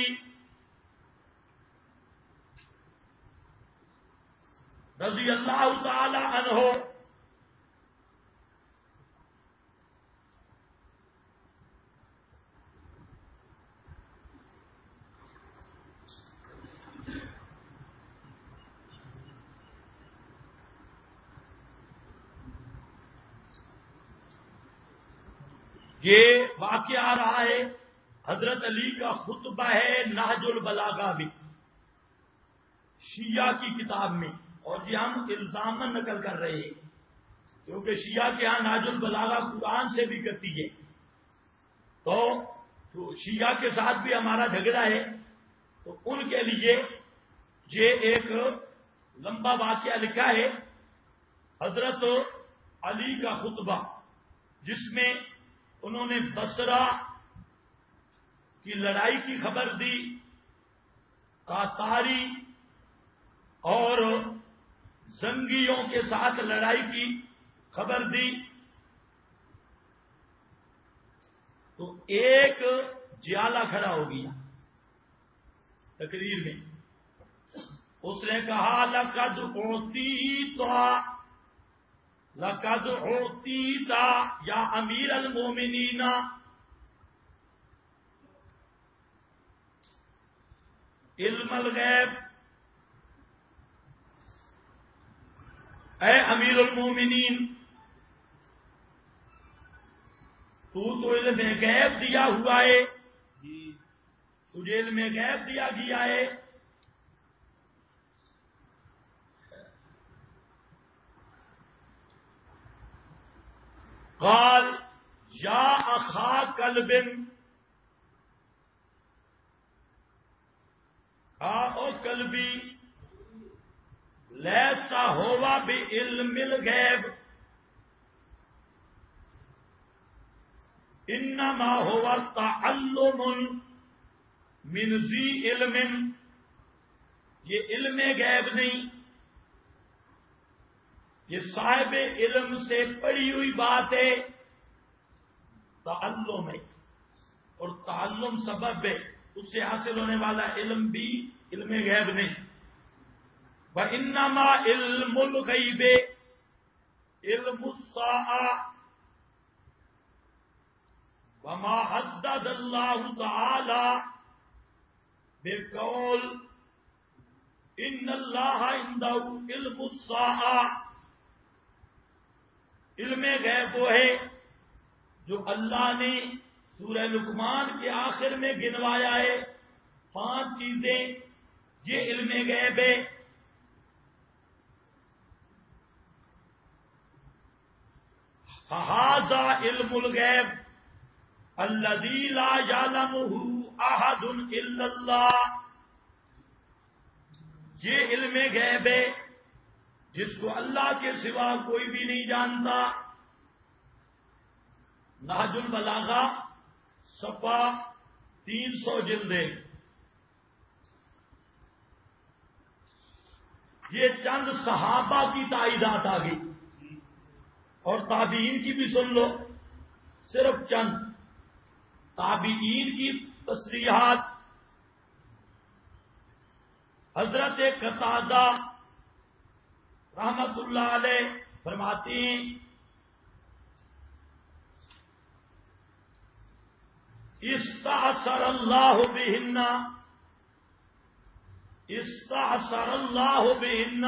رضی اللہ تعالی عنہ. یہ واقعہ آ رہا ہے حضرت علی کا خطبہ ہے نہج البلاغہ بھی شیعہ کی کتاب میں، اور یہ ہم الزامن نقل کر رہے ہیں کیونکہ شیعہ کے ہاں نہج البلاغہ قرآن سے بھی کرتی ہے. تو شیعہ کے ساتھ بھی ہمارا جھگڑا ہے، تو ان کے لیے یہ ایک لمبا واقعہ لکھا ہے حضرت علی کا خطبہ، جس میں انہوں نے بصرہ کی لڑائی کی خبر دی، قاطاری اور زنگیوں کے ساتھ لڑائی کی خبر دی. تو ایک جیالہ کھڑا ہو گیا تقریر میں، اس نے کہا لقد اوتیتا یا امیر المومنین، علم الغیب، اے امیر المومنین تو علم غیب دیا ہوا ہے، تجھے علم غیب دیا گیا ہے. قال یا اخا کلب، او کلبی لیسا ہوا بعلم الغیب انما ہوا تعلم من ذی علم، یہ علم غیب نہیں، یہ صاحب علم سے پڑھی ہوئی بات ہے. تعلم ہے اور تعلم سبب ہے، اس سے حاصل ہونے والا علم بھی علم غیب نہیں. وَإِنَّمَا عِلْمُ الْغَيْبِ عِلْمُ السَّاعَةِ وَمَا حَدَّدَ اللَّهُ تَعَالَى بِقَوْلٍ إِنَّ اللَّهَ عِندَهُ عِلْمُ السَّاعَةِ. علم غیب وہ ہے جو اللہ نے سورہ لقمان کے آخر میں گنوایا ہے. 5 چیزیں یہ علم غیب ہے. فَهَذَا عِلْمُ الْغَيْبِ الَّذِي لَا يَعْلَمُهُ أَحَدٌ إِلَّا اللَّهُ، یہ علم غیب ہے جس کو اللہ کے سوا کوئی بھی نہیں جانتا. نہج البلاغہ صفحہ 300 جلدیں. یہ چند صحابہ کی تائیدات آ گئی اور تابعین کی بھی سن لو، صرف چند تابعین کی تصریحات. حضرت قتادہ رحمت اللہ علیہ فرماتے ہیں استعصر اللہ بہن، استعصر اللہ بہن،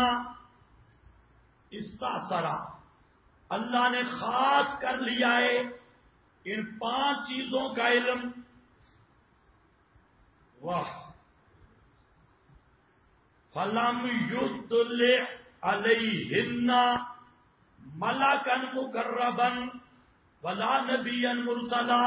استعصر اللہ نے خاص کر لیا ہے ان 5 چیزوں کا علم. واہ. فلم یطلع علیہن ملکا مقربا ولا نبیا مرسلا.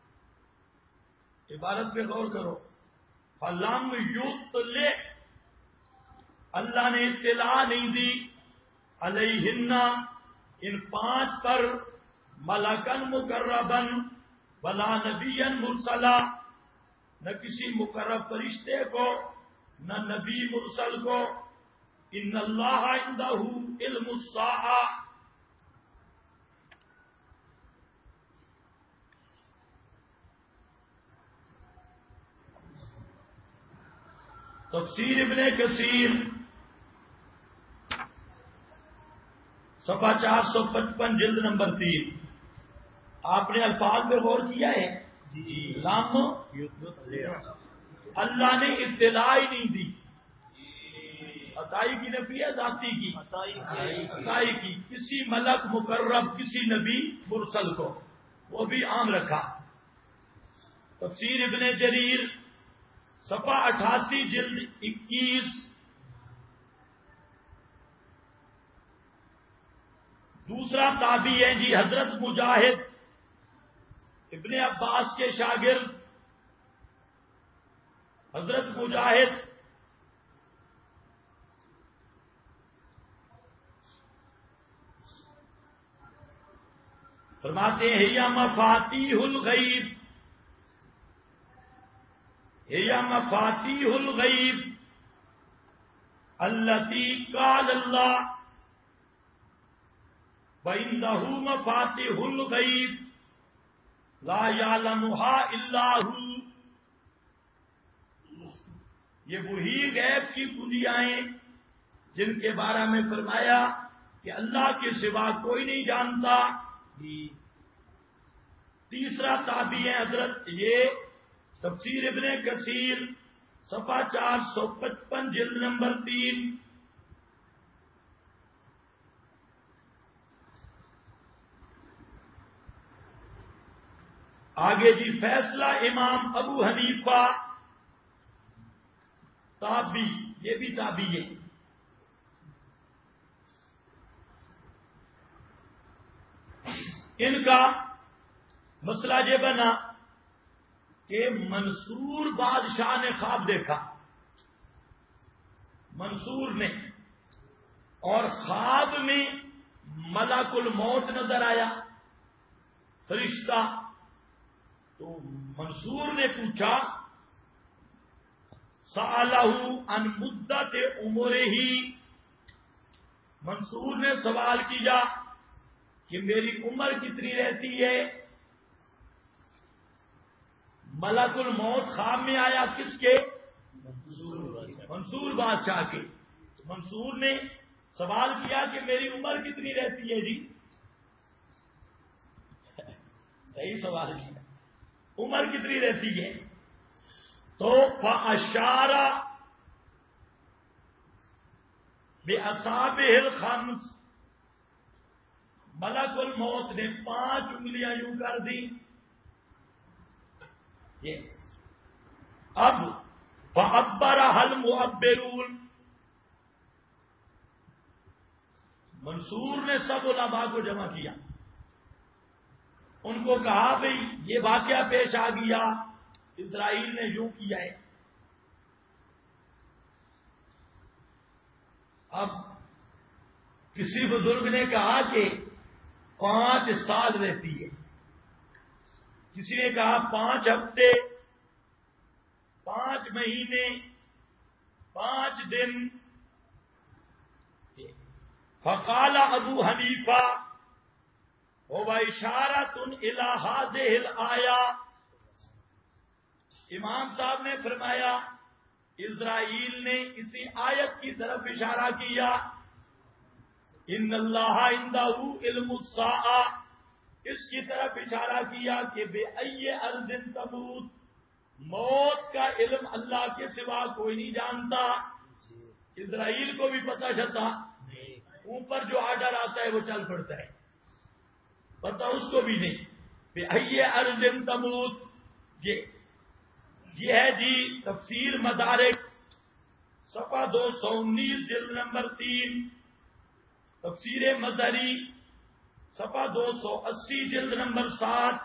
عبارت پہ غور کرو. فلم یطلع اللہ نے اطلاع نہیں دی علیہن ان 5 پر ملکا مقربا ولا نبیا مرسلا، نہ کسی مقرب فرشتے کو نہ نبی مرسل کو. ان اللہ عندہ علم الساعہ. تفسیر ابن کثیر صفحہ 455 جلد نمبر 3. آپ نے الفاظ پہ غور کیا ہے؟ لام اللہ نے اطلاع ہی نہیں دی. عطائی کی نفی ہے ذاتی کی، عطائی کی کسی ملک مقرب کسی نبی مرسل کو، وہ بھی عام رکھا. تفسیر ابن جریر صفحہ 88 جلد 21. دوسرا تابعی ہے جی حضرت مجاہد ابن عباس کے شاگرد حضرت مجاہد فرماتے ہیں یا مفاتیح الغیب، یا مفاتیح الغیب التی قال اللہ وَإِنَّهُ مَفَاتِحُ الْغَيْبِ لَا يَعْلَمُهَا إِلَّا هُوَ. یہ وہی غیب کی کنجیاں ہیں جن کے بارے میں فرمایا کہ اللہ کے سوا کوئی نہیں جانتا. تیسرا تابعی ہے حضرت یہ تفسیر ابن کثیر صفحہ 455 جلد نمبر 3. آگے جی فیصلہ امام ابو حنیفہ تابعی، یہ بھی تابعی ہے. ان کا مسئلہ یہ بنا کہ منصور بادشاہ نے خواب دیکھا، منصور نے، اور خواب میں ملک الموت نظر آیا فرشتہ. تو منصور نے پوچھا سألہ عن مدت عمرہ، منصور نے سوال کیا کہ میری عمر کتنی رہتی ہے. ملک الموت خواب میں آیا کس کے؟ منصور بادشاہ کے. منصور نے سوال کیا کہ میری عمر کتنی رہتی ہے. جی صحیح سوال کیا، عمر کتنی رہتی ہے؟ تو فاشارہ بِأَصَابِعِهِ الْخَمْسِ، ملک الموت نے 5 انگلیاں یوں کر دی. اب فَأَبَّرَهَا الْمُعَبِّرُونَ، منصور نے سب علماء کو جمع کیا، ان کو کہا بھئی یہ واقعہ پیش آ گیا، اسرائیل نے یوں کیا ہے. اب کسی بزرگ نے کہا کہ 5 سال رہتی ہے، کسی نے کہا 5 ہفتے، 5 مہینے، 5 دن. فقال ابو حنیفہ هو اشارۃ الی هذه الآیہ، امام صاحب نے فرمایا اسرائیل نے اسی آیت کی طرف اشارہ کیا. ان اللہ عندہ علم الساعہ اس کی طرف اشارہ کیا کہ بے ای ارض تموت، موت کا علم اللہ کے سوا کوئی نہیں جانتا. اسرائیل کو بھی پتہ چلتا، اوپر جو آرڈر آتا ہے وہ چل پڑتا ہے، پتہ اس کو بھی نہیں. بے ای ارض تموت، یہ ہے جی تفسیر مدارک صفحہ 219 جلد نمبر 3، تفسیر مظہری صفحہ 280 جلد نمبر 7،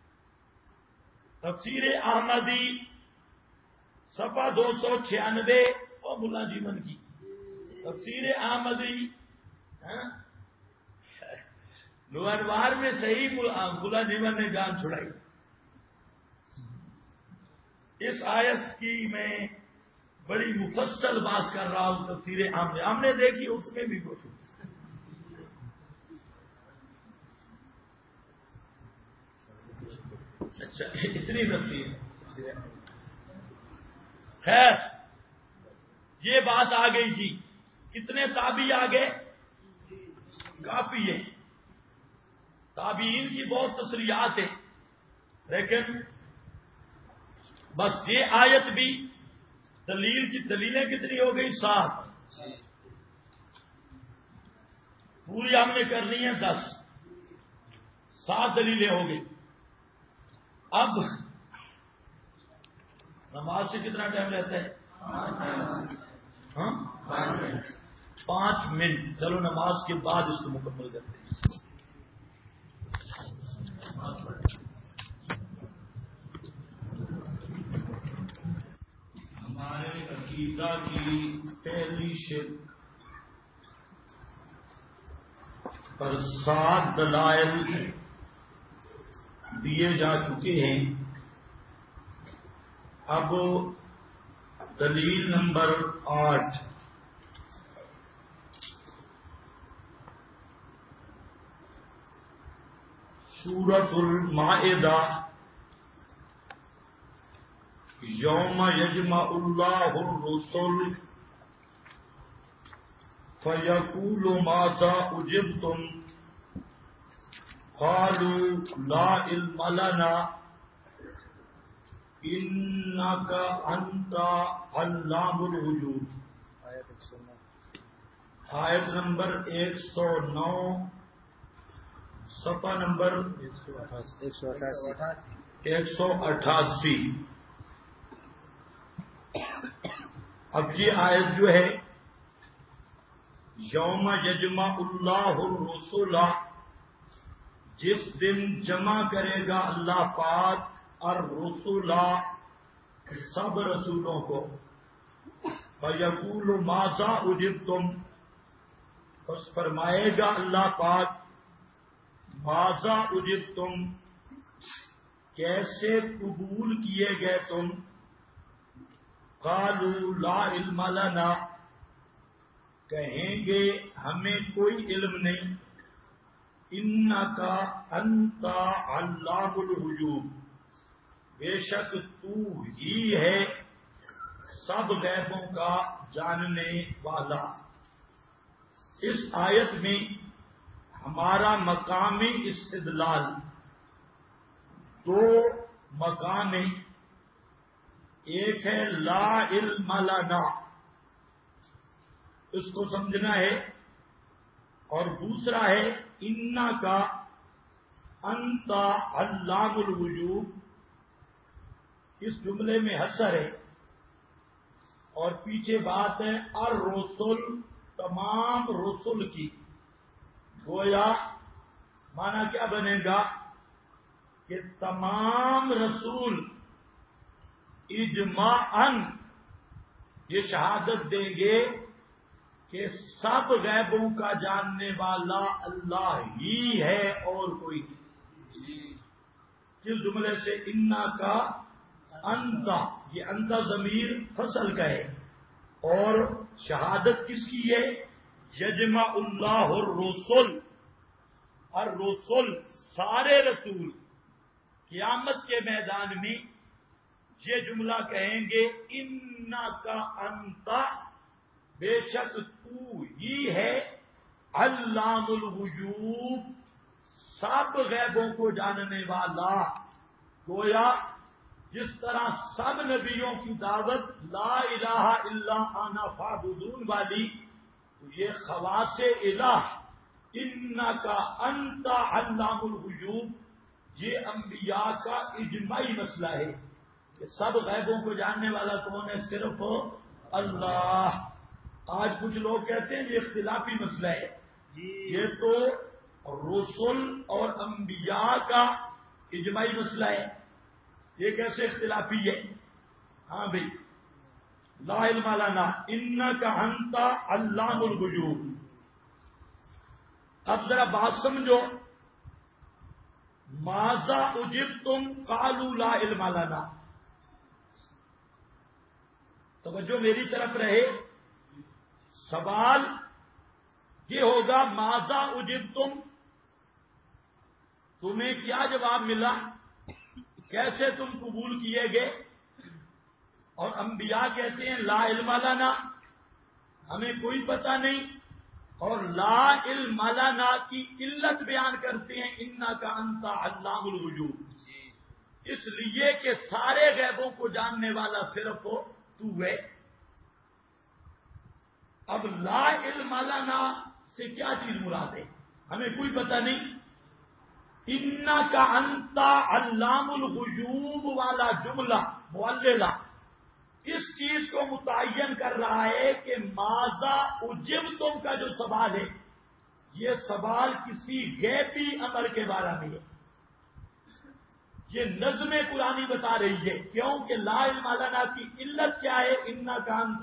تفسیر احمدی صفحہ 296 اور ملا جیون کی تفسیر احمدی. نوانوار میں صحیح ملا جیون نے جان چھڑائی. اس آیت کی میں بڑی مفصل بات کر رہا ہوں. تفسیر احمدی ہم نے دیکھی، اس میں بھی کچھ. اچھا اتنی تفسیر. خیر یہ بات آ گئی تھی. کتنے تابعی آ گئے؟ کافی ہے. تابعین کی بہت تصریحات ہیں، لیکن بس یہ آیت بھی دلیلیں کتنی ہو گئی؟ 7. پوری ہم نے کرنی ہے 10. 7 دلیلیں ہو گئی. اب نماز سے کتنا ٹائم رہتا ہے؟ 5 منٹ. چلو نماز کے بعد اس کو مکمل کرتے ہیں. ہمارے عقیدہ کی پہلی شرک پر 7 دلائل دیے جا چکے ہیں. اب دلیل نمبر 8. سورۃ المائدہ یوم یجمع اللہ الرسل فیقول ماذا اجبتم قالوا لا علم لنا انک انت علام الغیوب. آیت نمبر 109، صفحہ نمبر 188. اب یہ آیت جو ہے یوم یجمع اللہ الرسل، جس دن جمع کرے گا اللہ پاک الرسل سب رسولوں کو، فیقول ماذا اجبتم، بس فرمائے گا اللہ پاک ماذا اجبتم، کیسے قبول کیے گئے تم. قالوا لا علم لنا، کہیں گے ہمیں کوئی علم نہیں. انک انت علام الغیوب، بے شک تو ہی ہے سب غیبوں کا جاننے والا. اس آیت میں ہمارا مقام استدلال 2 مقام ہیں. ایک ہے لا علم لنا، اس کو سمجھنا ہے، اور دوسرا ہے انک انت علام الغیوب. اس جملے میں حصر ہے اور پیچھے بات ہے الرسل، تمام رسل کی. گویا مانا کیا بنے گا کہ تمام رسول اجماعاً یہ شہادت دیں گے کہ سب غیبوں کا جاننے والا اللہ ہی ہے اور کوئی نہیں. جس جملے سے انا کا انتا، یہ انتا ضمیر فصل کا ہے، اور شہادت کس کی ہے؟ یجمع اللہ الرسل، الرسل سارے رسول قیامت کے میدان میں یہ جملہ کہیں گے انا کا انتا، بے شک تو ہی ہے علام الغیوب، سب غیبوں کو جاننے والا، گویا جس طرح سب نبیوں کی دعوت لا الہ الا انا فاعبدون والی، تو یہ خواص الہ انکا انت علام الغیوب، یہ انبیاء کا اجماعی مسئلہ ہے کہ سب غیبوں کو جاننے والا کون ہے؟ صرف اللہ۔ آج کچھ لوگ کہتے ہیں یہ اختلافی مسئلہ ہے، یہ تو رسل اور انبیاء کا اجماعی مسئلہ ہے، یہ کیسے اختلافی ہے؟ ہاں بھائی، لا علم لنا انکا انت علام الغیوب۔ اب ذرا بات سمجھو، ماذا اجبتم قالوا لا علم لنا، توجہ میری طرف رہے، سوال یہ ہوگا ماذا اجبتم، تمہیں کیا جواب ملا، کیسے تم قبول کیے گئے؟ اور انبیاء کہتے ہیں لا علم لنا، ہمیں کوئی پتہ نہیں، اور لا علم لنا کی علت بیان کرتے ہیں انکا انت علام الغیوب، اس لیے کہ سارے غیبوں کو جاننے والا صرف تو ہے۔ اب لا علم لنا سے کیا چیز مراد ہے؟ ہمیں کوئی پتہ نہیں۔ انکا انت علام الغیوب والا جملہ معللہ اس چیز کو متعین کر رہا ہے کہ ماذا اجبتم کا جو سوال ہے، یہ سوال کسی غیبی امر کے بارے میں ہے۔ یہ نظم قرآنی بتا رہی ہے، کیوں کہ لا علم لنا کی علت کیا ہے؟ انکا انت،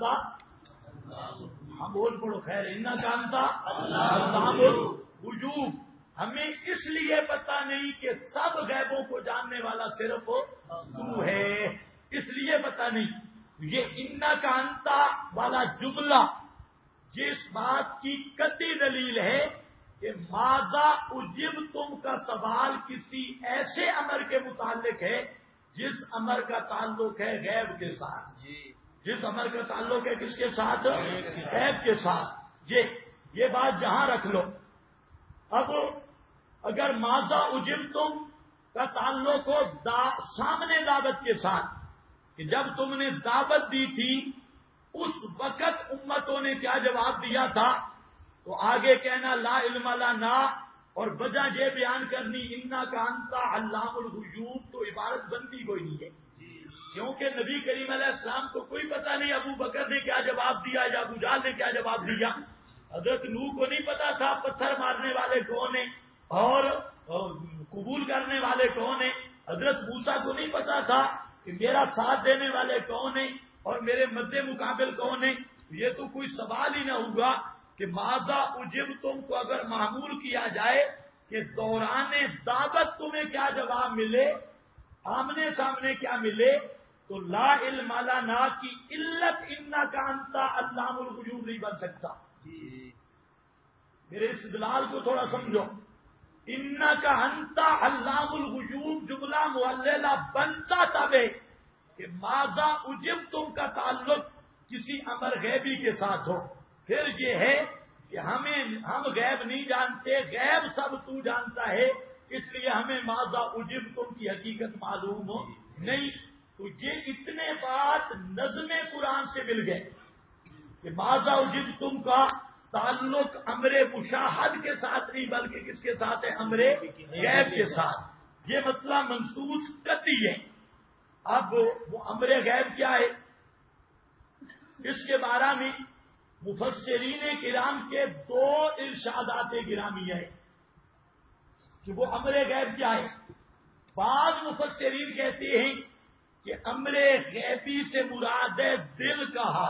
ہم بول پڑو خیر، انکا انت علام الغیوب، ہمیں اس لیے پتہ نہیں کہ سب غیبوں کو جاننے والا صرف تو ہے، اس لیے پتہ نہیں۔ یہ انکا انت والا جملہ جس بات کی قطعی دلیل ہے کہ ماذا اجبتم کا سوال کسی ایسے امر کے متعلق ہے جس امر کا تعلق ہے غیب کے ساتھ، جس امر کا تعلق ہے کس کے ساتھ؟ غیب کے ساتھ۔ یہ بات جہاں رکھ لو۔ اب اگر ماذا اجبتم کا تعلق ہو سامنے دعوت کے ساتھ، کہ جب تم نے دعوت دی تھی اس وقت امتوں نے کیا جواب دیا تھا، تو آگے کہنا لا علم لنا اور وجہ یہ بیان کرنی انکا انت علام الغیوب، تو عبارت بنتی کوئی نہیں ہے، کیونکہ نبی کریم علیہ السلام کو کوئی پتہ نہیں ابو بکر نے کیا جواب دیا یا ابو جہل نے کیا جواب دیا، حضرت نوح کو نہیں پتا تھا پتھر مارنے والے کون ہیں اور قبول کرنے والے کون ہیں، حضرت موسیٰ کو نہیں پتا تھا کہ میرا ساتھ دینے والے کون ہیں اور میرے مد مقابل کون ہیں۔ یہ تو کوئی سوال ہی نہ ہوگا کہ ماذا اجبتم کو اگر معمول کیا جائے کہ دوران دعوت تمہیں کیا جواب ملے، آمنے سامنے کیا ملے، تو لا علم لنا کی علت انکا انت علام الغیوب نہیں بن سکتا۔ میرے استدلال کو تھوڑا سمجھو، انکا انت علام الغیوب جملہ معللہ بنتا تب ہے کہ ماذا اجبتم کا تعلق کسی امر غیبی کے ساتھ ہو، پھر یہ ہے کہ ہم غیب نہیں جانتے، غیب سب تو جانتا ہے، اس لیے ہمیں ماذا اجبتم کی حقیقت معلوم ہو نہیں۔ تو یہ اتنے بات نظم قرآن سے مل گئے کہ ماذا اجبتم کا تعلق امر مشاہد کے ساتھ نہیں بلکہ کس کے ساتھ ہے؟ امر غیب کے ساتھ۔ یہ مسئلہ منصوص قطعی ہے۔ اب وہ امر غیب کیا ہے، اس کے بارے میں مفسرین کرام کے دو ارشادات گرامی ہے کہ وہ امر غیب کیا ہے۔ بعض مفسرین کہتے ہیں کہ امر غیبی سے مراد ہے دل کا حال۔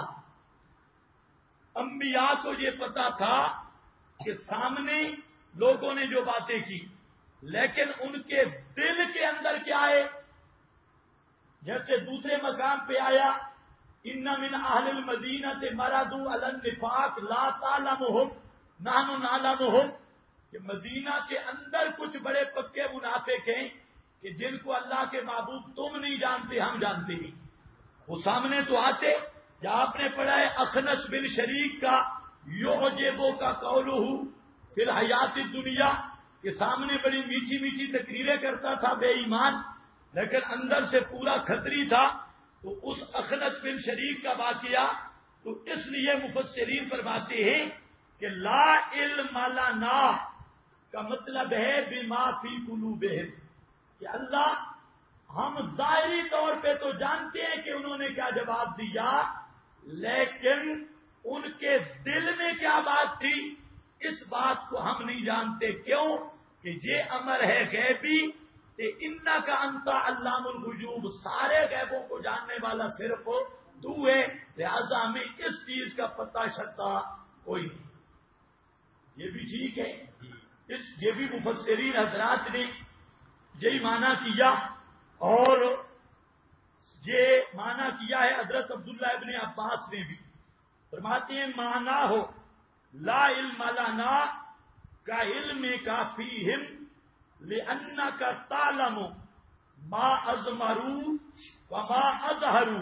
انبیاء کو یہ پتا تھا کہ سامنے لوگوں نے جو باتیں کی، لیکن ان کے دل کے اندر کیا ہے، جیسے دوسرے مقام پہ آیا ان من اہل المدینۃ مرضوا علی النفاق لا تعلمهم نحن نعلمهم، کہ مدینہ کے اندر کچھ بڑے پکے منافق ہیں کہ جن کو اللہ کے محبوب تم نہیں جانتے ہم جانتے ہیں۔ وہ سامنے تو آتے، یا آپ نے پڑھا ہے اخنس بن شریک کا یعجبو کا قولہ فی الحیات الدنیا، کہ سامنے بڑی میٹھی میٹھی تقریریں کرتا تھا بے ایمان، لیکن اندر سے پورا کھتری تھا. تو اس اخنس بن شریک کا واقعہ تو اس لیے مفسرین فرماتے ہیں کہ لا علم لنا کا مطلب ہے بما فی قلوبہم، کہ اللہ ہم ظاہری طور پہ تو جانتے ہیں کہ انہوں نے کیا جواب دیا، لیکن ان کے دل میں کیا بات تھی اس بات کو ہم نہیں جانتے. کیوں کہ یہ امر ہے غیبی، کہ انا کا انتا علام الغیوب، سارے غیبوں کو جاننے والا صرف تو ہے، لہذا ہمیں اس چیز کا پتہ شکتا کوئی نہیں. یہ بھی ٹھیک ہے، یہ بھی مفسرین حضرات نے یہی معنی کیا، اور یہ معنی کیا ہے حضرت عبداللہ ابن عباس نے بھی. فرماتے ہیں معنی ہو لا علم لنا کا علم کافیہم لأنک تعلم ما اضمروا وما اظہروا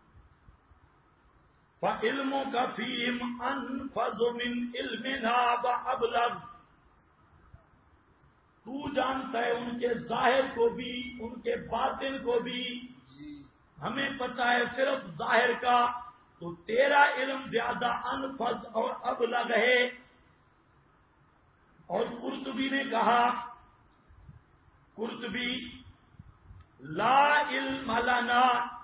فعلمک فیہم انفذ من علمنا وابلغ. تو جانتا ہے ان کے ظاہر کو بھی ان کے باطن کو بھی، ہمیں پتا ہے صرف ظاہر کا، تو تیرا علم زیادہ انفذ اور ابلغ ہے. اور قرطبی نے کہا، قرطبی لا علم لنا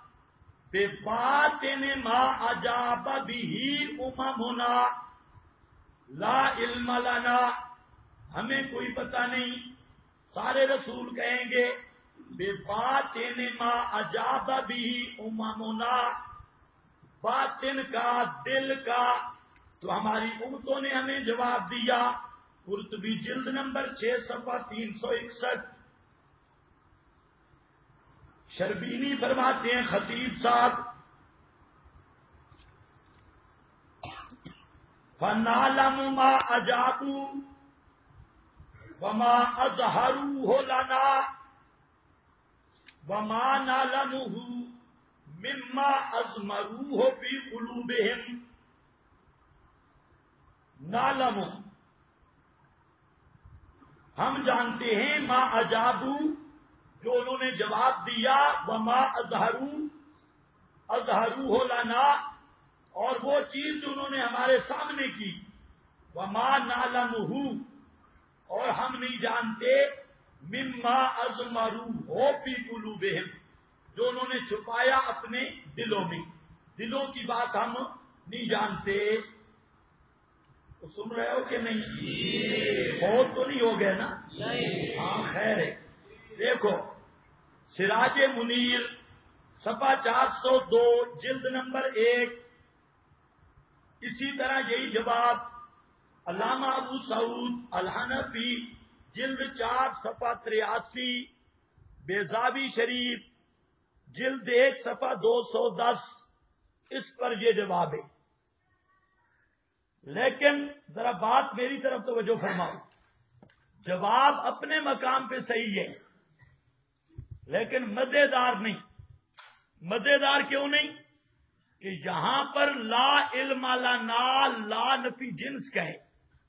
بباطن ما اجاب به اممنا، لا علم لنا ہمیں کوئی پتہ نہیں، سارے رسول کہیں گے بباطن ما اجاب به اممنا، باطن کا دل کا تو ہماری امتوں نے ہمیں جواب دیا. قرطبی جلد نمبر 6 صفحہ 361. شربینی فرماتے ہیں خطیب صاحب فَنَعْلَمُ مَا أَجَابُوا وَمَا أَظْهَرُوهُ لَنَا وَمَا نَعْلَمُهُ مِمَّا أَضْمَرُوهُ فِي قُلُوبِهِمْ. نَعْلَمُ ہم جانتے ہیں، ما اجابو جو انہوں نے جواب دیا، وما اظہروہ لنا اور وہ چیز جو انہوں نے ہمارے سامنے کی، وما نعلمہ اور ہم نہیں جانتے، مما اضمروہ فی قلوبہم جو انہوں نے چھپایا اپنے دلوں میں، دلوں کی بات ہم نہیں جانتے. تو سن رہے ہو کہ نہیں؟ بہت تو نہیں ہو گئے نا؟ ہاں خیر ہے. دیکھو سراج منیر صفحہ 402 جلد نمبر 1، اسی طرح یہی جواب علامہ ابو سعود الحنفی جلد 4 صفحہ 83، بیضاوی شریف جلد 1 صفحہ 210، اس پر یہ جواب ہے. لیکن ذرا بات میری طرف توجہ فرماؤ، جواب اپنے مقام پہ صحیح ہے لیکن مزیدار نہیں. مزیدار کیوں نہیں؟ کہ یہاں پر لا علم لنا لا نفی جنس کا ہے.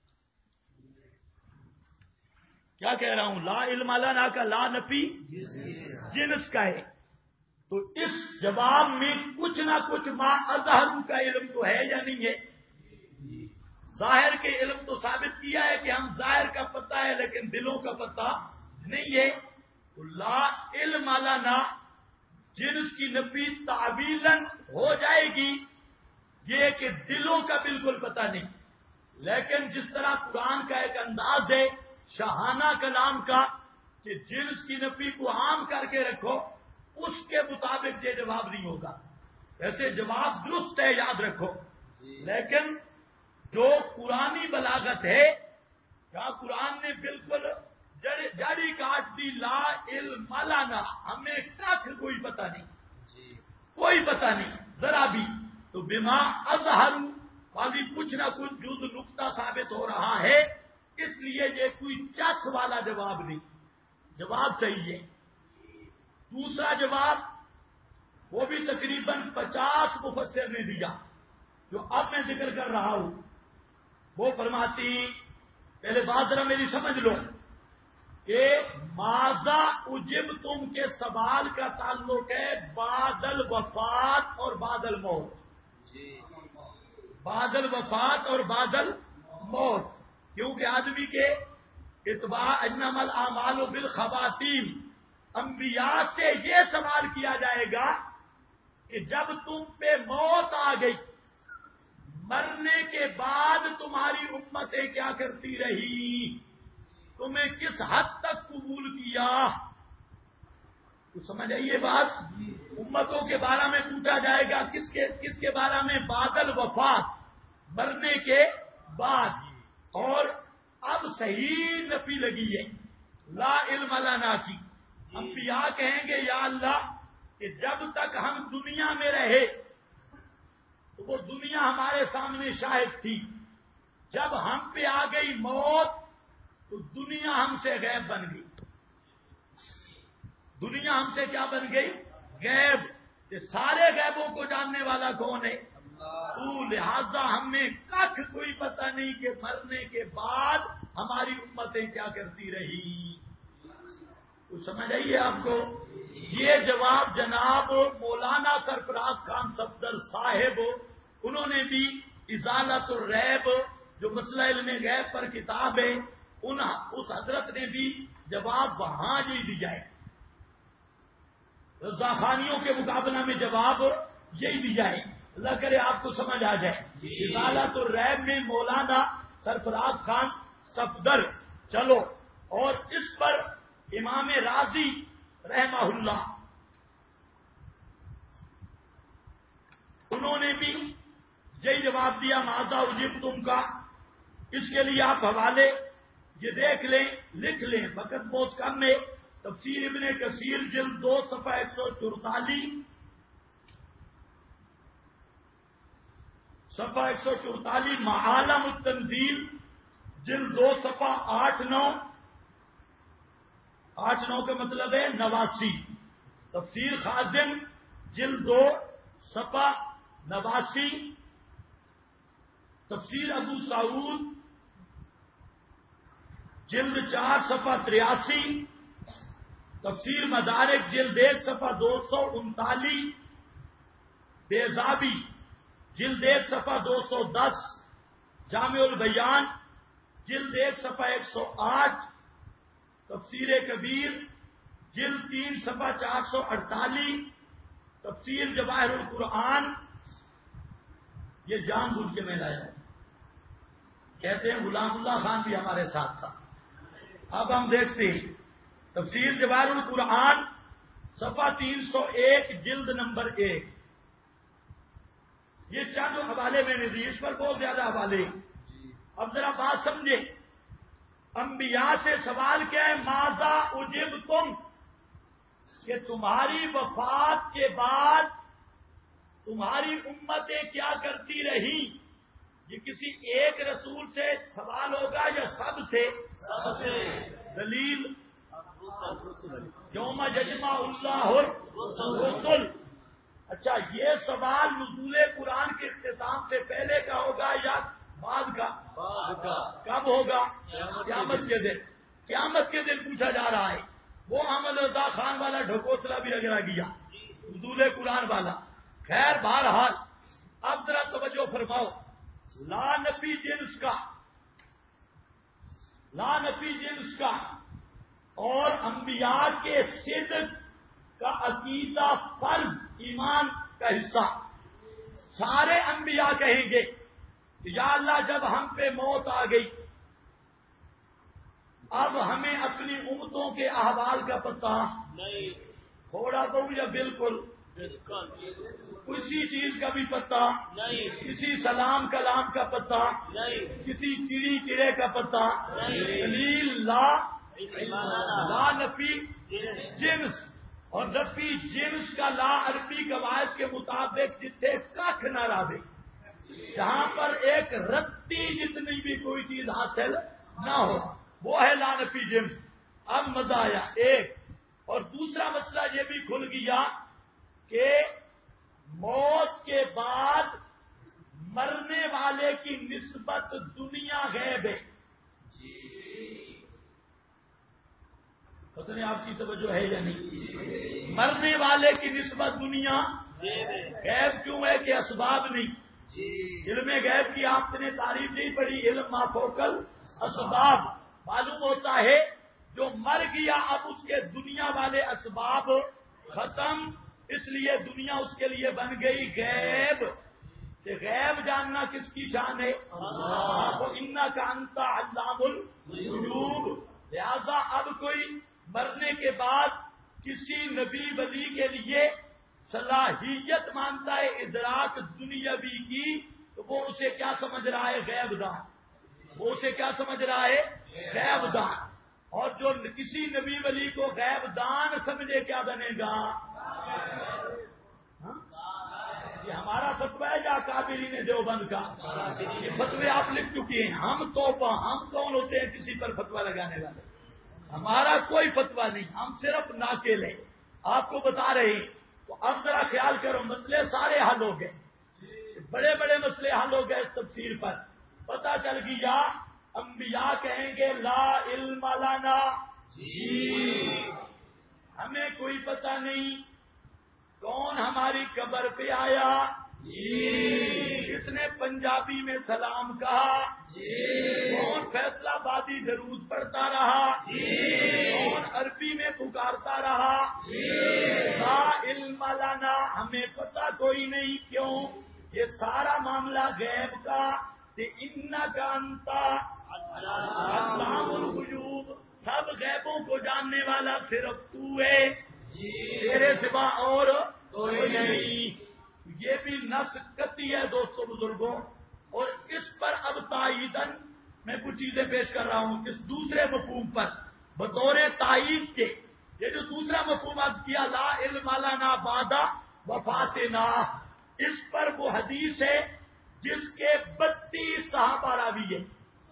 کیا کہہ رہا ہوں؟ لا علم لنا کا لا نفی جنس کا ہے. تو اس جواب میں کچھ نہ کچھ ما اظہر کا علم تو ہے یا نہیں ہے؟ ظاہر کے علم تو ثابت کیا ہے کہ ہم ظاہر کا پتہ ہے لیکن دلوں کا پتہ نہیں ہے. تو لا علم لنا جنس کی نفی تعویلاً ہو جائے گی، یہ کہ دلوں کا بالکل پتہ نہیں. لیکن جس طرح قرآن کا ایک انداز ہے شاہانہ کلام کا کہ جنس کی نفی کو عام کر کے رکھو، اس کے مطابق یہ جواب نہیں ہوگا. ویسے جواب درست ہے، یاد رکھو، لیکن جو قرآنی بلاغت ہے، کیا قرآن نے بالکل جڑی کاٹ دی، لا علم لنا ہمیں کھ کوئی پتہ نہیں، کوئی پتہ نہیں ذرا بھی. تو بما اظہر والی کچھ نہ کچھ جز نقطہ ثابت ہو رہا ہے، اس لیے یہ کوئی چس والا جواب نہیں، جواب صحیح ہے. دوسرا جواب وہ بھی تقریباً 50 مفسر نے دیا، جو اب میں ذکر کر رہا ہوں. وہ فرماتی، پہلے بات ذرا میری سمجھ لو، کہ ماذا اجبتم کے سوال کا تعلق ہے بعد الوفات اور بعد الموت. بعد الوفات اور بعد الموت، کیونکہ آدمی کے اتباع انما الاعمال بالخواتیم، انبیاء سے یہ سوال کیا جائے گا کہ جب تم پہ موت آ گئی، مرنے کے بعد تمہاری امتیں کیا کرتی رہی، تمہیں کس حد تک قبول کیا. تو سمجھ آئیے بات. امتوں کے بارے میں پوچھا جائے گا، کس کے بارے میں؟ بعد الوفات، مرنے کے بعد. اور اب صحیح نفی لگی ہے لا علم لنا کی. انبیاء کہیں گے یا اللہ کہ جب تک ہم دنیا میں رہے تو وہ دنیا ہمارے سامنے شاہد تھی، جب ہم پہ آ گئی موت تو دنیا ہم سے غیب بن گئی. دنیا ہم سے کیا بن گئی؟ غیب. یہ سارے غیبوں کو جاننے والا کون ہے؟ تو لہذا ہمیں کچھ کوئی پتہ نہیں کہ مرنے کے بعد ہماری امتیں کیا کرتی رہی. تو سمجھ آئیے آپ کو. یہ جواب جناب مولانا سرفراز خان صفدر صاحب، انہوں نے بھی ازالت الریب جو مسئلہ علم غیب پر کتاب ہے، اس حضرت نے بھی جواب وہاں ہی دیا ہے. رضا خانیوں کے مقابلہ میں جواب یہی دیا ہے. اللہ کرے آپ کو سمجھ آ جائے. ازالت الریب میں مولانا سرفراز خان صفدر. چلو، اور اس پر امام راضی رحمہ اللہ انہوں نے بھی یہی جواب دیا ماذا اجبتم کا. اس کے لیے آپ حوالے یہ دیکھ لیں، لکھ لیں، وقت بہت کم ہے. تفسیر ابن کثیر جلد 2 صفحہ 144، صفحہ 144، معالم التنزیل جلد 2 صفحہ 8-9، 8-9 کا مطلب ہے 89. تفسیر خازن جلد 2 صفحہ 89. تفسیر ابو سعود جلد 4 صفحہ 83. تفسیر مدارک جلد 1 صفحہ 239. بیضابی جلد 1 صفحہ 210. جامع البیان جلد 1 صفحہ 108. تفسیر کبیر جلد 3 صفحہ 448. تفسیر جواہر القرآن، یہ جان بوجھ کے میں لایا. کہتے ہیں غلام اللہ خان بھی ہمارے ساتھ تھا. اب ہم دیکھتے ہیں تفسیر جواہر القرآن صفحہ 301 جلد نمبر 1. یہ چند حوالے میں نے دی، اس پر بہت زیادہ حوالے. اب ذرا بات سمجھے. انبیاء سے سوال کیا ہے؟ ماذا اجبتم، کہ تمہاری وفات کے بعد تمہاری امتیں کیا کرتی رہی. یہ کسی ایک رسول سے سوال ہوگا یا سب سے؟ دلیل یوم یجمع اللہ الرسل. اچھا، یہ سوال نزول قرآن کے اختتام سے پہلے کا ہوگا یا بعد کا؟ کب ہوگا؟ قیامت کے دن. قیامت کے دن پوچھا جا رہا ہے. وہ احمد رضا خان والا ڈھکوسلا بھی رگڑا گیا، نزول قرآن والا. خیر، بہرحال اب ذرا توجہ فرماؤ. لا نفی جنس کا، لا نفی جنس کا اور انبیاء کے صدق کا عقیدہ فرض ایمان کا حصہ. سارے انبیاء کہیں گے کہ یا اللہ جب ہم پہ موت آ گئی اب ہمیں اپنی امتوں کے احوال کا پتہ نہیں، تھوڑا تو یا بالکل کسی چیز کا بھی پتہ نہیں، کسی سلام کلام کا پتہ نہیں، کسی چڑی چڑے کا پتہ دلیل لا نفی جنس. اور نفی جنس کا لا عربی قواعد کے مطابق جتنے کھ نہ رہے، جہاں پر ایک رتی جتنی بھی کوئی چیز حاصل نہ ہو، وہ ہے لا نفی جنس. اب مزہ آیا ایک. اور دوسرا مسئلہ یہ بھی کھل گیا کہ موت کے بعد مرنے والے کی نسبت دنیا غیب ہے. پتہ نہیں آپ کی توجہ ہے یا نہیں؟ مرنے والے کی نسبت دنیا غیب کیوں ہے کہ اسباب نہیں؟ علم غیب کی آپ نے تعریف نہیں پڑھی، علم ما فوقل اسباب۔ معلوم ہوتا ہے جو مر گیا اب اس کے دنیا والے اسباب ختم، اس لیے دنیا اس کے لیے بن گئی غیب۔ کہ غیب جاننا کس کی شان ہے؟ انک انت علام الغیوب۔ لہذا اب کوئی مرنے کے بعد کسی نبی ولی کے لیے صلاحیت مانتا ہے ادراک دنیاوی کی، تو وہ اسے کیا سمجھ رہا ہے؟ غیب دان۔ وہ اسے کیا سمجھ رہا ہے؟ غیب دان۔ اور جو کسی نبی ولی کو غیب دان سمجھے کیا بنے گا؟ یہ ہمارا فتویٰ ہے یا کابرین دیوبند کا؟ یہ فتوے آپ لکھ چکے ہیں۔ ہم کون ہوتے ہیں کسی پر فتویٰ لگانے والے؟ ہمارا کوئی فتویٰ نہیں، ہم صرف ناقل ہیں، آپ کو بتا رہے ہیں۔ تو اب ذرا خیال کرو، مسئلے سارے حل ہو گئے، بڑے بڑے مسئلے حل ہو گئے اس تفسیر پر۔ پتہ چل گیا انبیاء کہیں گے لا علم لنا، ہمیں کوئی پتہ نہیں کون ہماری قبر پہ آیا، کس نے پنجابی میں سلام کہا، کون فیصلہ آبادی درود پڑھتا رہا، کون عربی میں پکارتا رہا، لا علم لنا، ہمیں پتہ کوئی نہیں۔ کیوں؟ یہ سارا معاملہ غیب کا، انک انت علام الغیوب، سب غیبوں کو جاننے والا صرف تو ہے، تیرے سوا اور کوئی نہیں۔ یہ بھی نص قطعی ہے دوستوں بزرگوں، اور اس پر اب تائیداً میں کچھ چیزیں پیش کر رہا ہوں اس دوسرے مفہوم پر بطور تائید کے۔ یہ جو دوسرا مفہوم عرض کیا لا علم لنا بعد وفاتنا، اس پر وہ حدیث ہے جس کے 32 صحابہ راوی ہیں۔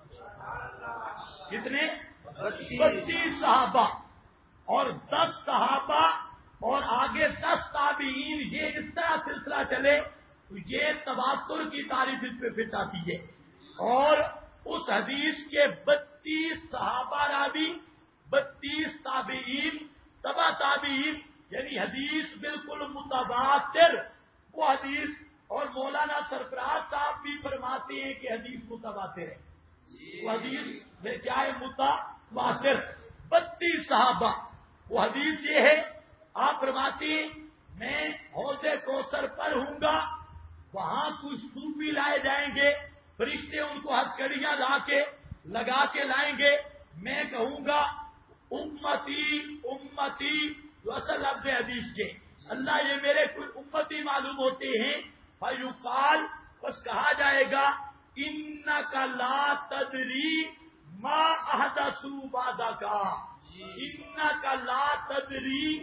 کتنے؟ 32 صحابہ اور 10 صحابہ اور آگے 10 تابعین، یہ اس طرح سلسلہ چلے تو یہ تواتر کی تعریف اس پہ فٹ آتی ہے۔ اور اس حدیث کے 32 صحابہ راوی، 32 تابعین، تبع تابعین، یعنی حدیث بالکل متواتر وہ حدیث۔ اور مولانا سرفراز صاحب بھی فرماتے ہیں کہ حدیث متواتر ہے، وہ حدیث میں کیا ہے؟ متواتر۔ 32 صحابہ، وہ حدیث یہ ہے، آپ فرماتے ہیں میں حوض کوثر پر ہوں گا، وہاں کچھ صوفی لائے جائیں گے، فرشتے ان کو ہتھکڑیاں لگا کے لائیں گے، میں کہوں گا امتی امتی، جو اصل لفظ حدیث کے اللہ یہ میرے کچھ امتی معلوم ہوتے ہیں، فیقال، بس کہا جائے گا انک لا تدری ما احدثوا بعدک، انک لا تدری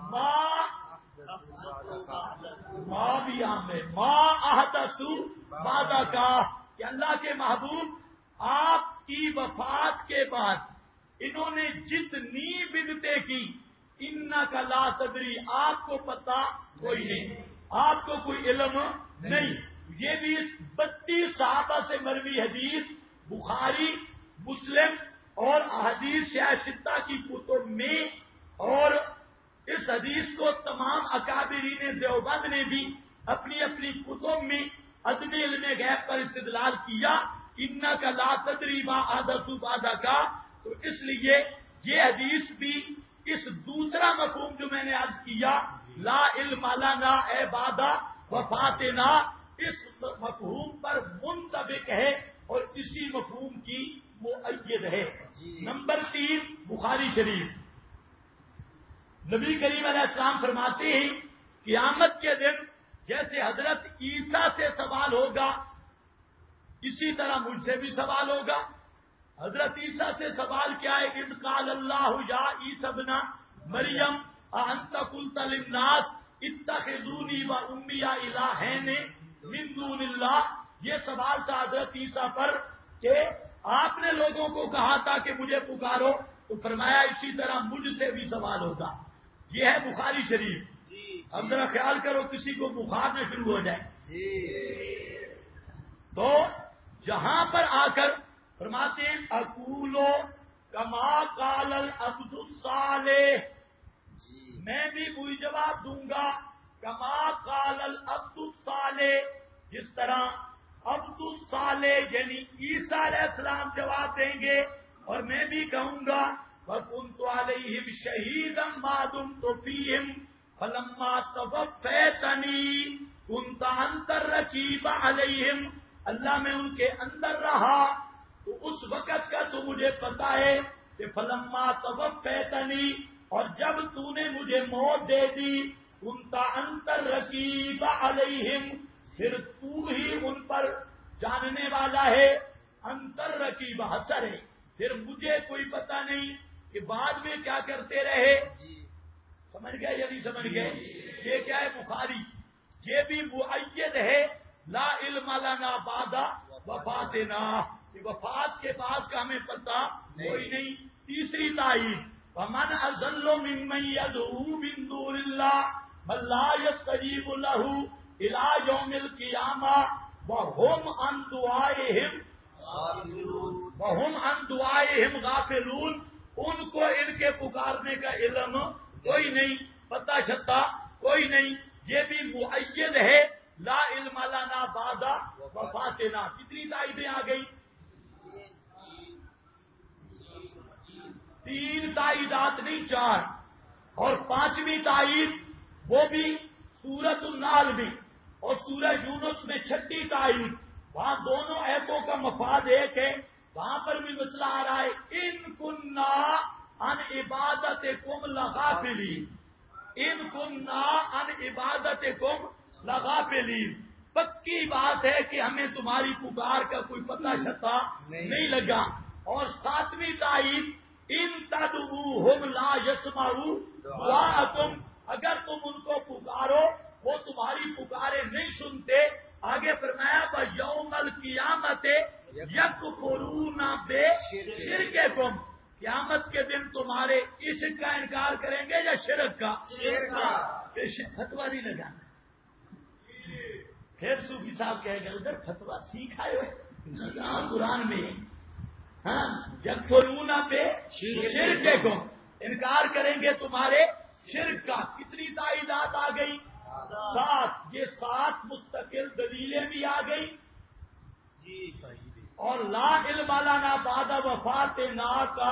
ماں بھی عام ہے، ماں احدثوا بعدک، کہ اللہ کے محبوب آپ کی وفات کے بعد انہوں نے جتنی بدعتیں کی، انک لا تدری، آپ کو پتہ کوئی نہیں، آپ کو کوئی علم نہیں۔ یہ بھی 32 صحابہ سے مروی حدیث بخاری، مسلم اور احادیث ستہ کی کتب میں، اور اس حدیث کو تمام اکابرین دیوبند نے بھی اپنی اپنی کتب میں عدم علم غیب پر استدلال کیا، انک لا تدری ما احدثوا بعدک۔ تو اس لیے یہ حدیث بھی اس دوسرا مفہوم جو میں نے عرض کیا لا علم لنا اے بعد وفاتنا، اس مفہوم پر منطبق ہے اور اسی مفہوم کی مؤید ہے۔ نمبر 3 بخاری شریف، نبی کریم علیہ السلام فرماتے ہیں قیامت کے دن جیسے حضرت عیسیٰ سے سوال ہوگا اسی طرح مجھ سے بھی سوال ہوگا۔ حضرت عیسیٰ سے سوال کیا ہے؟ اذ قال اللہ یا عیسی ابن مریم اانت قلت للناس اتخذونی و امی الہین من دون اللہ، یہ سوال تھا حضرت عیسیٰ پر کہ آپ نے لوگوں کو کہا تھا کہ مجھے پکارو، تو فرمایا اسی طرح مجھ سے بھی سوال ہوگا۔ یہ ہے بخاری شریف۔ اب ذرا خیال کرو کسی کو بخار نہ شروع ہو جائے تو یہاں پر آ کر فرماتے ہیں اقولو کما قال العبد الصالح، میں بھی وہی جواب دوں گا کما قال العبد الصالح، جس طرح عبد الصالح یعنی عیسیٰ علیہ السلام جواب دیں گے، اور میں بھی کہوں گا وَكُنْتُ عَلَيْهِمْ شَهِيدًا مَا دُمْتُ فِيهِمْ فَلَمَّا تَوَفَّيْتَنِي كُنْتَ أَنْتَ الرَّقِيبَ عَلَيْهِمْ، اللہ میں ان کے اندر رہا تو اس وقت کا تو مجھے پتا ہے کہ فَلَمَّا تَوَفَّيْتَنِي، اور جب تو نے مجھے موت دے دی كُنْتَ أَنْتَ الرَّقِيبَ عَلَيْهِمْ، پھر تو ہی ان پر جاننے والا ہے، انتر رقیب حسر ہے، پھر مجھے کوئی پتہ نہیں کہ بعد میں کیا کرتے رہے۔ سمجھ گئے یا نہیں سمجھ گئے؟ یہ کیا ہے بخاری، یہ بھی مؤید ہے لا علم لنا بعد وفاتنا، کہ وفات کے بعد کا ہمیں پتہ کوئی نہیں۔ تیسری تائید ومن اضل ممن يدعو من دون الله من لا يستجيب له الى يوم القيامه وهم عن دعائهم غافلون، ان کو ان کے پکارنے کا علم کوئی نہیں، پتہ شتا کوئی نہیں۔ یہ بھی مؤید ہے لا علم لنا بعد وفاتنا۔ کتنی تائیدیں آ گئی؟ 3 تائیدات نہیں 4، اور 5ویں تائید وہ بھی سورۃ النحل میں اور سورہ یونس میں 6ٹھی تائید، وہاں دونوں ایتوں کا مفاد ایک ہے، وہاں پر بھی مسئلہ آ رہا ہے ان کننا عن عبادتکم لغافلین، ان کننا عن عبادتکم لغافلین، پکی بات ہے کہ ہمیں تمہاری پکار کا کوئی پتہ شتا نہیں لگا۔ اور 7ویں تائید ان تدعوہم لا یسمعوا دعاءکم، اگر تم ان کو پکارو وہ تمہاری پکارے نہیں سنتے۔ آگے فرمایا یوم القیامت یکفرون بشرککم، قیامت کے دن تمہارے عشق کا انکار کریں گے یا شرک کا؟ فتوا نہیں لگانا۔ پھر صوفی صاحب کہے گا ادھر فتوا سیکھ آئے ہوئے قرآن میں، ہاں یکفرون بشرککم، انکار کریں گے تمہارے شرک کا۔ کتنی تائیدات آ گئی؟ 7۔ یہ 7 مستقل دلیلیں بھی آ گئی، اور لا علم لنا بعد وفاتنا کا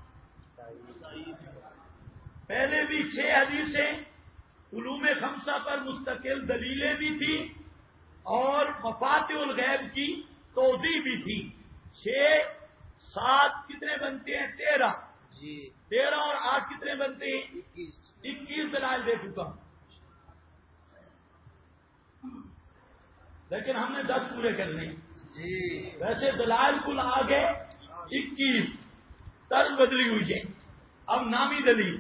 پہلے بھی 6 حدیثیں علوم 5 پر مستقل دلیلیں بھی تھی، اور مفاتیح الغیب کی توضیح بھی تھی۔ 6 7 کتنے بنتے ہیں؟ 13۔ 13 اور 8 کتنے بنتے ہیں؟ 21 دلائل دے چکا ہوں، لیکن ہم نے 10 پورے کرنے۔ ویسے دلائل کل آگے 21، طرز بدلی ہوئی ہے۔ اب نامی دلیل،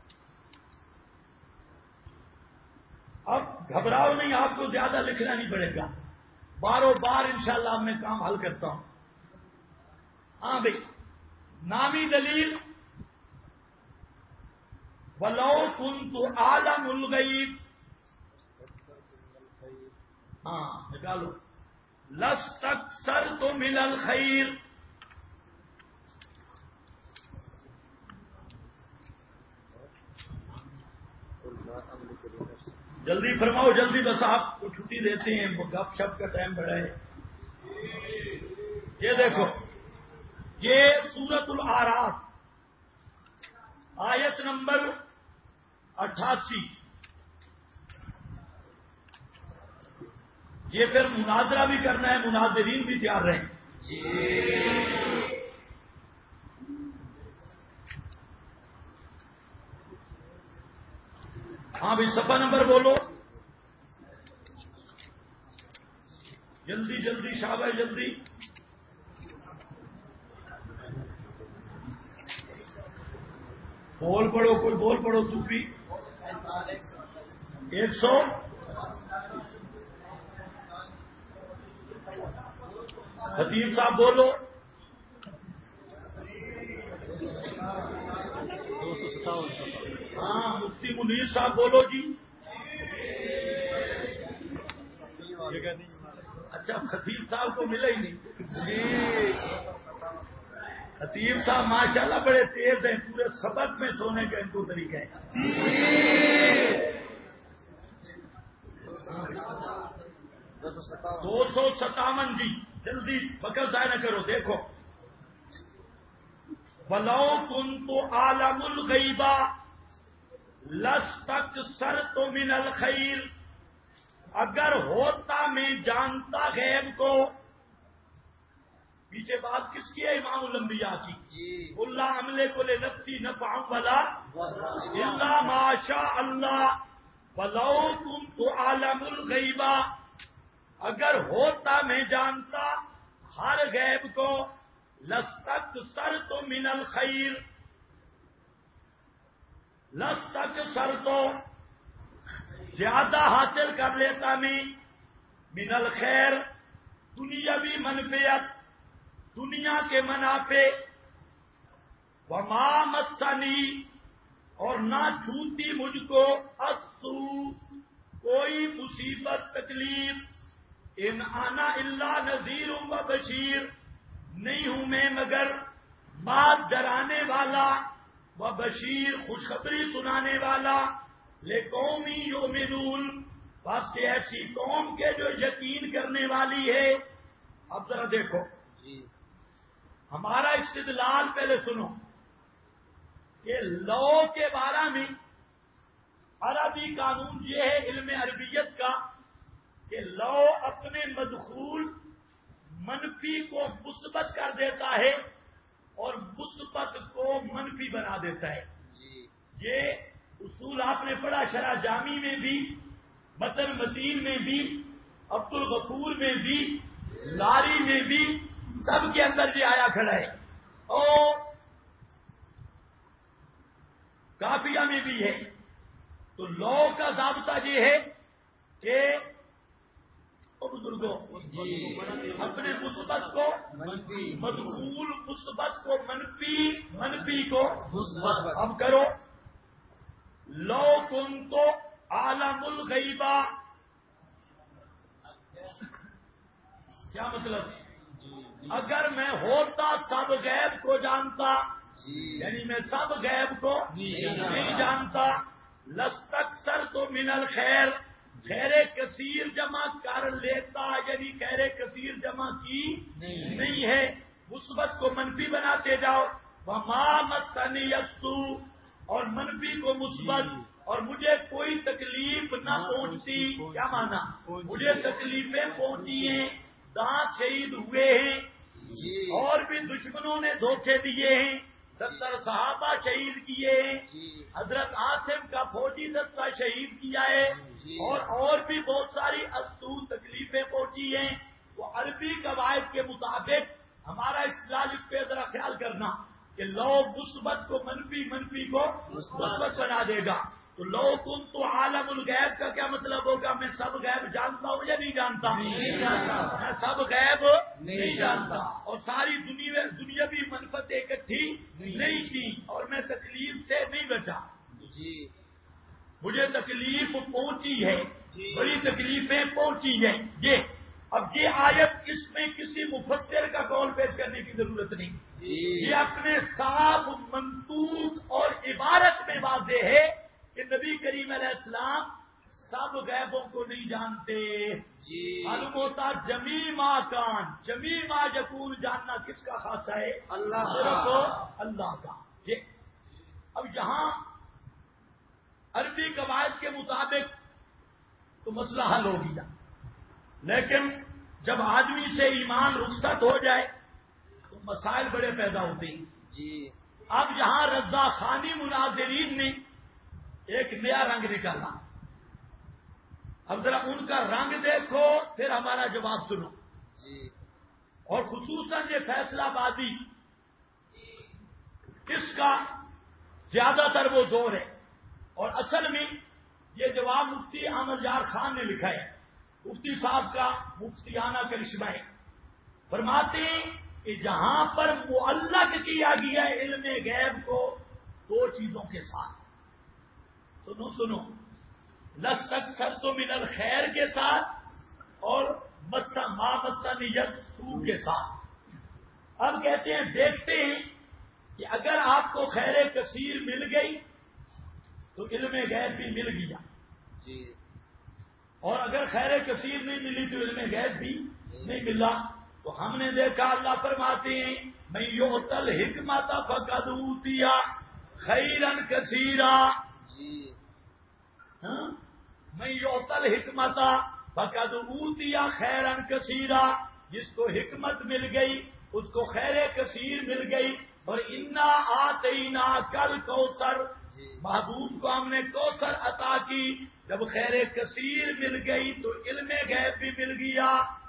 اب گھبراؤ نہیں، آپ کو زیادہ لکھنا نہیں پڑے گا، باروں بار انشاءاللہ میں کام حل کرتا ہوں۔ ہاں بھائی، نامی دلیل وَلَوْ كُنْتُ أَعْلَمُ الْغَيْبَ، ہاں نکالو، لَسْتَكْثَرْتُ مِنَ الْخَيْرِ، جلدی فرماؤ جلدی، بس آپ کو چھٹی دیتے ہیں، گپ شپ کا ٹائم بڑا ہے۔ یہ دیکھو، یہ سورۃ الاعراف آیت نمبر 88، یہ پھر مناظرہ بھی کرنا ہے، مناظرین بھی تیار رہیں۔ ہاں بھی صفحہ نمبر بولو، جلدی جلدی شاباش جلدی۔ بول پڑھو، کوئی بول پڑھو تو بھی۔ 100 خطیب صاحب بولو۔ 257۔ ہاں مفتی منیر صاحب بولو جی۔ اچھا خطیب صاحب کو ملا ہی نہیں۔ خطیب صاحب ماشاءاللہ بڑے تیز ہیں، پورے سبق میں سونے کا ان کو طریقہ ہے. 257 جی جلدی فقط ضائع نہ کرو. دیکھو وَلَوْ كُنْتُ عَالَمُ الْغَيْبَ لَسْتَكْثَرْتُ مِنَ الْخَيْرِ، اگر ہوتا میں جانتا غیب کو. پیچھے بات کس کی ہے؟ امام الانبیاء کی. اللہ عملے کو لے نفسی نفعا ولا الا ما شاء اللہ. وَلَوْ كُنْتُ عَالَمُ الْغَيْبَ، اگر ہوتا میں جانتا ہر غیب کو، لَسْتَكْثَرْتُ مِنَ الْخَيْرِ، لَسْتَكْثَرْتُ زیادہ حاصل کر لیتا میں، من الخیر دنیاوی منفعت، دنیا کے منافع، وما مسنی اور نہ چھوتی مجھ کو، السوء کوئی مصیبت تکلیف، ان انا الا نذیر و بشیر، نہیں ہوں میں مگر بات ڈرانے والا، و بشیر خوشخبری سنانے والا، لقومی یؤمنون بس کہ ایسی قوم کے جو یقین کرنے والی ہے. اب ذرا دیکھو ہمارا استدلال پہلے سنو کہ لو کے بارے میں عربی قانون یہ ہے علم عربیت کا کہ لو اپنے مدخول منفی کو مثبت کر دیتا ہے اور مثبت کو منفی بنا دیتا ہے. یہ اصول آپ نے پڑھا شرح جامی میں بھی، متن متین میں بھی، عبد الغفور میں بھی، لاری میں بھی، سب کے اندر یہ آیا کھڑا ہے اور کافیہ میں بھی ہے. تو لو کا ضابطہ یہ ہے کہ بزرگوں اپنے مثبت کو مدخول، مثبت کو منفی، منفی کو مثبت. اب کرو لو کنت عالم الغیب، کیا مطلب؟ اگر میں ہوتا سب غیب کو جانتا، یعنی میں سب غیب کو نہیں جانتا، لستکثرت من الخیر، خیر کثیر جمع کر لیتا، یعنی خیر کثیر جمع کی نہیں ہے، مثبت کو منفی بناتے جاؤ. وما مسنی السوء اور منفی کو مثبت، اور مجھے کوئی تکلیف نہ پہنچتی. کیا مانا؟ مجھے تکلیفیں پہنچی ہیں، دانت شہید ہوئے ہیں اور بھی دشمنوں نے دھوکے دیے ہیں، 70 صحابہ شہید کیے ہیں، حضرت عاصم کا فوجی دستہ شہید کیا ہے، اور بھی بہت ساری افسوس تکلیفیں پہنچی ہیں. وہ عربی قواعد کے مطابق ہمارا استدلال اس پہ ذرا خیال کرنا کہ لو مثبت کو منفی، منفی کو مثبت بنا دے گا. تو لو کنت عالم الغیب کا کیا مطلب ہوگا؟ میں سب غیب جانتا ہوں یا نہیں جانتا؟ میں سب غیب نہیں جانتا اور ساری دنیاوی منفعتیں اکٹھی نہیں کی اور میں تکلیف سے نہیں بچا. مجھے تکلیف پہنچی ہے، بڑی تکلیفیں پہنچی ہیں. اب یہ آیت اس میں کسی مفسر کا قول پیش کرنے کی ضرورت نہیں. یہ اپنے صاف منطوق اور عبارت میں واضح ہے کہ نبی کریم علیہ السلام سب غیبوں کو نہیں جانتے. معلوم ہوتا جمی ما کان، جمی ما یکون جاننا کس کا خاصہ ہے؟ اللہ، صرف اللہ کا. اب یہاں عربی قواعد کے مطابق تو مسئلہ حل ہو گیا، لیکن جب آدمی سے ایمان رخصت ہو جائے تو مسائل بڑے پیدا ہوتے ہیں. اب یہاں رضا خانی مناظرین نے ایک نیا رنگ نکالا. اب ذرا ان کا رنگ دیکھو پھر ہمارا جواب سنو. اور خصوصاً یہ فیصلہ بازی کس کا زیادہ تر وہ دور ہے، اور اصل میں یہ جواب مفتی احمد یار خان نے لکھا ہے. مفتی صاحب کا مفتیانہ کرشمہ ہے. فرماتے ہیں کہ جہاں پر معلق کیا گیا ہے علم غیب کو دو چیزوں کے ساتھ، سنو لستکثرت من الخیر کے ساتھ اور ما مسنی السوء کے ساتھ. اب کہتے ہیں دیکھتے ہیں کہ اگر آپ کو خیر کثیر مل گئی تو علم غیب بھی مل گیا جی اور اگر خیر کثیر نہیں ملی تو علم غیب بھی نہیں ملا. تو ہم نے دیکھا اللہ فرماتے ہیں میں یؤتل حکمت فقد اوتیا خیرن کثیرا. جی میں یؤتل حکمت فقد اوتیا خیرن کثیرا. جس کو حکمت مل گئی اس کو خیر کثیر مل گئی. اور انا آتینا کل کوثر محبوب کو ہم نے کوثر عطا کی. جب خیر کثیر مل گئی تو علم غیب بھی مل گیا.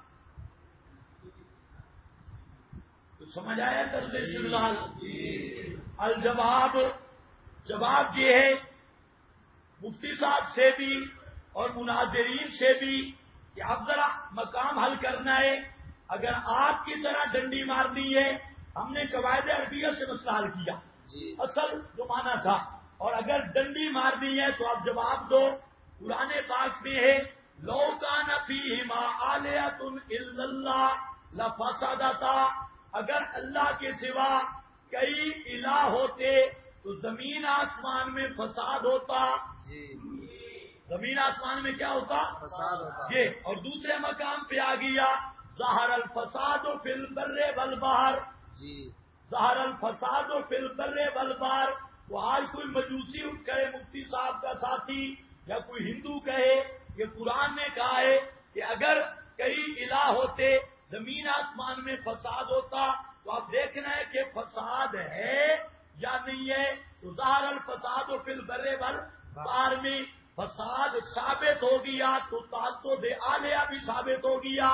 تو سمجھ آیا طرز استدلال؟ الجواب جواب یہ ہے مفتی صاحب سے بھی اور مناظرین سے بھی کہ اب ذرا مقام حل کرنا ہے. اگر آپ کی طرح ڈنڈی مارنی ہے ہم نے قواعد عربیہ سے مسئلہ حل کیا اصل جو مانا تھا. اور اگر ڈنڈی مارنی ہے تو آپ جواب دو. قرآن پاک میں ہے لو کان فیہما آلیۃ الا اللہ لفسدتا. اگر اللہ کے سوا کئی الہ ہوتے تو زمین آسمان میں فساد ہوتا. زمین آسمان میں کیا ہوتا؟ فساد ہوتا. یہ اور دوسرے مقام پہ آ گیا ظہر الفساد فی البر والبحر. ظہر الفساد فی البر والبحر. وہ آج کوئی مجوسی اٹھ کرے مفتی صاحب کا ساتھی یا کوئی ہندو کہے کہ قرآن نے کہا ہے کہ اگر کئی الہ ہوتے زمین آسمان میں فساد ہوتا. تو اب دیکھنا ہے کہ فساد ہے یا نہیں ہے. تو ظہر الفساد فی البر والبحر میں فساد ثابت ہو گیا تو تعدد آلیہ بھی ثابت ہو گیا.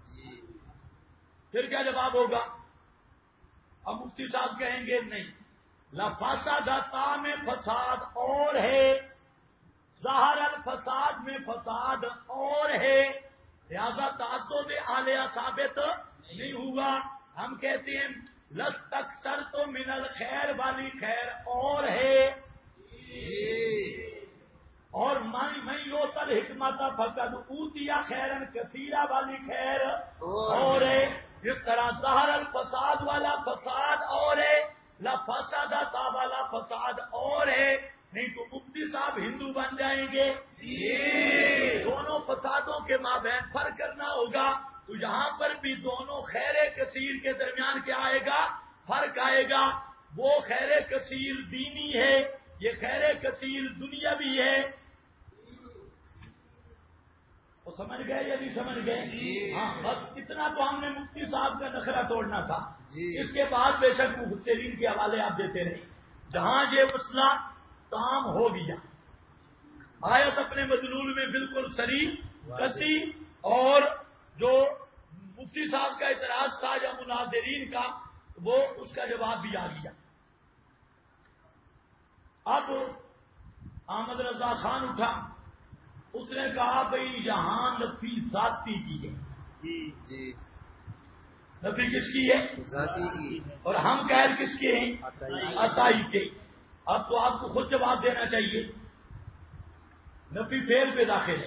پھر کیا جواب ہوگا؟ اب مفتی صاحب کہیں گے نہیں لفسدتا میں فساد اور ہے ظاہر الفساد میں فساد اور ہے لہذا تعدد آلیہ ثابت نہیں ہوا. ہم کہتے ہیں لستکثر تو من الخیر والی خیر اور ہے اور میں یؤتل حکمت فقد اوتیا خیرن کثیرا والی خیر اور ہے. جس طرح ظہر الفساد والا فساد اور ہے لفسدتا والا فساد اور ہے. نہیں تو مفتی صاحب ہندو بن جائیں گے. دونوں فسادوں کے مابین فرق کرنا ہوگا. تو یہاں پر بھی دونوں خیر کثیر کے درمیان کیا آئے گا؟ فرق آئے گا. وہ خیر کثیر دینی ہے یہ خیر کثیر دنیاوی ہے. وہ سمجھ گئے یا نہیں سمجھ گئے؟ ہاں بس اتنا تو ہم نے مفتی صاحب کا نخرہ توڑنا تھا. اس کے بعد بے شک مفسرین کے حوالے آپ دیتے رہے. جہاں یہ مسئلہ کام ہو گیا آیت اپنے مدلول میں بالکل صریح کسی اور جو مفتی صاحب کا اعتراض تھا یا مناظرین کا وہ اس کا جواب بھی آ گیا. اب احمد رضا خان اٹھا اس نے کہا بھئی یہاں نفی ذاتی کی ہے. نفی کس کی ہے؟ ذاتی کی. اور ہم غیر کس کے ہیں؟ عطائی کے. اب تو آپ کو خود جواب دینا چاہیے. نفی فعل پہ داخل ہے.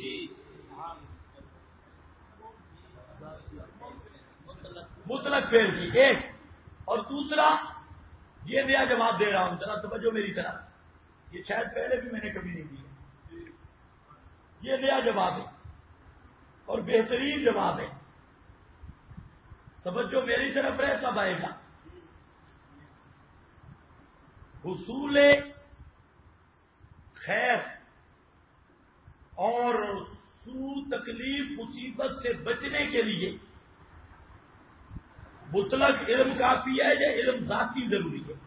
مطلق فعل کی ایک اور دوسرا یہ نیا جواب دے رہا ہوں ذرا توجہ میری طرف. یہ شاید پہلے بھی میں نے کبھی نہیں دیا. یہ نیا جواب ہے اور بہترین جواب ہے. توجہ میری طرف رہے تب آئے گا. حصول خیر اور سوء تکلیف مصیبت سے بچنے کے لیے مطلق علم کافی ہے یا علم ذاتی ضروری ہے؟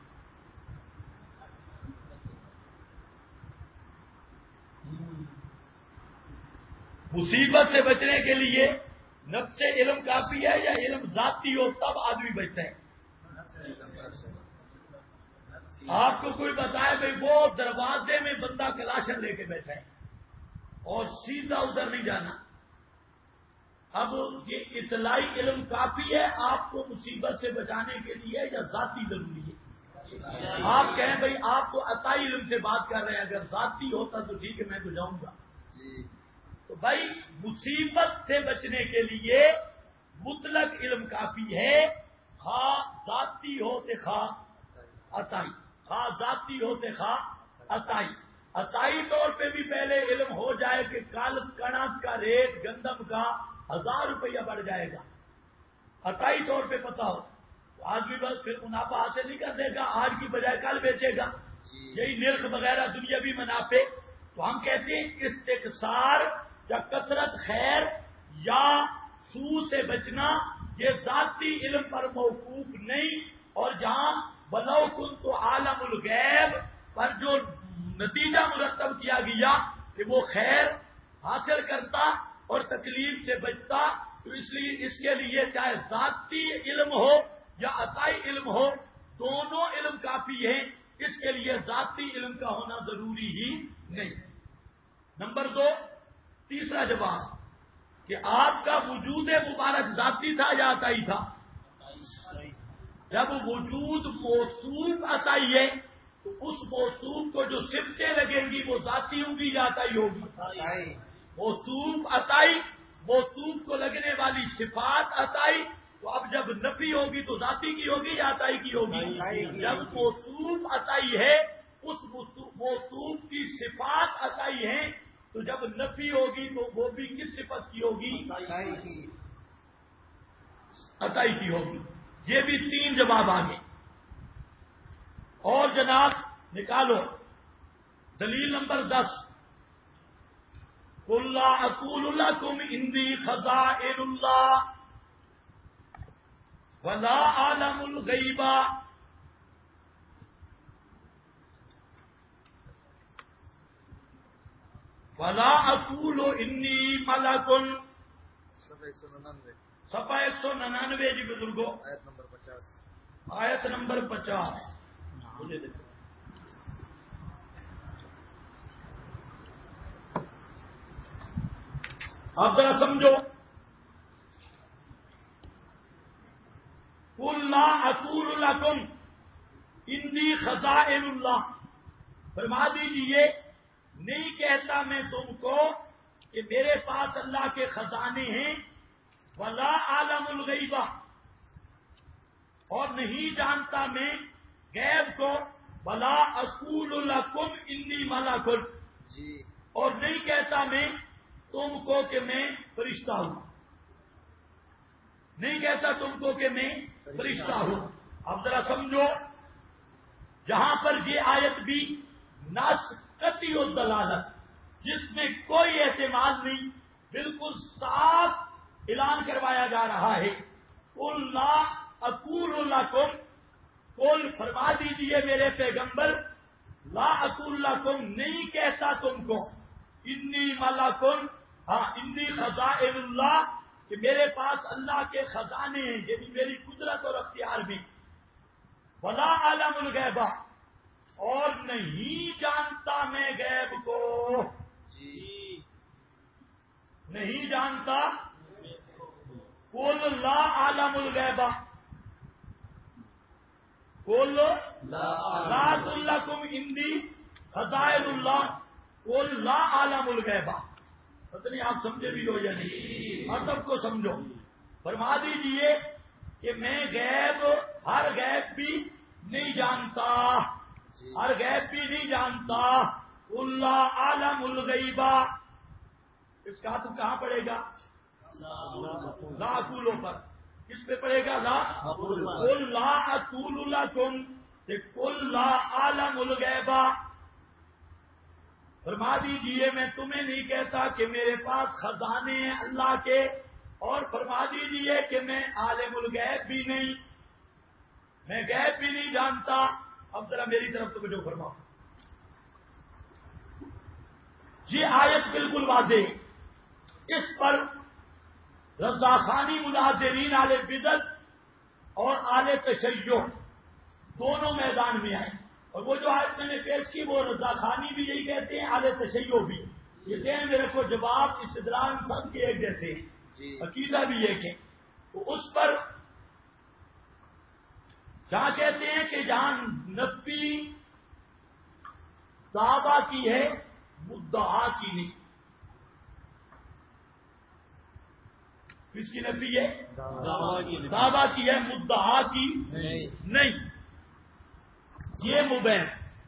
مصیبت سے بچنے کے لیے نفس علم کافی ہے یا علم ذاتی ہو تب آدمی بچتا ہے؟ آپ کو کوئی بتائے بھائی وہ دروازے میں بندہ کلاشن لے کے بیٹھا ہے اور سیدھا ادھر نہیں جانا. اب یہ اطلاعی علم کافی ہے آپ کو مصیبت سے بچانے کے لیے یا ذاتی ضروری ہے؟ آپ کہیں بھائی آپ تو عطائی علم سے بات کر رہے ہیں اگر ذاتی ہوتا تو ٹھیک ہے میں تو جاؤں گا. تو بھائی مصیبت سے بچنے کے لیے مطلق علم کافی ہے خواہ ذاتی ہو تو خواہ عطائی، خواہ ذاتی ہوتے خواہ عطائی. عطائی طور پہ بھی پہلے علم ہو جائے کہ کل کنک کا ریٹ گندم کا 1000 روپیہ بڑھ جائے گا، عطائی طور پہ پتا ہو تو آدمی بس پھر منافع حاصل نہیں کر دے گا، آج کی بجائے کل بیچے گا. یہی نرخ وغیرہ دنیاوی منافع. تو ہم کہتے ہیں استقصار یا کثرت خیر یا سود سے بچنا یہ ذاتی علم پر موقوف نہیں، اور جہاں بلو کن تو عالم الغیب پر جو نتیجہ مرتب کیا گیا کہ وہ خیر حاصل کرتا اور تکلیف سے بچتا، تو اس لیے اس کے لیے چاہے ذاتی علم ہو یا عطائی علم ہو دونوں علم کافی ہیں، اس کے لیے ذاتی علم کا ہونا ضروری ہی نہیں. نمبر 2 تیسرا جواب کہ آپ کا وجود مبارک ذاتی تھا یا عطائی تھا؟ جب وجود موصوف عطائی ہے تو اس موصوف کو جو صفتیں لگیں گی وہ ذاتی ہوں گی یا عطائی ہوگی؟ موصوف عطائی، موصوف کو لگنے والی صفات عطائی. تو اب جب نفی ہوگی تو ذاتی کی ہوگی یا عطائی کی ہوگی؟ جب موصوف عطائی ہے اس موصوف کی صفات عطائی ہیں، تو جب نفی ہوگی تو وہ بھی کس صفت کی ہوگی؟ عطائی کی ہوگی. یہ بھی 3 جواب آگے. اور جناب نکالو دلیل نمبر 10. قل لا اقول لكم عندي خزائن الله ولا اعلم الغیب ولا اقول انی ملک. صفحہ 199 جی بزرگوں، آیت نمبر 50. آپ ذرا سمجھو. قل لا اقول لكم عندي خزائن اللہ، فرما دیجیے نہیں کہتا میں تم کو کہ میرے پاس اللہ کے خزانے ہیں، ولا عالم الغیب اور نہیں جانتا میں غیب کو، ولا اقول لكم انی ملک اور نہیں کہتا میں تم کو کہ میں فرشتہ ہوں، نہیں کہتا تم کو کہ میں فرشتہ ہوں. اب ذرا سمجھو، جہاں پر یہ آیت بھی نص قطعی الدلالت جس میں کوئی احتمال نہیں، بالکل صاف اعلان کروایا جا رہا ہے. قل لا اقول لكم، قل فرما دیجیے میرے پیغمبر، لا اقول لكم نہیں کہتا تم کو، انی ملک انی خزائن اللہ کہ میرے پاس اللہ کے خزانے ہیں، یعنی میری قدرت اور اختیار بھی، ولا عالم الغیب اور نہیں جانتا میں غیب کو، نہیں جانتا. قل لا عالم الغیب، قل لا اقول لكم عندي خزائن اللہ، قل لا عالم الغیب. پتہ نہیں آپ سمجھے بھی ہو یا نہیں، مطلب کو سمجھو. فرما دیجئے کہ میں غیب، ہر غیب بھی نہیں جانتا، ہر غیب بھی نہیں جانتا. اللہ عالم الغیب، اس کا تو کہاں پڑے گا؟ لا اقولوں پر. کس پہ پڑے گا؟ لا قل لا اقول لكم، قل لا عالم الغیب. فرما دیجئے میں تمہیں نہیں کہتا کہ میرے پاس خزانے ہیں اللہ کے، اور فرما دیجئے کہ میں عالم الغیب بھی نہیں، میں غیب بھی نہیں جانتا. اب ذرا میری طرف توجہ فرماؤ. یہ آیت بالکل واضح ہے. اس پر رضاخانی مناظرین اہل بدعت اور اہل تشیع دونوں میدان میں آئے، اور وہ جو آیت میں نے پیش کی وہ رضاخانی بھی یہی کہتے ہیں، اہل تشیع بھی. یہ ذہن میں رکھو، جواب استدلال سب کے ایک جیسے، عقیدہ بھی ایک ہے. تو اس پر جہاں کہتے ہیں کہ جہاں نفی دعویٰ کی ہے مدعا کی نہیں. کس کی نفی ہے؟ دعویٰ کی ہے، مدعا کی نہیں. یہ مبین،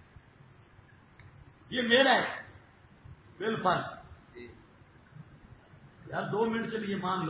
یہ میرا ہے بالفرض. یار 2 منٹ کے لیے مان لو.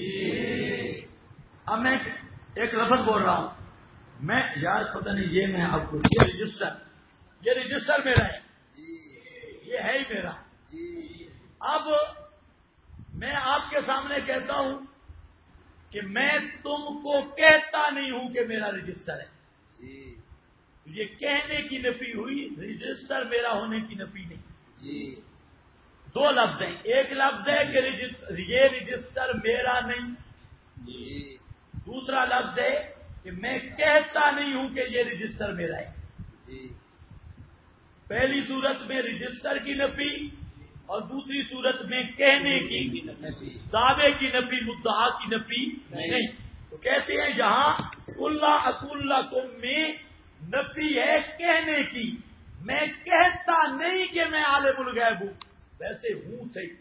اب میں ایک لفظ بول رہا ہوں، میں یار پتہ نہیں یہ میں آپ کو یہ رجسٹر میرا ہے، یہ ہے ہی میرا. اب میں آپ کے سامنے کہتا ہوں کہ میں تم کو کہتا نہیں ہوں کہ میرا رجسٹر ہے. یہ کہنے کی نفی ہوئی، رجسٹر میرا ہونے کی نفی نہیں. 2 لفظ ہیں. ایک لفظ ہے کہ یہ رجسٹر میرا نہیں، دوسرا لفظ ہے کہ میں کہتا نہیں ہوں کہ یہ رجسٹر میرا ہے. پہلی صورت میں رجسٹر کی نفی اور دوسری صورت میں کہنے کی نفی، دعوے کی نفی، مدعا کی نفی نہیں. تو کہتے ہیں یہاں اللہ اکولہ کو میں نفی ہے کہنے کی. میں کہتا نہیں کہ میں عالم الغیب ہوں، ویسے ہوں صحیح.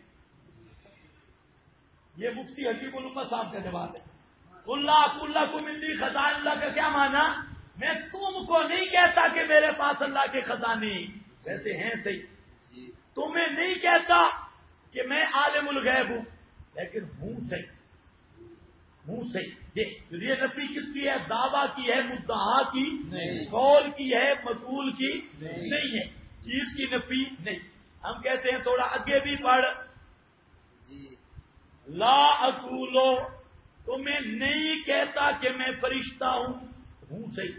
یہ مفتی حکیم الامہ صاحب کا جواب ہے. اللہ کو مندی خزائن اللہ کا کیا معنی؟ میں تم کو نہیں کہتا کہ میرے پاس اللہ کے خزانے ویسے ہیں صحیح. تمہیں نہیں کہتا کہ میں عالم الغیب ہوں، لیکن ہوں صحیح، ہوں صحیح. یہ نفی کس کی ہے؟ دعویٰ کی ہے، مدعا کی، قول کی ہے، مقول کی نہیں ہے. چیز کی نفی نہیں. ہم کہتے ہیں تھوڑا آگے بھی پڑھ، لا اقولو، تمہیں نہیں کہتا کہ میں فرشتہ ہوں صحیح.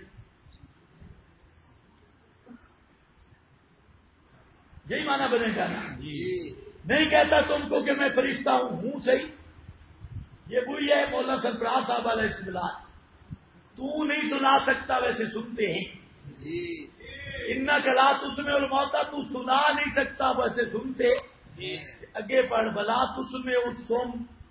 یہی معنی بنے گا نا. نہیں کہتا تم کو کہ میں فرشتہ ہوں صحیح. یہ وہی ہے مولانا سرفراز صاحب علیہ السلام. تو نہیں سنا سکتا ویسے سنتے ہیں. ان کلاس اس میں الموتا، تو سنا نہیں سکتا ویسے سنتے. اگے پڑھ، بلا تس میں اس سوم،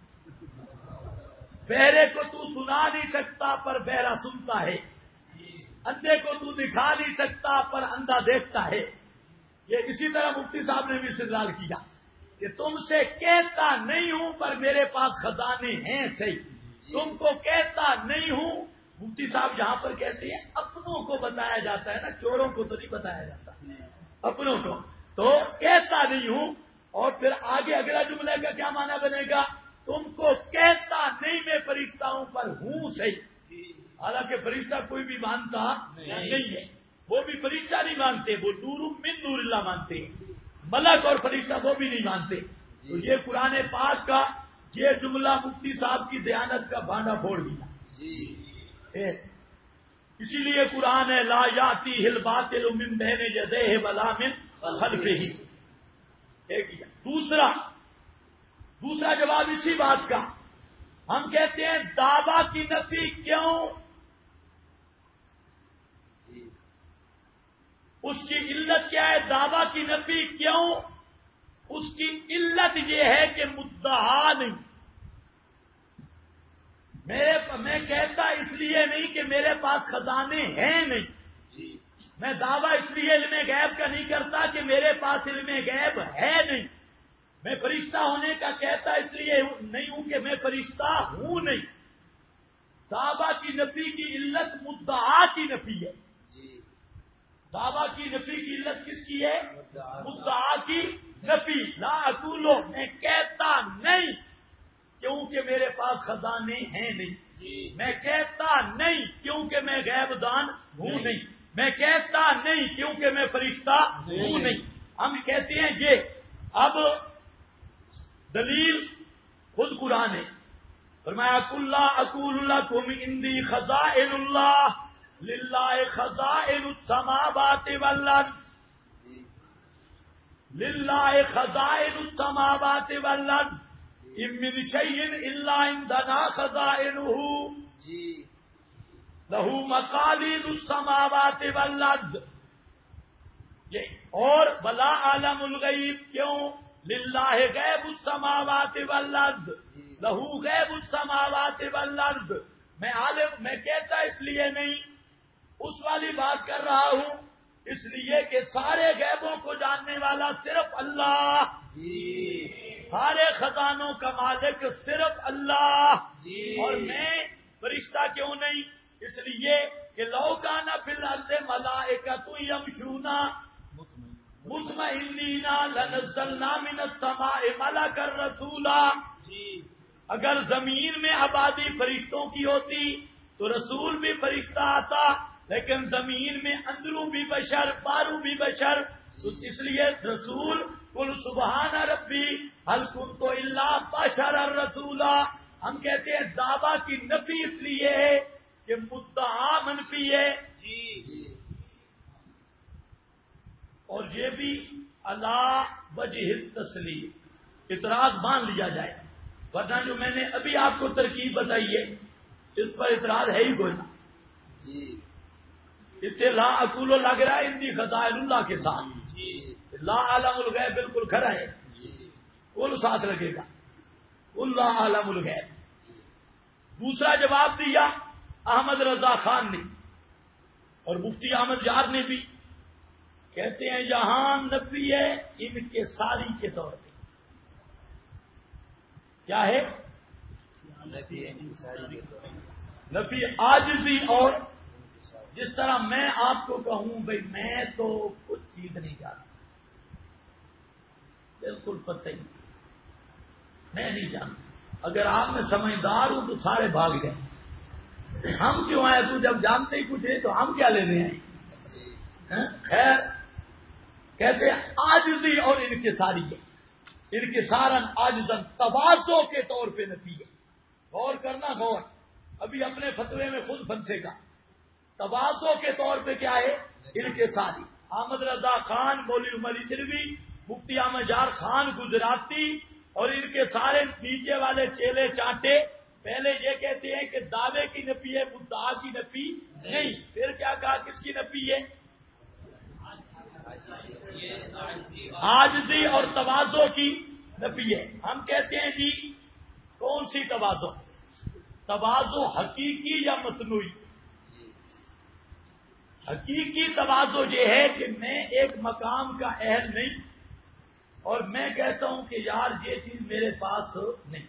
بہرے کو تو سنا نہیں سکتا پر بہرا سنتا ہے. اندھے کو تو دکھا نہیں سکتا پر اندھا دیکھتا ہے. یہ اسی طرح مفتی صاحب نے بھی استدلال کیا کہ تم سے کہتا نہیں ہوں پر میرے پاس خزانے ہیں صحیح. تم کو کہتا نہیں ہوں. مفتی صاحب یہاں پر کہتے ہیں اپنوں کو بتایا جاتا ہے نا، چوروں کو تو نہیں بتایا جاتا، اپنوں کو. تو کہتا نہیں ہوں، اور پھر آگے اگلا جملے کا کیا معنی بنے گا؟ تم کو کہتا نہیں میں فرشتہ ہوں پر ہوں صحیح. حالانکہ فرشتہ کوئی بھی مانتا نہیں ہے، وہ بھی فرشتہ نہیں مانتے، وہ نور من نور اللہ مانتے ہیں. ملک اور فرشتہ وہ بھی نہیں مانتے. تو یہ قرآن پاک کا یہ جملہ مفتی صاحب کی دیانت کا بھانڈا پھوڑ دیا. اسی لیے قرآن ہے لا یاتی ہل باطل من بین یدیہ ولا من خلفہ. دوسرا جواب اسی بات کا. ہم کہتے ہیں دعویٰ کی نفی کیوں؟ اس کی علت کیا ہے؟ دعویٰ کی نفی کیوں؟ اس کی علت یہ ہے کہ مدعا نہیں. میں کہتا اس لیے نہیں کہ میرے پاس خزانے ہیں نہیں. میں دعویٰ اس لیے علم غیب کا نہیں کرتا کہ میرے پاس علم غیب ہے نہیں. میں فرشتہ ہونے کا کہتا اس لیے نہیں ہوں کہ میں فرشتہ ہوں نہیں. دعویٰ کی نفی کی علت مدعا کی نفی ہے. دعویٰ کی نفی کی علت کس کی ہے؟ مدعا کی نفی. لا اقولو، میں کہتا نہیں کیونکہ میرے پاس خزانے ہیں نہیں. میں کہتا نہیں کیونکہ میں غیب دان ہوں نہیں. میں کہتا نہیں کیونکہ میں فرشتہ ہوں نہیں. ہم کہتے ہیں یہ. اب دلیل خود قرآن ہے. فرمایا اللہ اقول لکم عندی خزائن اللہ للہ خزائن السماوات والارض. للہ خزائن السماوات والارض ان من شیء الا عندنا خزائنہ لہ مقالید السماوات والارض. یہ اور بلا عالم الغیب کیوں؟ للہ غیب السماوات والارض لہ غیب السماوات والارض. میں کہتا اس لیے نہیں، اس والی بات کر رہا ہوں اس لیے کہ سارے غیبوں کو جاننے والا صرف اللہ. سارے خزانوں کا مالک صرف اللہ. اور میں فرشتہ کیوں نہیں؟ اس لیے کہ کہ لو کان فی الارض ملائکۃ یمشون مطمئنین لنزلنا من السماء ملکا رسولا. اگر زمین میں آبادی فرشتوں کی ہوتی تو رسول بھی فرشتہ آتا، لیکن زمین میں اندروں بھی بشر باروں بھی بشر، تو اس لیے رسول قل سبحان ربی هل کنت الا بشرا رسولا. ہم کہتے ہیں دعویٰ کی نفی اس لیے ہے کہ مدعا منفی ہے. اور یہ بھی اللہ وجہ التسلیم، اعتراض مان لیا جائے، ورنہ جو میں نے ابھی آپ کو ترکیب بتائی ہے اس پر اعتراض ہے ہی کوئی نہ. اتنے لا اقولو لگ رہا ہے انی خزائن اللہ کے ساتھ، لا عالم الغیب بالکل کھڑا ہے، کل ساتھ لگے گا اللہ عالم الغیب. دوسرا جواب دیا احمد رضا خان نے اور مفتی احمد یار نے بھی، کہتے ہیں یہاں نفی ہے ان کے ساری کے طور پہ. کیا ہے؟ نفی عاجزی. اور جس طرح میں آپ کو کہوں بھئی میں تو کچھ چیز نہیں جانتا، بالکل پتہ ہی نہیں، میں نہیں جانتا. اگر آپ میں سمجھدار ہوں تو سارے بھاگ گئے، ہم کیوں آئے؟ تو جب جانتے ہی کچھ ہے تو ہم کیا لینے آئے؟ خیر کہتے ہیں عاجزی اور انکساری ہے. انکسارن عاجزن تواضع کے طور پہ نفی ہے. غور کرنا غور، ابھی اپنے فتوے میں خود پھنسے گا. تواضع کے طور پہ کیا ہے؟ انکساری. احمد رضا خان مولوی عمر چروی، مفتی احمد یار خان گجراتی اور ان کے سارے نیچے والے چیلے چانٹے پہلے یہ کہتے ہیں کہ دعوے کی نفی ہے، مدعا کی نفی نہیں. پھر کیا کہا کس کی نفی ہے؟ عاجزی اور تواضع کی نفی ہے. ہم کہتے ہیں جی کون سی تواضع؟ تواضع حقیقی یا مصنوعی؟ حقیقی تواضع یہ ہے کہ میں ایک مقام کا اہل نہیں اور میں کہتا ہوں کہ یار یہ چیز میرے پاس نہیں،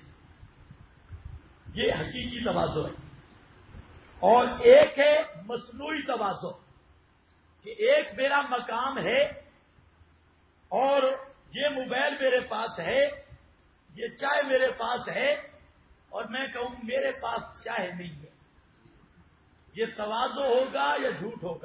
یہ حقیقی تواضع ہے. اور ایک ہے مصنوعی تواضع کہ ایک میرا مقام ہے اور یہ موبائل میرے پاس ہے، یہ چائے میرے پاس ہے اور میں کہوں میرے پاس چائے نہیں ہے. یہ تواضع ہوگا یا جھوٹ ہوگا؟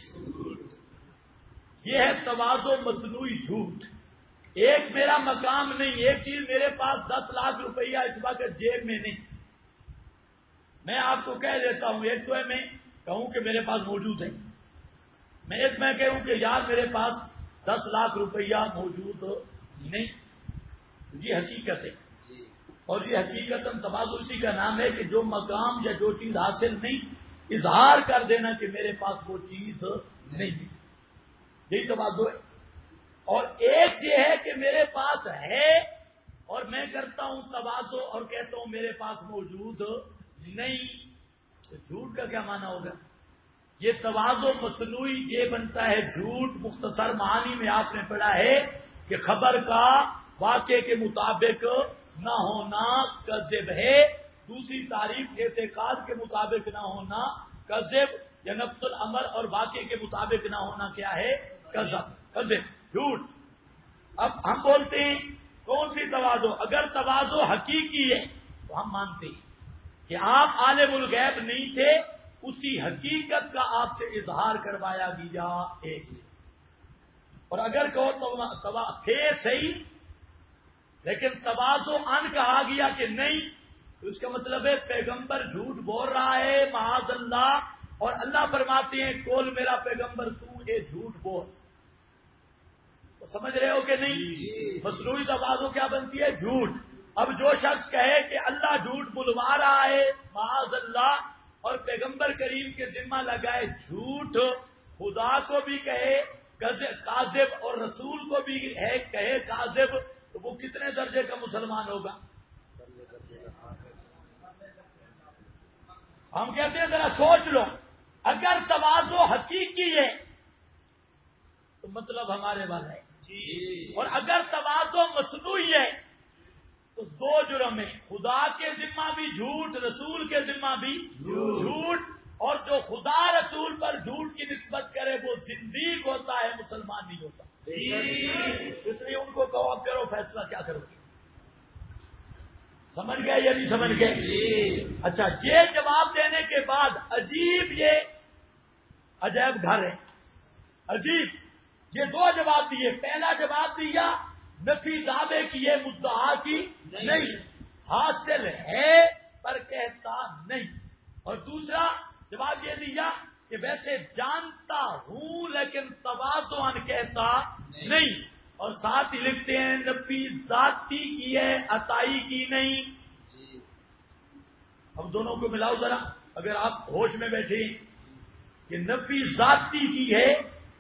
یہ ہے تواضع مصنوعی جھوٹ. ایک میرا مقام نہیں، ایک چیز میرے پاس 10 لاکھ روپیہ اس وقت جیب میں نہیں، میں آپ کو کہہ دیتا ہوں. ایک تو ہے میں کہوں کہ میرے پاس موجود ہے، میں کہوں کہ یار میرے پاس 10 لاکھ روپیہ موجود نہیں. یہ حقیقت ہے. اور یہ حقیقت تواضع اسی کا نام ہے کہ جو مقام یا جو چیز حاصل نہیں اظہار کر دینا کہ میرے پاس وہ چیز نہیں ہے، یہی تواضع ہے. اور ایک یہ ہے کہ میرے پاس ہے اور میں کرتا ہوں تواضع اور کہتا ہوں میرے پاس موجود نہیں. تو جھوٹ کا کیا معنی ہوگا؟ یہ تواضع مصنوعی یہ بنتا ہے جھوٹ. مختصر معنی میں آپ نے پڑھا ہے کہ خبر کا واقعے کے مطابق نہ ہونا کذب ہے. دوسری تعریف اعتقاد کے مطابق نہ ہونا کذب، یا نفس الامر اور واقعے کے مطابق نہ ہونا کیا ہے؟ کذب، جھوٹ. اب ہم بولتے ہیں کون سی تواضع؟ اگر تواضع حقیقی ہے تو ہم مانتے ہیں کہ آپ عالم الغیب نہیں تھے، اسی حقیقت کا آپ سے اظہار کروایا گیا ہے. اور اگر کہو تھے صحیح لیکن تواضع ان کہا گیا کہ نہیں، تو اس کا مطلب ہے پیغمبر جھوٹ بول رہا ہے معاذ اللہ. اور اللہ فرماتے ہیں کول میرا پیغمبر تو یہ جھوٹ بول. تو سمجھ رہے ہو کہ نہیں؟ مصنوعی تواضع کیا بنتی ہے؟ جھوٹ. اب جو شخص کہے کہ اللہ جھوٹ بلوا رہا ہے معاذ اللہ اور پیغمبر کریم کے ذمہ لگائے جھوٹ، خدا کو بھی کہے کاذب اور رسول کو بھی ہے کہے کاذب، تو وہ کتنے درجے کا مسلمان ہوگا؟ ہم کہتے ہیں ذرا سوچ لو، اگر تواضع حقیقی ہے تو مطلب ہمارے والا ہے، اور اگر تواضع مصنوعی ہے تو دو جرم ہے. خدا کے ذمہ بھی جھوٹ، رسول کے ذمہ بھی جھوٹ. اور جو خدا رسول پر جھوٹ کی نسبت کرے وہ زندیق ہوتا ہے، مسلمان نہیں ہوتا. اس لیے ان کو کہو اب کرو فیصلہ کیا کرو گے. سمجھ گئے یا نہیں سمجھ گئے؟ اچھا، یہ جواب دینے کے بعد عجیب، یہ عجائب گھر ہے عجیب. یہ دو جواب دیے. پہلا جواب دیا نفی دعوے کی ہے، مدعا کی نہیں، حاصل ہے پر کہتا نہیں. اور دوسرا جواب یہ دیا کہ ویسے جانتا ہوں لیکن تواضعاً کہتا نہیں. اور ساتھ ہی لکھتے ہیں نفی ذاتی کی ہے، عطائی کی نہیں. اب دونوں کو ملاؤ ذرا، اگر آپ ہوش میں بیٹھے کہ نفی ذاتی کی ہے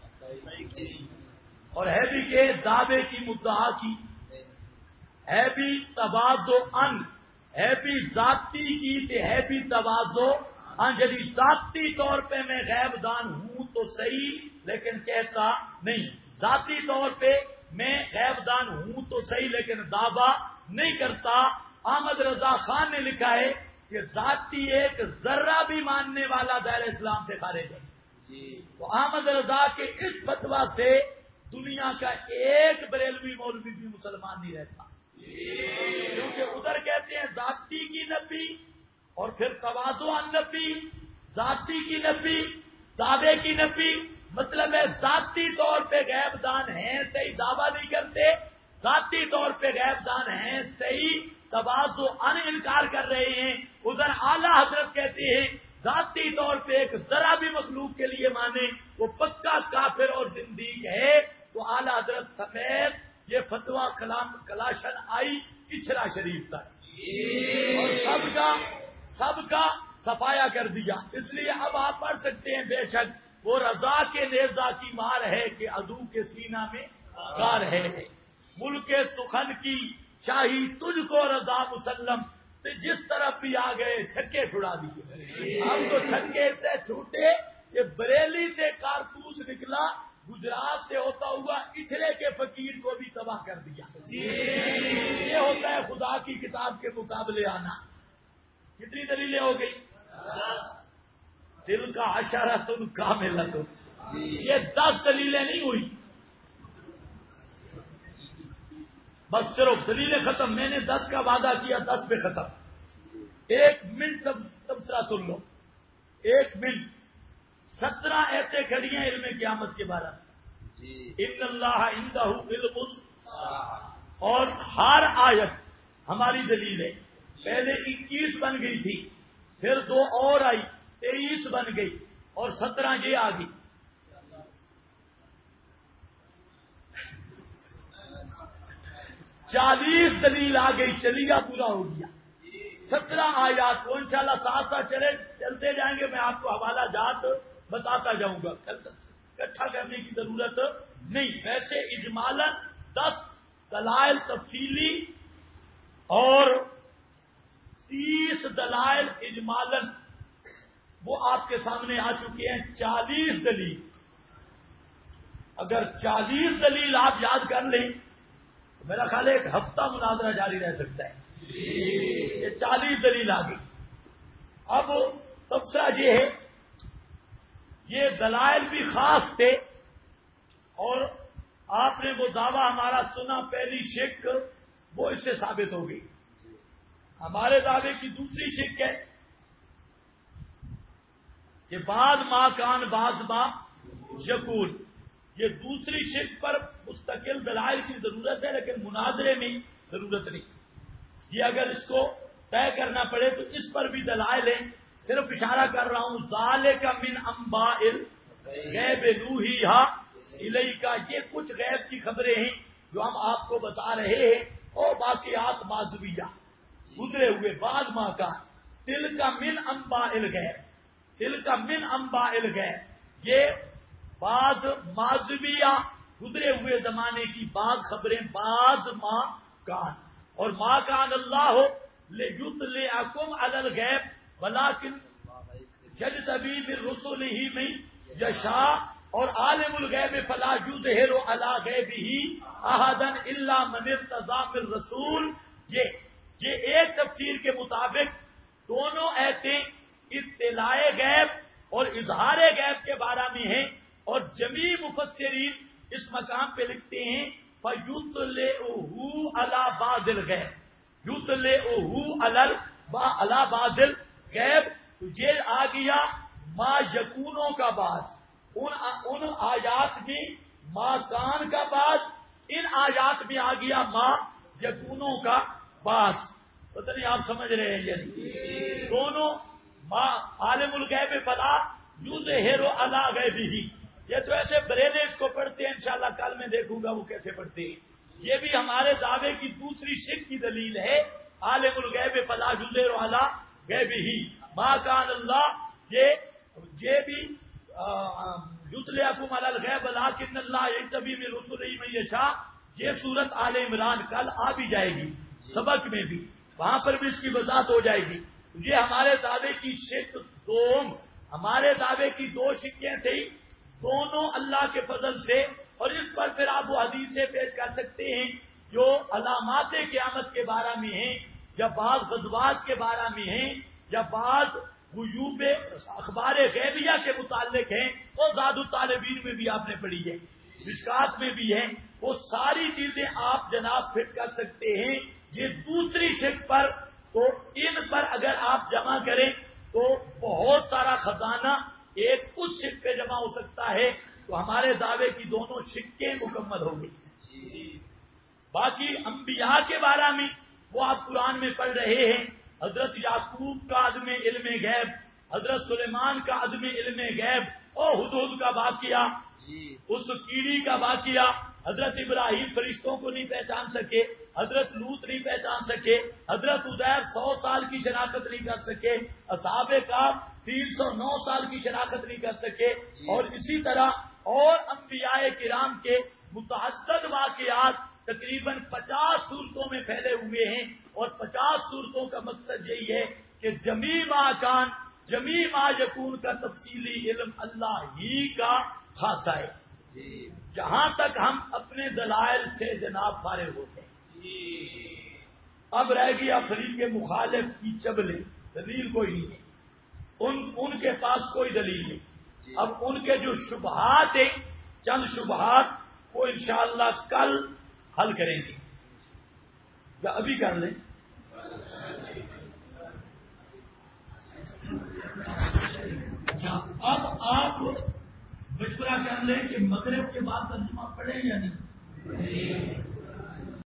اور ہے بھی کہ دعوے کی مدعا کی، ہے بھی تواضعاً، ہے بھی ذاتی کی کہ ہے بھی تواضعاً. یعنی ذاتی طور پہ میں غیب دان ہوں تو صحیح لیکن کہتا نہیں، ذاتی طور پہ میں غیب دان ہوں تو صحیح لیکن دعویٰ نہیں کرتا. احمد رضا خان نے لکھا ہے کہ ذاتی ایک ذرہ بھی ماننے والا دائرہ اسلام سے خارج ہے. تو احمد رضا کے اس فتویٰ سے دنیا کا ایک بریلوی مولوی بھی مسلمان نہیں رہتا، کیونکہ ادھر کہتے ہیں ذاتی کی نفی اور پھر تواضعاً نفی، ذاتی کی نفی، دعوے کی نفی. مطلب ہے ذاتی طور پہ غیب دان ہیں صحیح، دعویٰ نہیں کرتے. ذاتی طور پہ غیب دان ہیں صحیح، تواضعاً انکار کر رہے ہیں. ادھر اعلیٰ حضرت کہتے ہیں ذاتی طور پہ ایک ذرا بھی مخلوق کے لیے مانے وہ پکا کافر اور زندیق ہے. تو اعلیٰ حضرت سمیت یہ فتویٰ کلاشن آئی پچھلا شریف تک اور سب کا صفایا کر دیا. اس لیے اب آپ پڑھ سکتے ہیں بے شک وہ رضا کے نیزہ کی مار ہے کہ عدو کے سینہ میں غار ہے. ملک سخن کی شاہی تجھ کو رضا مسلم، تو جس طرف بھی آ گئے چھکے چھڑا دیے. ہم تو چھکے سے چھوٹے کہ بریلی سے کارتوس نکلا، گجرات سے ہوتا ہوا اچھلے کے فقیر کو بھی تباہ کر دیا. یہ ہوتا ہے خدا کی کتاب کے مقابلے آنا. کتنی دلیلیں ہو گئی؟ دل کا اشارہ تم کامل تم. یہ 10 دلیلیں نہیں ہوئی، بس صرف دلیلیں ختم. میں نے 10 کا وعدہ کیا، 10 پہ ختم. 1 منٹ تبصرہ سن لو، 1 منٹ. 17 ایسے کھڑی ہیں علم قیامت کے بارے میں. ان اللہ عندہ علم، اور ہر آیت ہماری دلیل ہے. پہلے 21 بن گئی تھی، پھر 2 اور آئی، 23 بن گئی، اور 17 یہ آ گئی. چالیس دلیل آ گئی، چلیگا پورا ہو گیا. 17 آیات کو انشاءاللہ ساتھ ساتھ چلتے جائیں گے. میں آپ کو حوالہ جات بتاتا جاؤں گا، اکٹھا کرنے کی ضرورت نہیں. ویسے اجمالاً 10 دلائل تفصیلی اور 30 دلائل اجمالاً وہ آپ کے سامنے آ چکے ہیں. 40 دلیل، اگر 40 دلیل آپ یاد کر لیں تو میرا خیال ہے 1 ہفتہ مناظرہ جاری رہ سکتا ہے. یہ 40 دلیل آ گئی. اب تبصرہ یہ ہے، یہ دلائل بھی خاص تھے، اور آپ نے وہ دعویٰ ہمارا سنا پہلی شک وہ اس سے ثابت ہو گئی. ہمارے دعوے کی دوسری شک ہے کہ بعض ما کان بعض ما یکون. یہ دوسری شک پر مستقل دلائل کی ضرورت ہے لیکن مناظرے میں ضرورت نہیں. یہ اگر اس کو طے کرنا پڑے تو اس پر بھی دلائل ہیں. صرف اشارہ کر رہا ہوں. ذالک من انباء الغیب نوحیھا الیک، یہ کچھ غیب کی خبریں ہیں جو ہم آپ کو بتا رہے ہیں. اور واقعات ماضویہ گزرے ہوئے بعد ما کا. تلک من انباء الغیب، تلک من انباء الغیب، یہ بعض ماضویہ گزرے ہوئے زمانے کی بعض خبریں، بعض ما کان. اور ما کان اللہ لیطلعکم علی الغیب ولکن یجتبی من رسلہ من یشاء. اور عالم الغیب فلا یظہر علی غیبہ احدا الا من ارتضی من رسول. یہ ایک تفسیر کے مطابق دونوں ایتیں اطلاع غیب اور اظہار غیب کے بارے میں ہے. اور جمی مفسرین اس مقام پہ لکھتے ہیں فَيُطْلِعُهُ عَلَى بَعْضِ الْغَیب، يُطْلِعُهُ عَلَى بَعْضِ الْغَیب. تو یہ آ گیا ما یکونوں کا بعض، ان آیات میں ما کان کا بعض، ان آیات میں آ گیا ما یکونوں کا بعض. پتہ نہیں آپ سمجھ رہے ہیں یعنی دونوں ما عالم الغیب فلا یظہر علی غیبہ. یہ تو ایسے بریلے اس کو پڑھتے ہیں، انشاءاللہ کل میں دیکھوں گا وہ کیسے پڑھتے ہیں. یہ بھی ہمارے دعوے کی دوسری شرک کی دلیل ہے. عالم الغیب فلا یظہر علی غیبہ ما کان اللہ، یہ بھی یطلعکم علی الغیب ولکن اللہ یجتبی من رسلہ من یشاء. یہ سورت آل عمران کل آ بھی جائے گی سبق میں بھی، وہاں پر بھی اس کی وضاحت ہو جائے گی. یہ ہمارے دعوے کی شرک دوم، ہمارے دعوے کی دو شرکیں تھیں، دونوں اللہ کے فضل سے. اور اس پر پھر آپ وہ حدیثیں پیش کر سکتے ہیں جو علامات قیامت کے بارے میں ہیں، یا بعض غزوات کے بارے میں ہیں، یا بعض غیوب اخبار غیبیہ کے متعلق ہیں. وہ زاد الطالبین میں بھی آپ نے پڑھی ہے، مشکات میں بھی ہے. وہ ساری چیزیں آپ جناب فٹ کر سکتے ہیں. یہ دوسری شرک پر، تو ان پر اگر آپ جمع کریں تو بہت سارا خزانہ ایک اس شرک پہ جمع ہو سکتا ہے. تو ہمارے دعوے کی دونوں شرکیں مکمل ہو گئی. باقی انبیاء کے بارے میں وہ آپ قرآن میں پڑھ رہے ہیں. حضرت یعقوب کا عدم علم غیب، حضرت سلیمان کا عدم علم غیب، اور حدود کا واقعہ، اس کیڑی کا واقعہ. حضرت ابراہیم فرشتوں کو نہیں پہچان سکے، حضرت لوط نہیں پہچان سکے، حضرت عزیر 100 سال کی شناخت نہیں کر سکے، اصحاب کہف 309 سال کی شناخت نہیں کر سکے. اور اسی طرح اور انبیاء کرام کے متعدد واقعات تقریباً 50 صورتوں میں پھیلے ہوئے ہیں. اور 50 صورتوں کا مقصد یہی ہے کہ جمیع ما کان، جمیع ما یکون کا تفصیلی علم اللہ ہی کا خاصہ ہے. جہاں تک ہم اپنے دلائل سے جناب فارغ ہوتے ہیں. اب رہ گیا فریق مخالف کی چبلیں، دلیل کوئی نہیں ہے، ان کے پاس کوئی دلیل نہیں. اب ان کے جو شبہات ہیں، چند شبہات، وہ انشاءاللہ کل حل کریں گے، یا ابھی کر لیں. اب آپ مشورہ کر لیں کہ مغرب کے بعد ترجمہ پڑھیں یا نہیں.